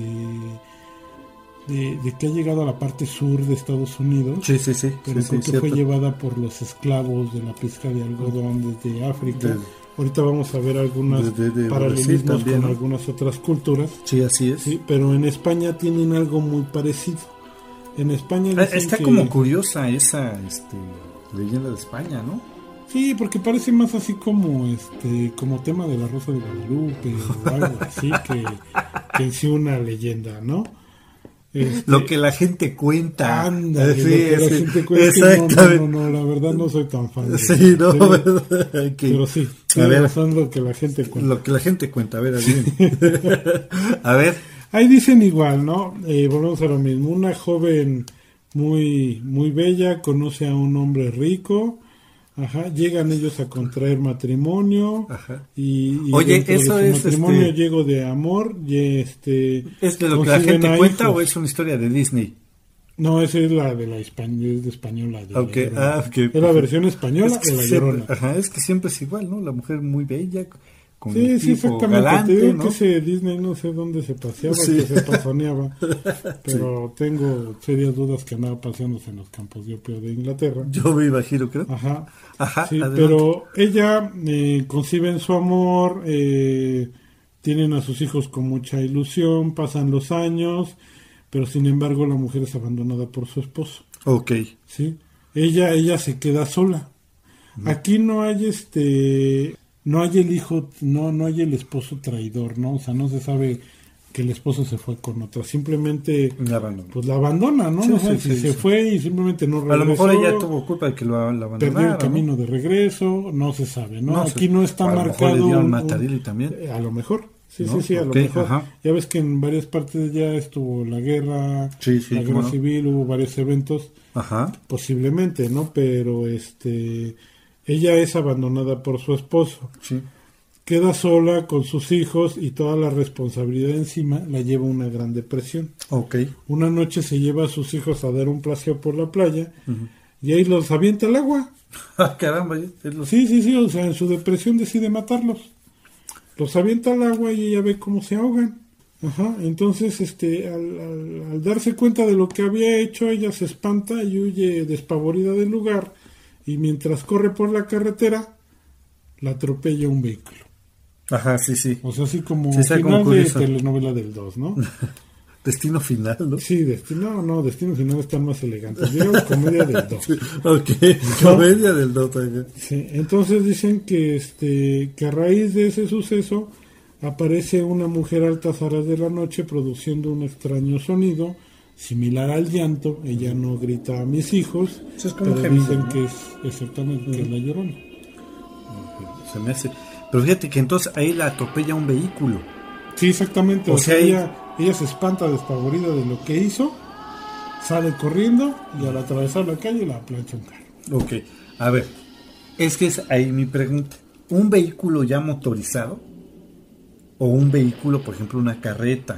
De, de que ha llegado a la parte sur de Estados Unidos.
Sí, sí, sí.
Pero
sí,
creo
sí,
que
cierto.
fue llevada por los esclavos de la pesca de algodón desde África.
De,
Ahorita vamos a ver algunos
de, de, de
paralelismos
también,
con
¿no?
algunas otras culturas.
Sí, así es.
Sí, pero en España tienen algo muy parecido. En España dicen
está
que...
como curiosa esa este, leyenda de España, ¿no?
Sí, porque parece más así como este como tema de la Rosa de Guadalupe o algo así que, que en sí una leyenda, ¿no? Este,
lo que la gente cuenta.
Anda,
sí,
lo que
sí,
la gente cuenta.
Exactamente.
No, no, no, la verdad no soy tan fan. De
sí, no,
pero,
¿verdad? Okay.
Pero sí,
a ver,
son lo que la gente cuenta.
Lo que la gente cuenta, a ver, adivinen. A ver.
Ahí dicen igual, ¿no? Eh, volvemos a lo mismo. Una joven muy, muy bella conoce a un hombre rico. Ajá, llegan ellos a contraer matrimonio.
Ajá.
Y, y
Oye, eso
de
es
matrimonio
este...
llego de amor y este
¿es de lo que la gente cuenta hijos. O es una historia de Disney?
No, esa es la de la española, es de española. De
okay.
la
ah, okay.
Es la versión española
es que
de La
siempre,
Llorona.
Ajá, es que siempre es igual, ¿no? La mujer muy bella, con
sí,
el
sí,
tipo
exactamente.
galante,
Te digo
¿no?
que ese Disney no sé dónde se paseaba, sí. que se pasoneaba, pero sí. tengo serias dudas que andaba paseándose en los campos de opio de Inglaterra.
Yo me imagino, creo.
Ajá,
Ajá.
Sí, pero ella eh, conciben su amor, eh, tienen a sus hijos con mucha ilusión, pasan los años, pero sin embargo la mujer es abandonada por su esposo.
Okay.
Sí, ella, ella se queda sola. Mm. Aquí no hay este... No hay el hijo, no no hay el esposo traidor, ¿no? O sea, no se sabe que el esposo se fue con otra. Simplemente
la abandonó.
Pues la abandona, ¿no?
Sí,
o sea,
sí,
si
sí,
se
sí.
fue y simplemente no regresó.
A lo mejor ella tuvo culpa de que lo, lo abandonara.
Perdió el camino,
¿no?
de regreso, no se sabe, ¿no?
No
Aquí
sé.
no está
A lo
marcado.
mejor le dieron
un-
Matarili
un-
también.
A lo mejor. Sí,
¿No?
sí, sí, a
Ok,
lo mejor.
ajá.
Ya ves que en varias partes ya estuvo la guerra,
Sí, sí,
la
cómo
guerra
no.
civil, hubo varios eventos,
Ajá.
posiblemente, ¿no? Pero este, ella es abandonada por su esposo.
Sí.
Queda sola con sus hijos y toda la responsabilidad encima la lleva a una gran depresión.
Ok.
Una noche se lleva a sus hijos a dar un paseo por la playa
Ujú.
y ahí los avienta al agua.
Ah, caramba. es lo-
Sí, sí, sí, o sea, en su depresión decide matarlos. Los avienta al agua y ella ve cómo se ahogan. Ajá, entonces, este, al, al- al darse cuenta de lo que había hecho, ella se espanta y huye despavorida del lugar. Y mientras corre por la carretera, la atropella un vehículo.
Ajá, sí, sí.
O sea, así como
Sí, está como
final de
curioso.
telenovela del dos, ¿no?
Destino final, ¿no?
Sí, Destino, no, no, Destino Final están más elegantes. Digamos comedia del dos.
Ok. Comedia del Dota.
Sí, entonces dicen que este que a raíz de ese suceso aparece una mujer a altas horas de la noche produciendo un extraño sonido similar al llanto. Ella no grita a mis hijos,
Eso es como un
pero
gemido,
dicen
¿no?
que es exactamente que es la Llorona.
Se me hace. Pero fíjate que entonces ahí la atropella un vehículo.
Sí, exactamente.
O
O, sea,
sea,
ella, ella se espanta despavorida de lo que hizo, sale corriendo y al atravesar la calle la plancha un carro.
Ok. A ver. Es que es ahí mi pregunta. ¿Un vehículo ya motorizado? ¿O un vehículo, por ejemplo, una carreta?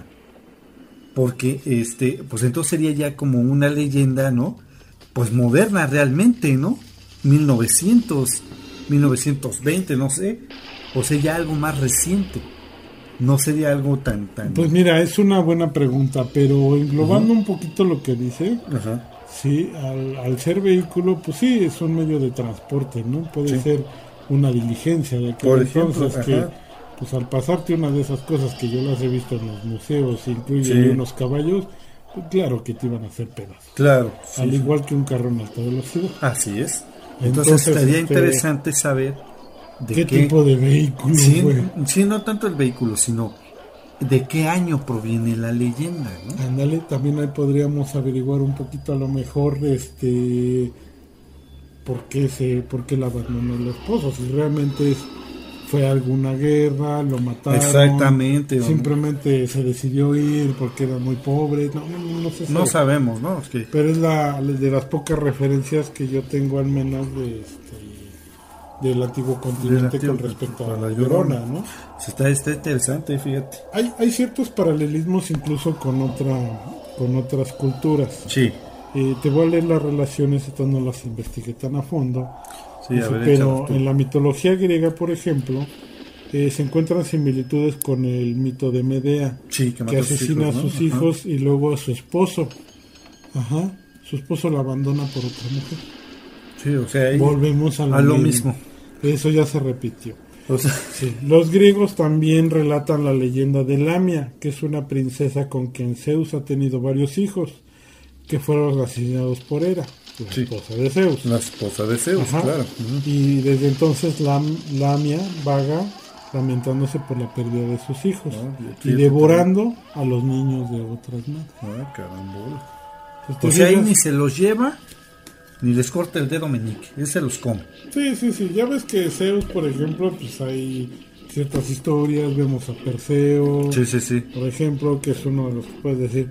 Porque, este, pues entonces sería ya como una leyenda, ¿no? Pues moderna realmente, ¿no? mil novecientos, mil novecientos veinte, no sé. O sea, ya algo más reciente. No sería algo tan, tan...
Pues mira, es una buena pregunta, pero englobando un poquito lo que dice,
Ajá.
sí, al, al ser vehículo, pues sí, es un medio de transporte, ¿no? Puede
Sí.
ser una diligencia de aquel
Por ejemplo,
entonces que,
ajá.
pues al pasarte una de esas cosas que yo las he visto en los museos, incluye
Sí.
unos caballos, pues claro que te iban a hacer pedazos.
Claro. sí,
Al
sí.
igual que un carro en alta velocidad.
Así es. Entonces,
Entonces,
estaría
este,
interesante saber de
¿Qué,
qué,
tipo de vehículo
sí,
fue?
sí, no tanto el vehículo, sino de qué año proviene la leyenda, ¿no?
Ándale, también ahí podríamos averiguar un poquito a lo mejor este por qué se, por qué la abandonó el esposo, si realmente es, fue alguna guerra, lo mataron,
Exactamente,
simplemente se decidió ir porque era muy pobre, no, no, no se
No
sabe.
sabemos, ¿no? Es que,
Pero es la de las pocas referencias que yo tengo al menos de este del antiguo continente
antiguo
con respecto a
continente,
la
a la Llorona.
Llorona, ¿no?
está, está interesante, fíjate.
Hay, hay ciertos paralelismos incluso con otra con otras culturas.
Sí,
Eh, te voy a leer las relaciones, estas no las investigué tan a fondo.
sí,
Dice,
a ver,
pero
échalas tú.
en la mitología griega, por ejemplo, eh, se encuentran similitudes con el mito de Medea,
Sí, que
que
mata a sus
asesina
hijos,
a
¿no?
sus
Ajá.
hijos y luego a su esposo. Ajá. Su esposo la abandona por otra mujer.
Sí, o sea, ahí,
Volvemos a lo,
a lo
mismo.
mismo.
Eso ya se repitió.
O sea,
Sí. Los griegos también relatan la leyenda de Lamia, que es una princesa con quien Zeus ha tenido varios hijos, que fueron asesinados por Hera, la
Sí.
esposa de Zeus.
la esposa de Zeus,
Ajá.
claro. Ujú.
Y desde entonces Lam- Lamia vaga lamentándose por la pérdida de sus hijos
Ah, y
y
aquí
devorando a los niños de otras madres.
Ah, caramba.
Pues te
O sea, ahí
fijas-
ni se los lleva, ni les corta el dedo meñique. Él se los come.
Sí, sí, sí. Ya ves que Zeus, por ejemplo, pues hay ciertas historias. Vemos a Perseo,
Sí, sí, sí.
por ejemplo, que es uno de los que puedes decir,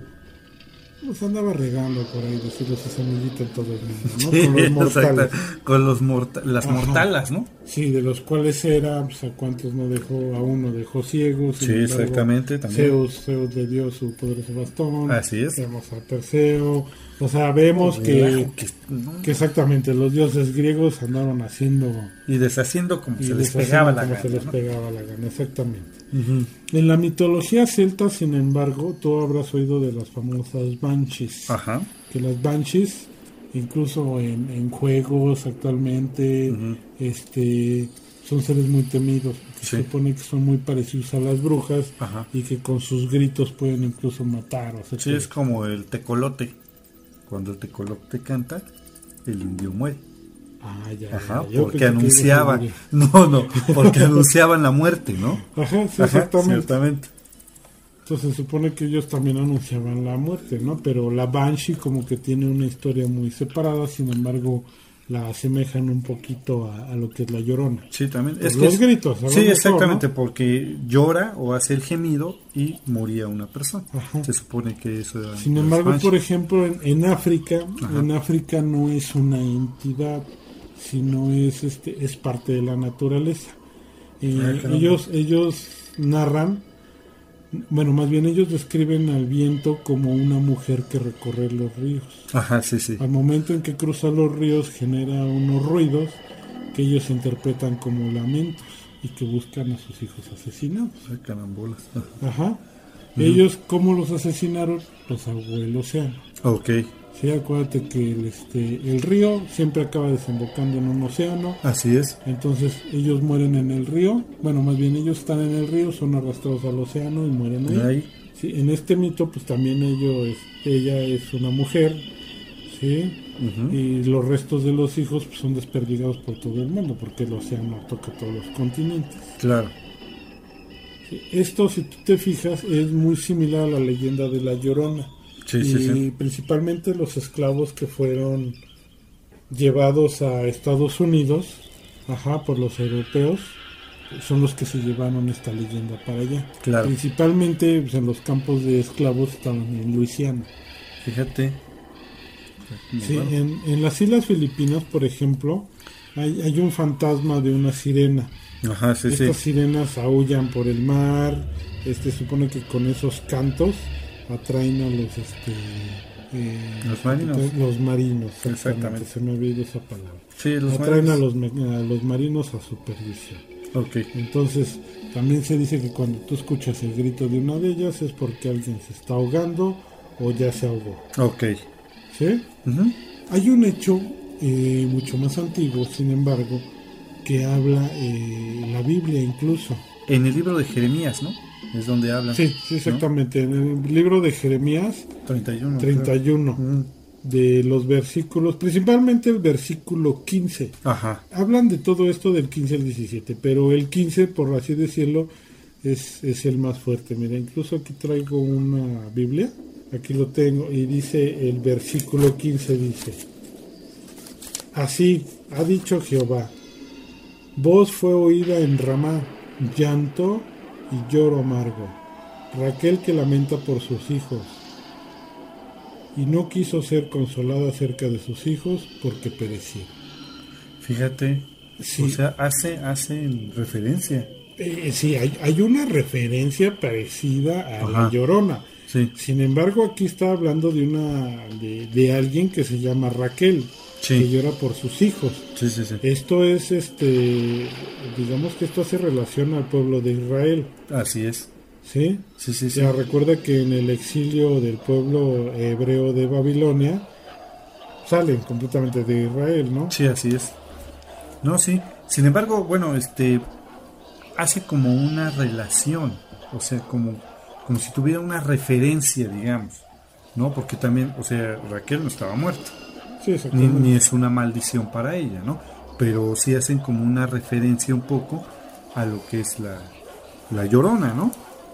pues andaba regando por ahí, decirle su semillita en todo el mundo, ¿no?
Sí,
Con los mortales.
exacto. Con los morta- las
Ajá.
mortalas, ¿no?
Sí, de los cuales era, pues a cuántos no dejó, a uno dejó ciegos. sin
Sí,
embargo,
exactamente, también.
Zeus, Zeus le dio su poderoso bastón.
Así es.
Vemos a Perseo. O sea, vemos que,
Relajo, que- no.
que exactamente los dioses griegos andaban haciendo
Y deshaciendo como
y
se les
deshaciendo
pegaba la
como
gana.
se les
¿no?
pegaba la gana, exactamente.
Ujú.
En la mitología celta, sin embargo, tú habrás oído de las famosas banshees.
Ajá.
Que las banshees, incluso en, en juegos actualmente,
Ujú.
este son seres muy temidos. Porque
Sí.
Se supone que son muy parecidos a las brujas
Ajá.
y que con sus gritos pueden incluso matar. O sea,
Sí,
que-
es como el tecolote. Cuando el tecolote canta, el indio muere.
Ah, ya,
Ajá,
ya, yo
porque
pensé que
anunciaba.
ibas
No, no, porque anunciaban la muerte, ¿no?
a- Ajá, sí,
Ajá,
exactamente.
ciertamente.
Entonces se supone que ellos también anunciaban la muerte, ¿no? Pero la Banshee como que tiene una historia muy separada, sin embargo la asemejan un poquito a, a lo que es la Llorona.
Sí, también.
Por
Es
los
que es,
gritos.
sí,
mejor,
exactamente,
¿no?
porque llora o hace el gemido y moría una persona.
Ajá.
Se supone que eso era...
Sin embargo, por ejemplo, en, en África,
Ajá.
en África no es una entidad, sino es este es parte de la naturaleza. Eh,
Ah,
ellos ellos narran, bueno, más bien ellos describen al viento como una mujer que recorre los ríos.
Ajá, sí, sí.
Al momento en que cruza los ríos genera unos ruidos que ellos interpretan como lamentos y que buscan a sus hijos asesinados.
Ay, carambolas.
Ajá. Uh-huh. Ellos, ¿cómo los asesinaron? Los ahogó el océano.
Ok.
Sí, acuérdate que el, este, el río siempre acaba desembocando en un océano.
Así es.
Entonces ellos mueren en el río. Bueno, más bien ellos están en el río, son arrastrados al océano y mueren ahí. ahí. Sí, en este mito, pues también ellos, ella es una mujer, ¿sí? Uh-huh. Y los restos de los hijos pues, son desperdigados por todo el mundo, porque el océano toca todos los continentes.
Claro.
Sí, esto, si tú te fijas, es muy similar a la leyenda de la Llorona.
Sí,
y
sí, sí.
principalmente los esclavos que fueron llevados a Estados Unidos, ajá, por los europeos, son los que se llevaron esta leyenda para allá.
Claro.
Principalmente pues, en los campos de esclavos estaban en Luisiana.
Fíjate.
Sí, en, en las Islas Filipinas, por ejemplo, hay, hay un fantasma de una sirena.
Ajá, sí,
Estas
sí.
sirenas aúllan por el mar. Este supone que con esos cantos atraen a los este eh,
los marinos
los marinos exactamente,
exactamente.
Se me olvidó esa palabra.
Sí, los
atraen
marinos.
a los a los marinos a supervisión.
Okay.
Entonces también se dice que cuando tú escuchas el grito de una de ellas es porque alguien se está ahogando o ya se ahogó.
Okay.
¿Sí?
Uh-huh.
Hay un hecho eh, mucho más antiguo, sin embargo, que habla eh, la Biblia incluso.
En el libro de Jeremías, ¿no? Es donde hablan.
Sí, sí, exactamente. ¿No? En el libro de Jeremías
treinta y uno,
treinta y uno
mm.
de los versículos, principalmente el versículo quince.
Ajá.
Hablan de todo esto del quince al diecisiete, pero el quince, por así decirlo, es, es el más fuerte. Mira, incluso aquí traigo una Biblia, aquí lo tengo, y dice el versículo quince, dice: así ha dicho Jehová, voz fue oída en Ramá, llanto y lloro amargo, Raquel que lamenta por sus hijos, y no quiso ser consolada acerca de sus hijos porque perecieron.
Fíjate,
sí.
O sea, hace, hace referencia.
Eh, sí, hay, hay una referencia parecida a Ajá. la Llorona.
Sí.
Sin embargo, aquí está hablando de una de, de alguien que se llama Raquel, sí. que llora por sus hijos.
Sí, sí, sí.
Esto es, este, digamos que esto hace relación al pueblo de Israel.
Así es.
¿Sí?
Sí, sí, sí.
Ya recuerda que en el exilio del pueblo hebreo de Babilonia salen completamente de Israel, ¿no?
Sí, así es. No, sí. Sin embargo, bueno, este hace como una relación, o sea, como como si tuviera una referencia, digamos, ¿no? Porque también, o sea, Raquel no estaba muerta.
Sí,
ni, ni es una maldición para ella, ¿no? Pero sí hacen como una referencia un poco a lo que es la, la Llorona, ¿no?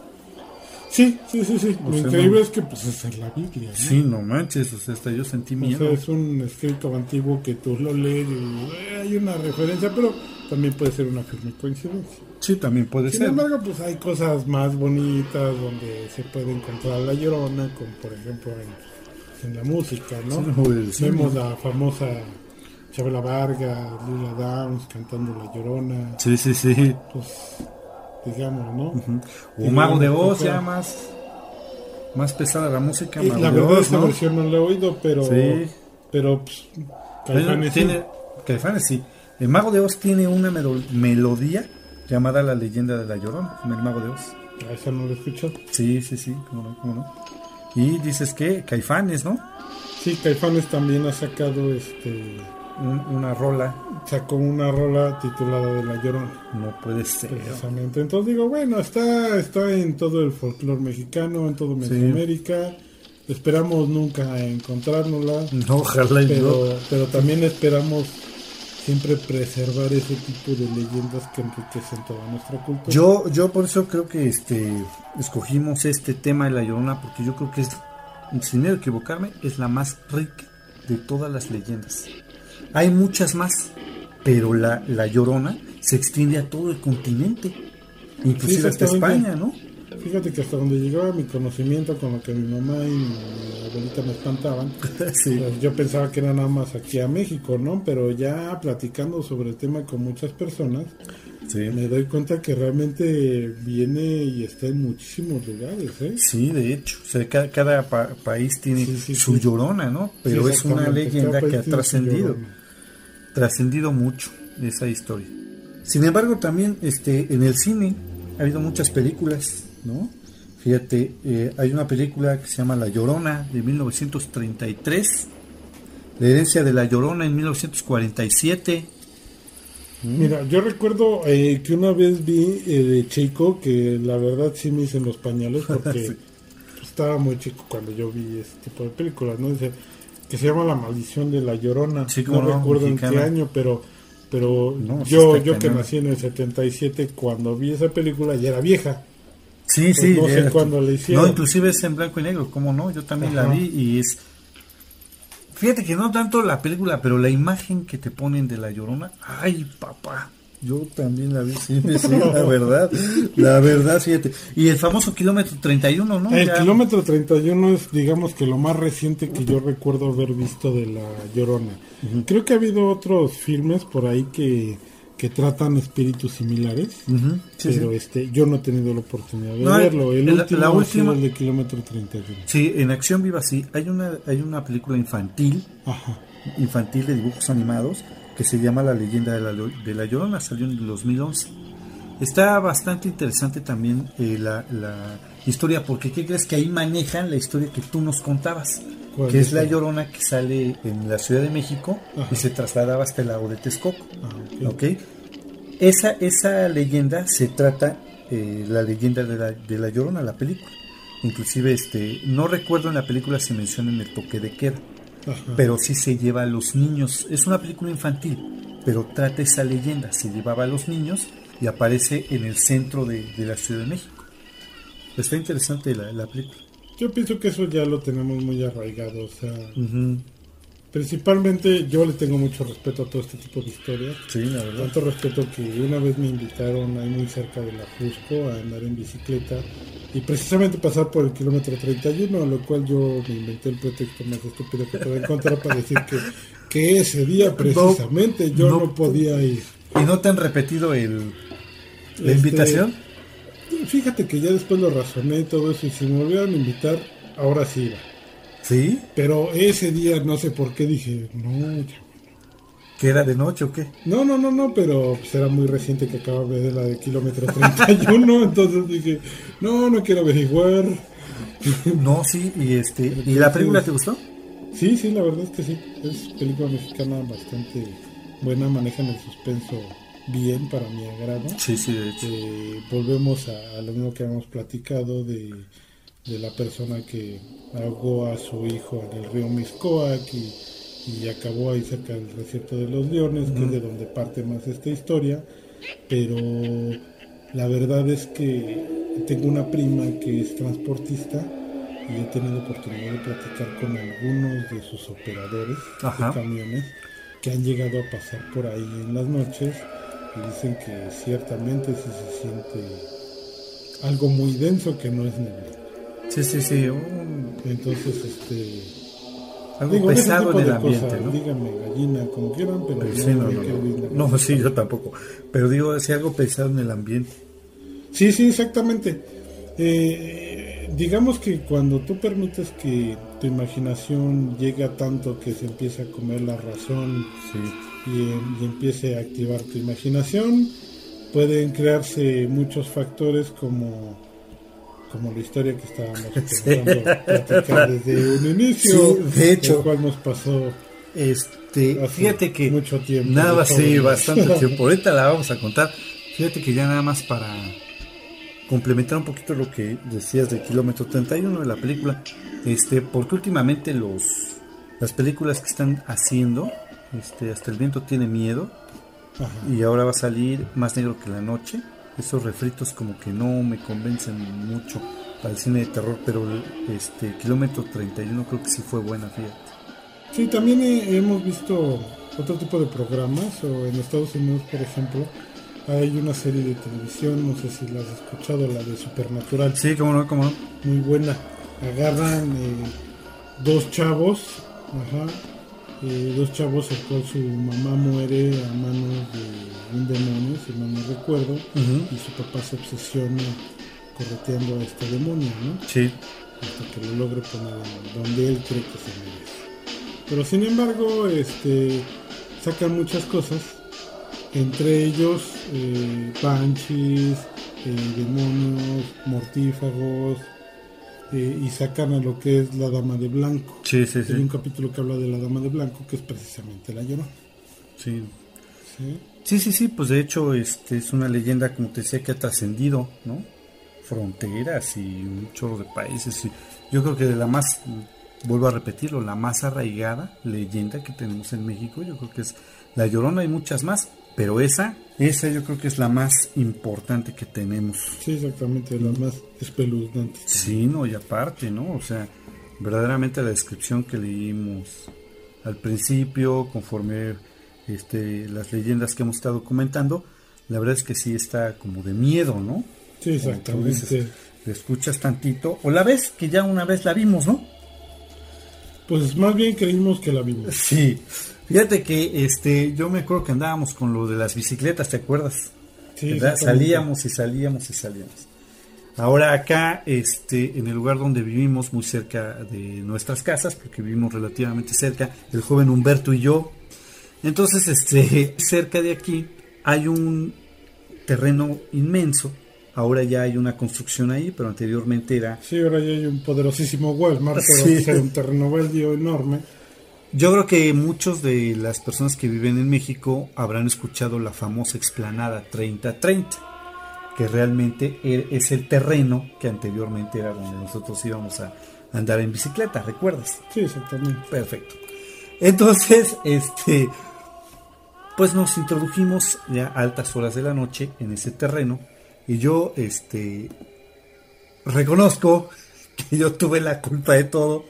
Sí, sí, sí, sí.
O
Lo
sea,
increíble
no,
es que pues es en la Biblia, ¿no?
Sí, no manches, o sea, hasta yo sentí miedo.
O sea, es un escrito antiguo que tú lo lees y eh, hay una referencia, pero también puede ser una firme coincidencia.
Sí, también puede
Sin
ser.
Sin embargo, pues hay cosas más bonitas donde se puede encontrar la Llorona, como por ejemplo en, en la música, ¿no? Sí, no sí, Vemos no. la famosa Chabela Vargas, Lila Downs cantando La Llorona.
Sí, sí, sí.
Pues, digamos, ¿no?
Uh-huh. O Mago de Oz, ya más, más pesada la música.
Mago la
de
verdad,
Oz,
esta
¿no?
versión no la he oído, pero.
Sí.
Pero, pues, Caifanes
tiene,
sí.
Caifanes sí. El Mago de Oz tiene una melo- melodía llamada La Leyenda de la Llorona, el Mago de Oz.
¿A esa no lo he escuchado?
Sí, sí, sí, cómo no, cómo no. Y dices que Caifanes, ¿no?
Sí, Caifanes también ha sacado este.
Un, una rola.
Sacó una rola titulada de La Llorona.
No puede ser.
Precisamente. Entonces digo, bueno, está, está en todo el folclore mexicano, en todo Mesoamérica. Sí. Esperamos nunca encontrárnosla.
No, ojalá y
pero,
no.
pero también esperamos siempre preservar ese tipo de leyendas que enriquecen toda nuestra cultura.
Yo, yo por eso creo que este escogimos este tema de La Llorona, porque yo creo que es, sin miedo a equivocarme, es la más rica de todas las leyendas. Hay muchas más, pero la, la Llorona se extiende a todo el continente, inclusive hasta España, ¿no?
Fíjate que hasta donde llegaba mi conocimiento con lo que mi mamá y mi abuelita me espantaban, sí. Pues yo pensaba que era nada más aquí a México, ¿no? Pero ya platicando sobre el tema con muchas personas, sí, me doy cuenta que realmente viene y está en muchísimos lugares, ¿eh?
Sí, de hecho, o sea, cada, cada pa- país tiene sí, sí, su sí. Llorona, ¿no? Pero sí, es una leyenda que ha trascendido, trascendido mucho esa historia. Sin embargo, también este en el cine ha habido muchas películas, ¿no? Fíjate, eh, hay una película que se llama La Llorona de mil novecientos treinta y tres, La herencia de la Llorona en mil novecientos cuarenta y siete.
Mira, yo recuerdo eh, que una vez vi eh, de chico, que la verdad sí me hice en los pañales porque sí. Estaba muy chico cuando yo vi ese tipo de películas, ¿no? Dice, que se llama La Maldición de la Llorona. Sí, no, no recuerdo mexicana. En qué año, pero pero no, yo yo que nací en el setenta y siete, cuando vi esa película ya era vieja.
Sí, pues sí.
No sé cuándo la hicieron.
No, inclusive es en blanco y negro, ¿cómo no? Yo también Ajá. la vi y es... Fíjate que no tanto la película, pero la imagen que te ponen de la Llorona, ay, papá, yo también la vi, sí, sí, la verdad, la verdad, fíjate. Y el famoso kilómetro treinta y uno, ¿no?
El
ya...
kilómetro treinta y uno es, digamos, que lo más reciente que yo recuerdo haber visto de la Llorona. Uh-huh. Creo que ha habido otros filmes por ahí que... que tratan espíritus similares, uh-huh, sí, pero sí. este yo no he tenido la oportunidad de no, verlo. El la, último la última, el de kilómetro treinta y uno.
Sí, en Acción Viva sí. Hay una hay una película infantil, Ajá. infantil de dibujos animados que se llama La Leyenda de la, de la Llorona. Salió en el dos mil once. Está bastante interesante también eh, la, la historia, porque ¿qué crees? Que ahí manejan la historia que tú nos contabas, que es la Llorona que sale en la Ciudad de México. Ajá. Y se trasladaba hasta el lago de Texcoco. Ah, okay. ¿Okay? Esa, esa leyenda se trata, eh, la leyenda de la, de la Llorona, la película. Inclusive, este, no recuerdo en la película si mencionan el toque de queda, Ajá. pero sí se lleva a los niños. Es una película infantil, pero trata esa leyenda. Se llevaba a los niños y aparece en el centro de, de la Ciudad de México. Está interesante la, la película.
Yo pienso que eso ya lo tenemos muy arraigado, o sea... Uh-huh. Principalmente yo le tengo mucho respeto a todo este tipo de historias.
Sí, la verdad.
Tanto respeto que una vez me invitaron ahí muy cerca de la Jusco a andar en bicicleta y precisamente pasar por el kilómetro treinta y uno, a lo cual yo me inventé el pretexto más estúpido que puedo encontrar para decir que, que ese día precisamente no, yo no, no podía ir.
¿Y no te han repetido el la este, invitación?
Fíjate que ya después lo razoné y todo eso, y si me volvieran a invitar, ahora sí iba.
¿Sí?
Pero ese día no sé por qué dije, no, ya.
¿Que era de noche o qué?
No, no, no, no, pero pues era muy reciente que acababa de ver la de kilómetro treinta y uno, entonces dije, no, no quiero averiguar.
No, sí, y este, entonces, ¿y la película te gustó?
Sí, sí, la verdad es que sí, es película mexicana bastante buena, manejan el suspenso bien para mi agrado.
Sí, sí, de hecho.
Eh, volvemos a, a lo mismo que habíamos platicado de... de la persona que ahogó a su hijo en el río Mixcoac y, y acabó ahí cerca del desierto de los Leones, uh-huh. que es de donde parte más esta historia, pero la verdad es que tengo una prima que es transportista y he tenido oportunidad de platicar con algunos de sus operadores Ajá. de camiones que han llegado a pasar por ahí en las noches y dicen que ciertamente sí se siente algo muy denso que no es neblina.
Sí, sí, sí. Un...
Entonces, este...
algo digo, pesado en el ambiente, cosas, ¿no?
Díganme gallina, como quieran, pero...
pero sí, no, no, no, no, sí, yo tampoco. Pero digo, sí, algo pesado en el ambiente.
Sí, sí, exactamente. Eh, digamos que cuando tú permites que tu imaginación llegue a tanto que se empiece a comer la razón sí. y, y empiece a activar tu imaginación, pueden crearse muchos factores como... como la historia que estábamos intentando sí. platicar desde un inicio,
sí, de hecho,
el cual nos pasó
este, fíjate que
mucho tiempo.
Nada, sí, bastante tiempo. Ahorita la vamos a contar. Fíjate que ya nada más para complementar un poquito lo que decías del kilómetro treinta y uno de la película, este, porque últimamente los las películas que están haciendo este, Hasta el viento tiene miedo.
Ajá.
Y ahora va a salir Más negro que la noche. Esos refritos como que no me convencen mucho para el cine de terror, pero este Kilómetro treinta y uno creo que sí fue buena, fíjate.
Sí, también he, hemos visto otro tipo de programas, o en Estados Unidos, por ejemplo, hay una serie de televisión, no sé si la has escuchado, la de Supernatural.
Sí, cómo no, cómo no.
Muy buena. Agarran eh, dos chavos, ajá, eh, dos chavos, el cual su mamá muere a manos de un demonio, si mal no recuerdo,
Uh-huh.
y su papá se obsesiona correteando a este demonio, ¿no?
Sí.
Hasta que lo logre poner donde él cree que se merece. Pero sin embargo, este, sacan muchas cosas, entre ellos eh, banshees, eh, demonios, mortífagos, eh, y sacan a lo que es la Dama de Blanco.
Sí, sí, sí.
Hay un capítulo que habla de la Dama de Blanco, que es precisamente la Llorona.
Sí.
¿Sí?
Sí, sí, sí, pues de hecho este es una leyenda, como te decía, que ha trascendido, ¿no? Fronteras y un chorro de países. Y yo creo que de la más, vuelvo a repetirlo, la más arraigada leyenda que tenemos en México, yo creo que es La Llorona. Hay muchas más, pero esa, esa yo creo que es la más importante que tenemos.
Sí, exactamente, las más espeluznantes.
Sí, no, y aparte, ¿no? O sea, verdaderamente la descripción que leímos al principio, conforme este, las leyendas que hemos estado comentando, la verdad es que sí está como de miedo, ¿no?
Sí, exactamente.
Dices, le escuchas tantito, o la ves, que ya una vez la vimos, ¿no?
Pues más bien creímos que la vimos.
Sí, fíjate que este, yo me acuerdo que andábamos con lo de las bicicletas, ¿te acuerdas?
Sí,
Salíamos y salíamos y salíamos. Ahora acá, este, en el lugar donde vivimos, muy cerca de nuestras casas, porque vivimos relativamente cerca, el joven Humberto y yo, entonces, este, cerca de aquí hay un terreno inmenso. Ahora ya hay una construcción ahí, pero anteriormente era...
Sí, ahora ya hay un poderosísimo Walmart, pero
Sí.
antes era un terreno baldío enorme.
Yo creo que muchos de las personas que viven en México habrán escuchado la famosa explanada treinta treinta, que realmente es el terreno que anteriormente era donde nosotros íbamos a andar en bicicleta, ¿recuerdas?
Sí, exactamente.
Perfecto. Entonces, este, pues nos introdujimos ya a altas horas de la noche en ese terreno. Y yo, este, reconozco que yo tuve la culpa de todo,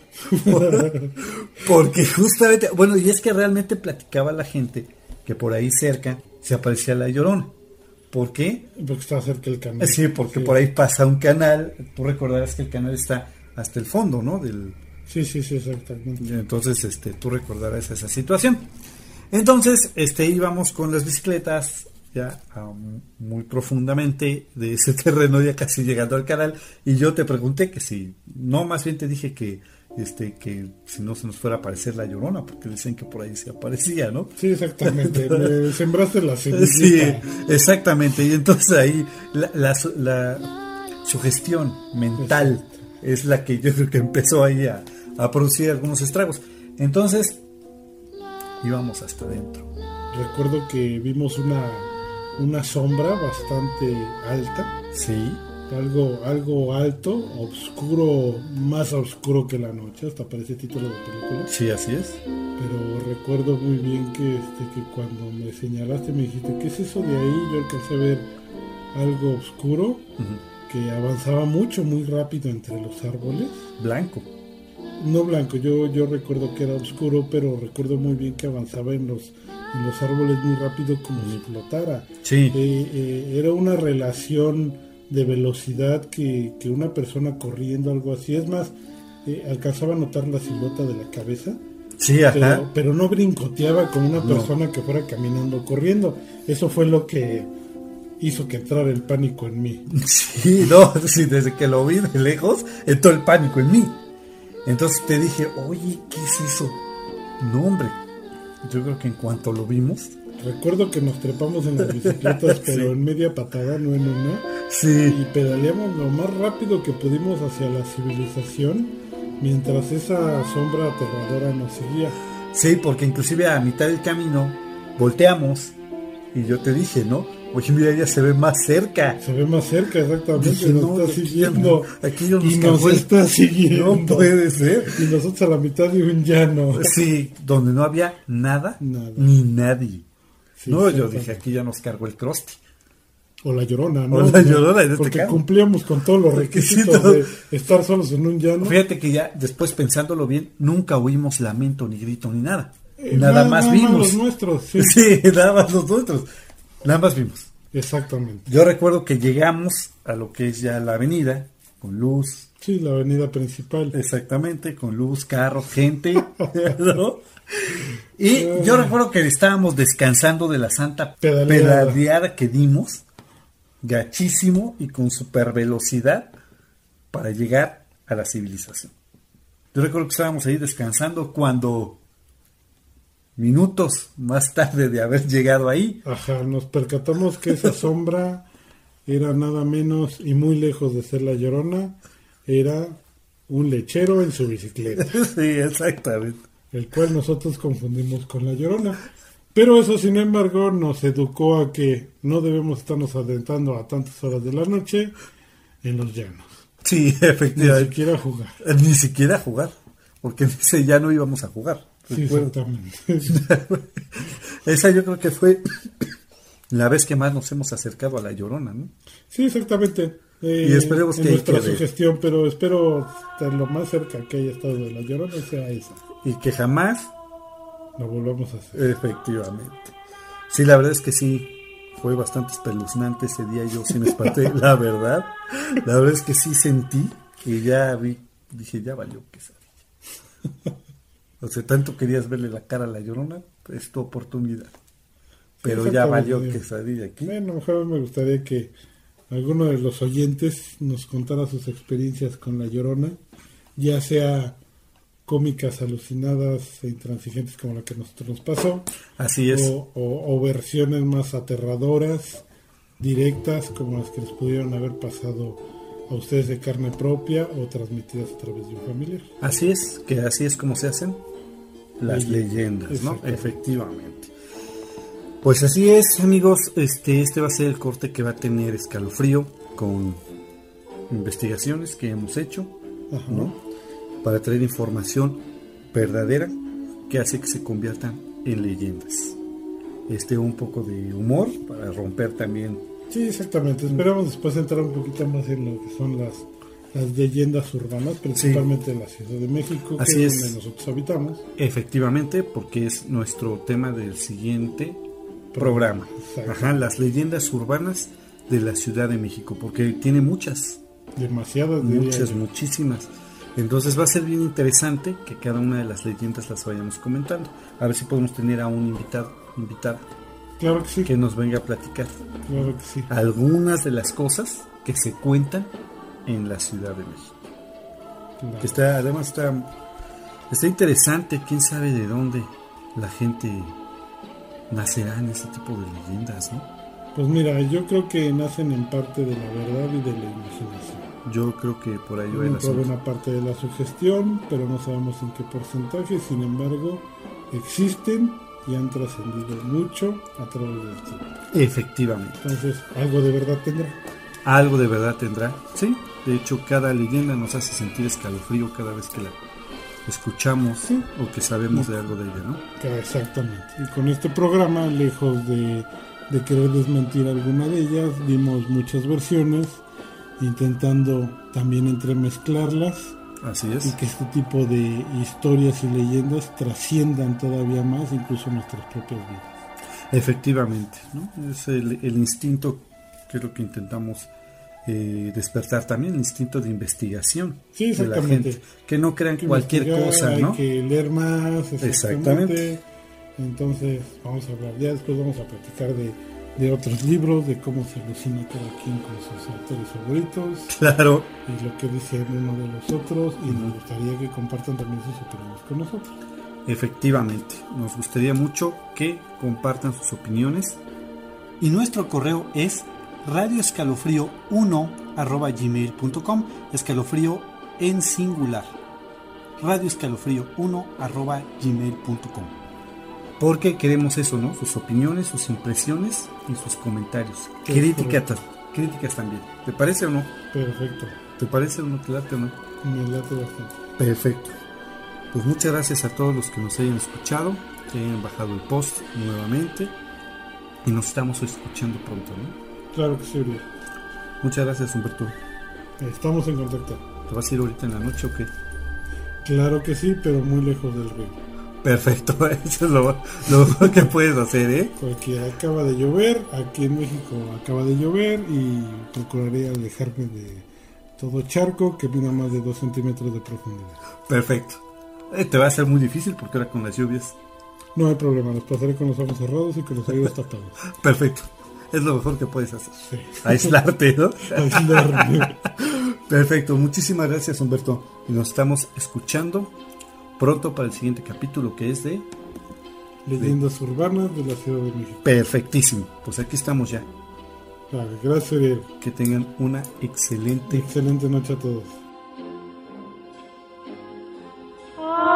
porque justamente, bueno, y es que realmente platicaba la gente que por ahí cerca se aparecía la Llorona. ¿Por qué?
Porque está cerca el canal.
Sí, porque
sí.
Por ahí pasa un canal. Tú recordarás que el canal está hasta el fondo, ¿no? Del...
Sí, sí, sí, exactamente.
Entonces, este, tú recordarás esa situación. Entonces, este, íbamos con las bicicletas ya um, muy profundamente de ese terreno, ya casi llegando al canal, y yo te pregunté que si, no, más bien te dije que, este, que si no se nos fuera a aparecer la Llorona, porque dicen que por ahí se aparecía, ¿no?
Sí, exactamente, me sembraste la semillita.
Sí, exactamente, y entonces ahí la, la, la sugestión mental Exacto. es la que yo creo que empezó ahí a, a producir algunos estragos. Entonces íbamos hasta adentro.
Recuerdo que vimos una una sombra bastante alta.
Sí.
Algo, algo alto, oscuro, más oscuro que la noche, hasta parece título de película.
Sí, así es.
Pero recuerdo muy bien que, este, que cuando me señalaste me dijiste, ¿qué es eso de ahí? Yo alcancé a ver algo oscuro, uh-huh. que avanzaba mucho, muy rápido entre los árboles.
Blanco.
No blanco, yo, yo recuerdo que era oscuro, pero recuerdo muy bien que avanzaba en los, en los árboles muy rápido como uh-huh. si flotara.
Sí.
Eh, eh, era una relación de velocidad que, que una persona corriendo, algo así. Es más, eh, alcanzaba a notar la silueta de la cabeza.
Sí, ajá.
Pero, pero no brincoteaba con una persona no. que fuera caminando o corriendo. Eso fue lo que hizo que entrara el pánico en mí.
Sí, no, sí, desde que lo vi de lejos, entró el pánico en mí. Entonces te dije, oye, ¿qué es eso? No, hombre. Yo creo que en cuanto lo vimos...
Recuerdo que nos trepamos en las bicicletas, pero sí. en media patada, no en una.
Sí.
Y pedaleamos lo más rápido que pudimos hacia la civilización, mientras esa sombra aterradora nos seguía.
Sí, porque inclusive a mitad del camino volteamos y yo te dije, ¿no? Oye, mira, ya se ve más cerca.
Se ve más cerca, exactamente.
Dije,
nos
no,
está
aquí
siguiendo.
no, aquí no nos
y nos
cagó el-
está siguiendo.
No puede ser.
Y nosotros a la mitad de un llano.
Sí, donde no había nada,
Nada.
ni nadie.
Sí,
no, yo
exactamente.
dije, aquí ya nos cargó el Krusty.
O la Llorona, ¿no?
O la Llorona, en este
Porque
caso.
cumplíamos con todos los
Porque sí,
requisitos
no.
de estar solos en un llano.
Fíjate que ya después pensándolo bien, nunca oímos lamento, ni grito, ni nada.
Eh,
nada más vimos.
los nuestros, sí.
Sí, nada más los nuestros. Nada más vimos.
Exactamente.
Yo recuerdo que llegamos a lo que es ya la avenida, con luz,
Sí, la avenida principal.
exactamente, con luz, carro, gente, ¿no? Y yo recuerdo que estábamos descansando de la santa
Pedaleada.
pedaleada que dimos, gachísimo y con super velocidad para llegar a la civilización. Yo recuerdo que estábamos ahí descansando cuando, minutos más tarde de haber llegado ahí,
Ajá, nos percatamos que esa sombra era nada menos y muy lejos de ser la Llorona, era un lechero en su bicicleta,
sí, exactamente.
el cual nosotros confundimos con la Llorona. Pero eso, sin embargo, nos educó a que no debemos estarnos adentrando a tantas horas de la noche en los llanos,
Sí,
ni
efectivamente.
siquiera jugar.
Ni siquiera jugar, porque dice ya no íbamos a jugar.
Sí,
Recuerdo.
exactamente.
Esa yo creo que fue la vez que más nos hemos acercado a la Llorona, ¿no?
Sí, exactamente. Eh,
Y esperemos
en
que
nuestra
quede.
sugestión, pero espero estar lo más cerca que haya estado de la Llorona sea esa.
Y que jamás,
Lo volvamos a hacer.
efectivamente. Sí, la verdad es que sí, fue bastante espeluznante ese día, yo sí me espanté, la verdad. La verdad es que sí sentí que ya vi, dije, ya valió quesadilla. O sea, tanto querías verle la cara a la Llorona, es tu oportunidad. Pero ya valió
Exactamente.
quesadilla aquí.
Bueno, mejor me gustaría que alguno de los oyentes nos contara sus experiencias con la Llorona, ya sea cómicas, alucinadas e intransigentes como la que a nosotros nos pasó,
Así es.
o, o- o versiones más aterradoras, directas, como las que les pudieron haber pasado a ustedes de carne propia o transmitidas a través de un familiar.
Así es, que así es como se hacen las
Leyendas,
leyendas, ¿no?
exactamente.
Efectivamente. Pues así es, amigos, este, este va a ser el corte que va a tener Escalofrío con investigaciones que hemos hecho,
Ajá.
¿no? Para traer información verdadera que hace que se conviertan en leyendas. Este, un poco de humor para romper también.
Sí, exactamente. Esperamos después entrar un poquito más en lo que son las, las leyendas urbanas, principalmente de la Ciudad de México, que
Así
es
es.
donde nosotros habitamos.
Efectivamente, porque es nuestro tema del siguiente programa.
Exacto.
Ajá, las leyendas urbanas de la Ciudad de México, porque tiene muchas,
Demasiadas, diría
muchas,
yo.
muchísimas. Entonces va a ser bien interesante que cada una de las leyendas las vayamos comentando. A ver si podemos tener a un invitado, invitada,
Claro que sí,
que nos venga a platicar
claro que sí.
algunas de las cosas que se cuentan en la Ciudad de México.
Claro.
Que está, además está, está interesante, quién sabe de dónde la gente nacerá en ese tipo de leyendas, ¿no?
Pues mira, yo creo que nacen en parte de la verdad y de la imaginación.
Yo creo que por ahí va el
Una
asunto.
buena parte de la sugestión, pero no sabemos en qué porcentaje. Sin embargo, existen y han trascendido mucho a través del tiempo.
Efectivamente.
Entonces, algo de verdad tendrá.
Algo de verdad tendrá. Sí, de hecho cada leyenda nos hace sentir escalofrío cada vez que la escuchamos
Sí.
o que sabemos de algo de ella, ¿no?
Que exactamente. Y con este programa, lejos de, de querer desmentir alguna de ellas, dimos muchas versiones, intentando también entremezclarlas
Así
y
es.
que este tipo de historias y leyendas trasciendan todavía más, incluso nuestras propias vidas.
Efectivamente, ¿no? Es el, el instinto que es lo que intentamos eh, despertar también, el instinto de investigación
Sí,
de la
exactamente.
gente. Que no crean
Hay que
cualquier
investigar,
cosa, ¿no?
Hay que leer más, exactamente.
Exactamente.
Entonces, vamos a hablar, ya después vamos a platicar de, de otros libros, de cómo se alucina cada quien con sus autores favoritos
Claro.
y lo que dice uno de los otros, y nos gustaría que compartan también sus opiniones con nosotros.
Efectivamente, nos gustaría mucho que compartan sus opiniones y nuestro correo es radioescalofrío uno arroba gmail punto com, escalofrío en singular, radioescalofrío uno arroba gmail punto com. porque queremos eso, ¿no? Sus opiniones, sus impresiones y sus comentarios.
Sí,
Críticas, críticas también. ¿Te parece o no?
Perfecto.
¿Te parece o no? ¿Te late o no?
Me late bastante.
Perfecto. Pues muchas gracias a todos los que nos hayan escuchado, que hayan bajado el post nuevamente y nos estamos escuchando pronto, ¿no?
Claro que sí, Uriel.
Muchas gracias, Humberto.
Estamos en contacto.
¿Te vas a ir ahorita en la noche o qué?
Claro que sí, pero muy lejos del río.
Perfecto, eso es lo, lo mejor que puedes hacer, ¿eh?
Porque acaba de llover, aquí en México acaba de llover y procuraré alejarme de todo charco que mida más de dos centímetros de profundidad.
Perfecto. Eh, te va a ser muy difícil porque ahora con las lluvias.
No hay problema, los pasaré con los ojos cerrados y con los oídos tapados.
Perfecto, es lo mejor que puedes hacer.
Sí.
Aislarte, ¿no?
Aislarme.
Perfecto, muchísimas gracias, Humberto. Y nos estamos escuchando pronto para el siguiente capítulo, que es de
Leyendas de... urbanas de la Ciudad de México.
Perfectísimo, pues aquí estamos ya.
Vale, gracias, Uriel.
Que tengan una excelente
excelente noche a todos.
Oh.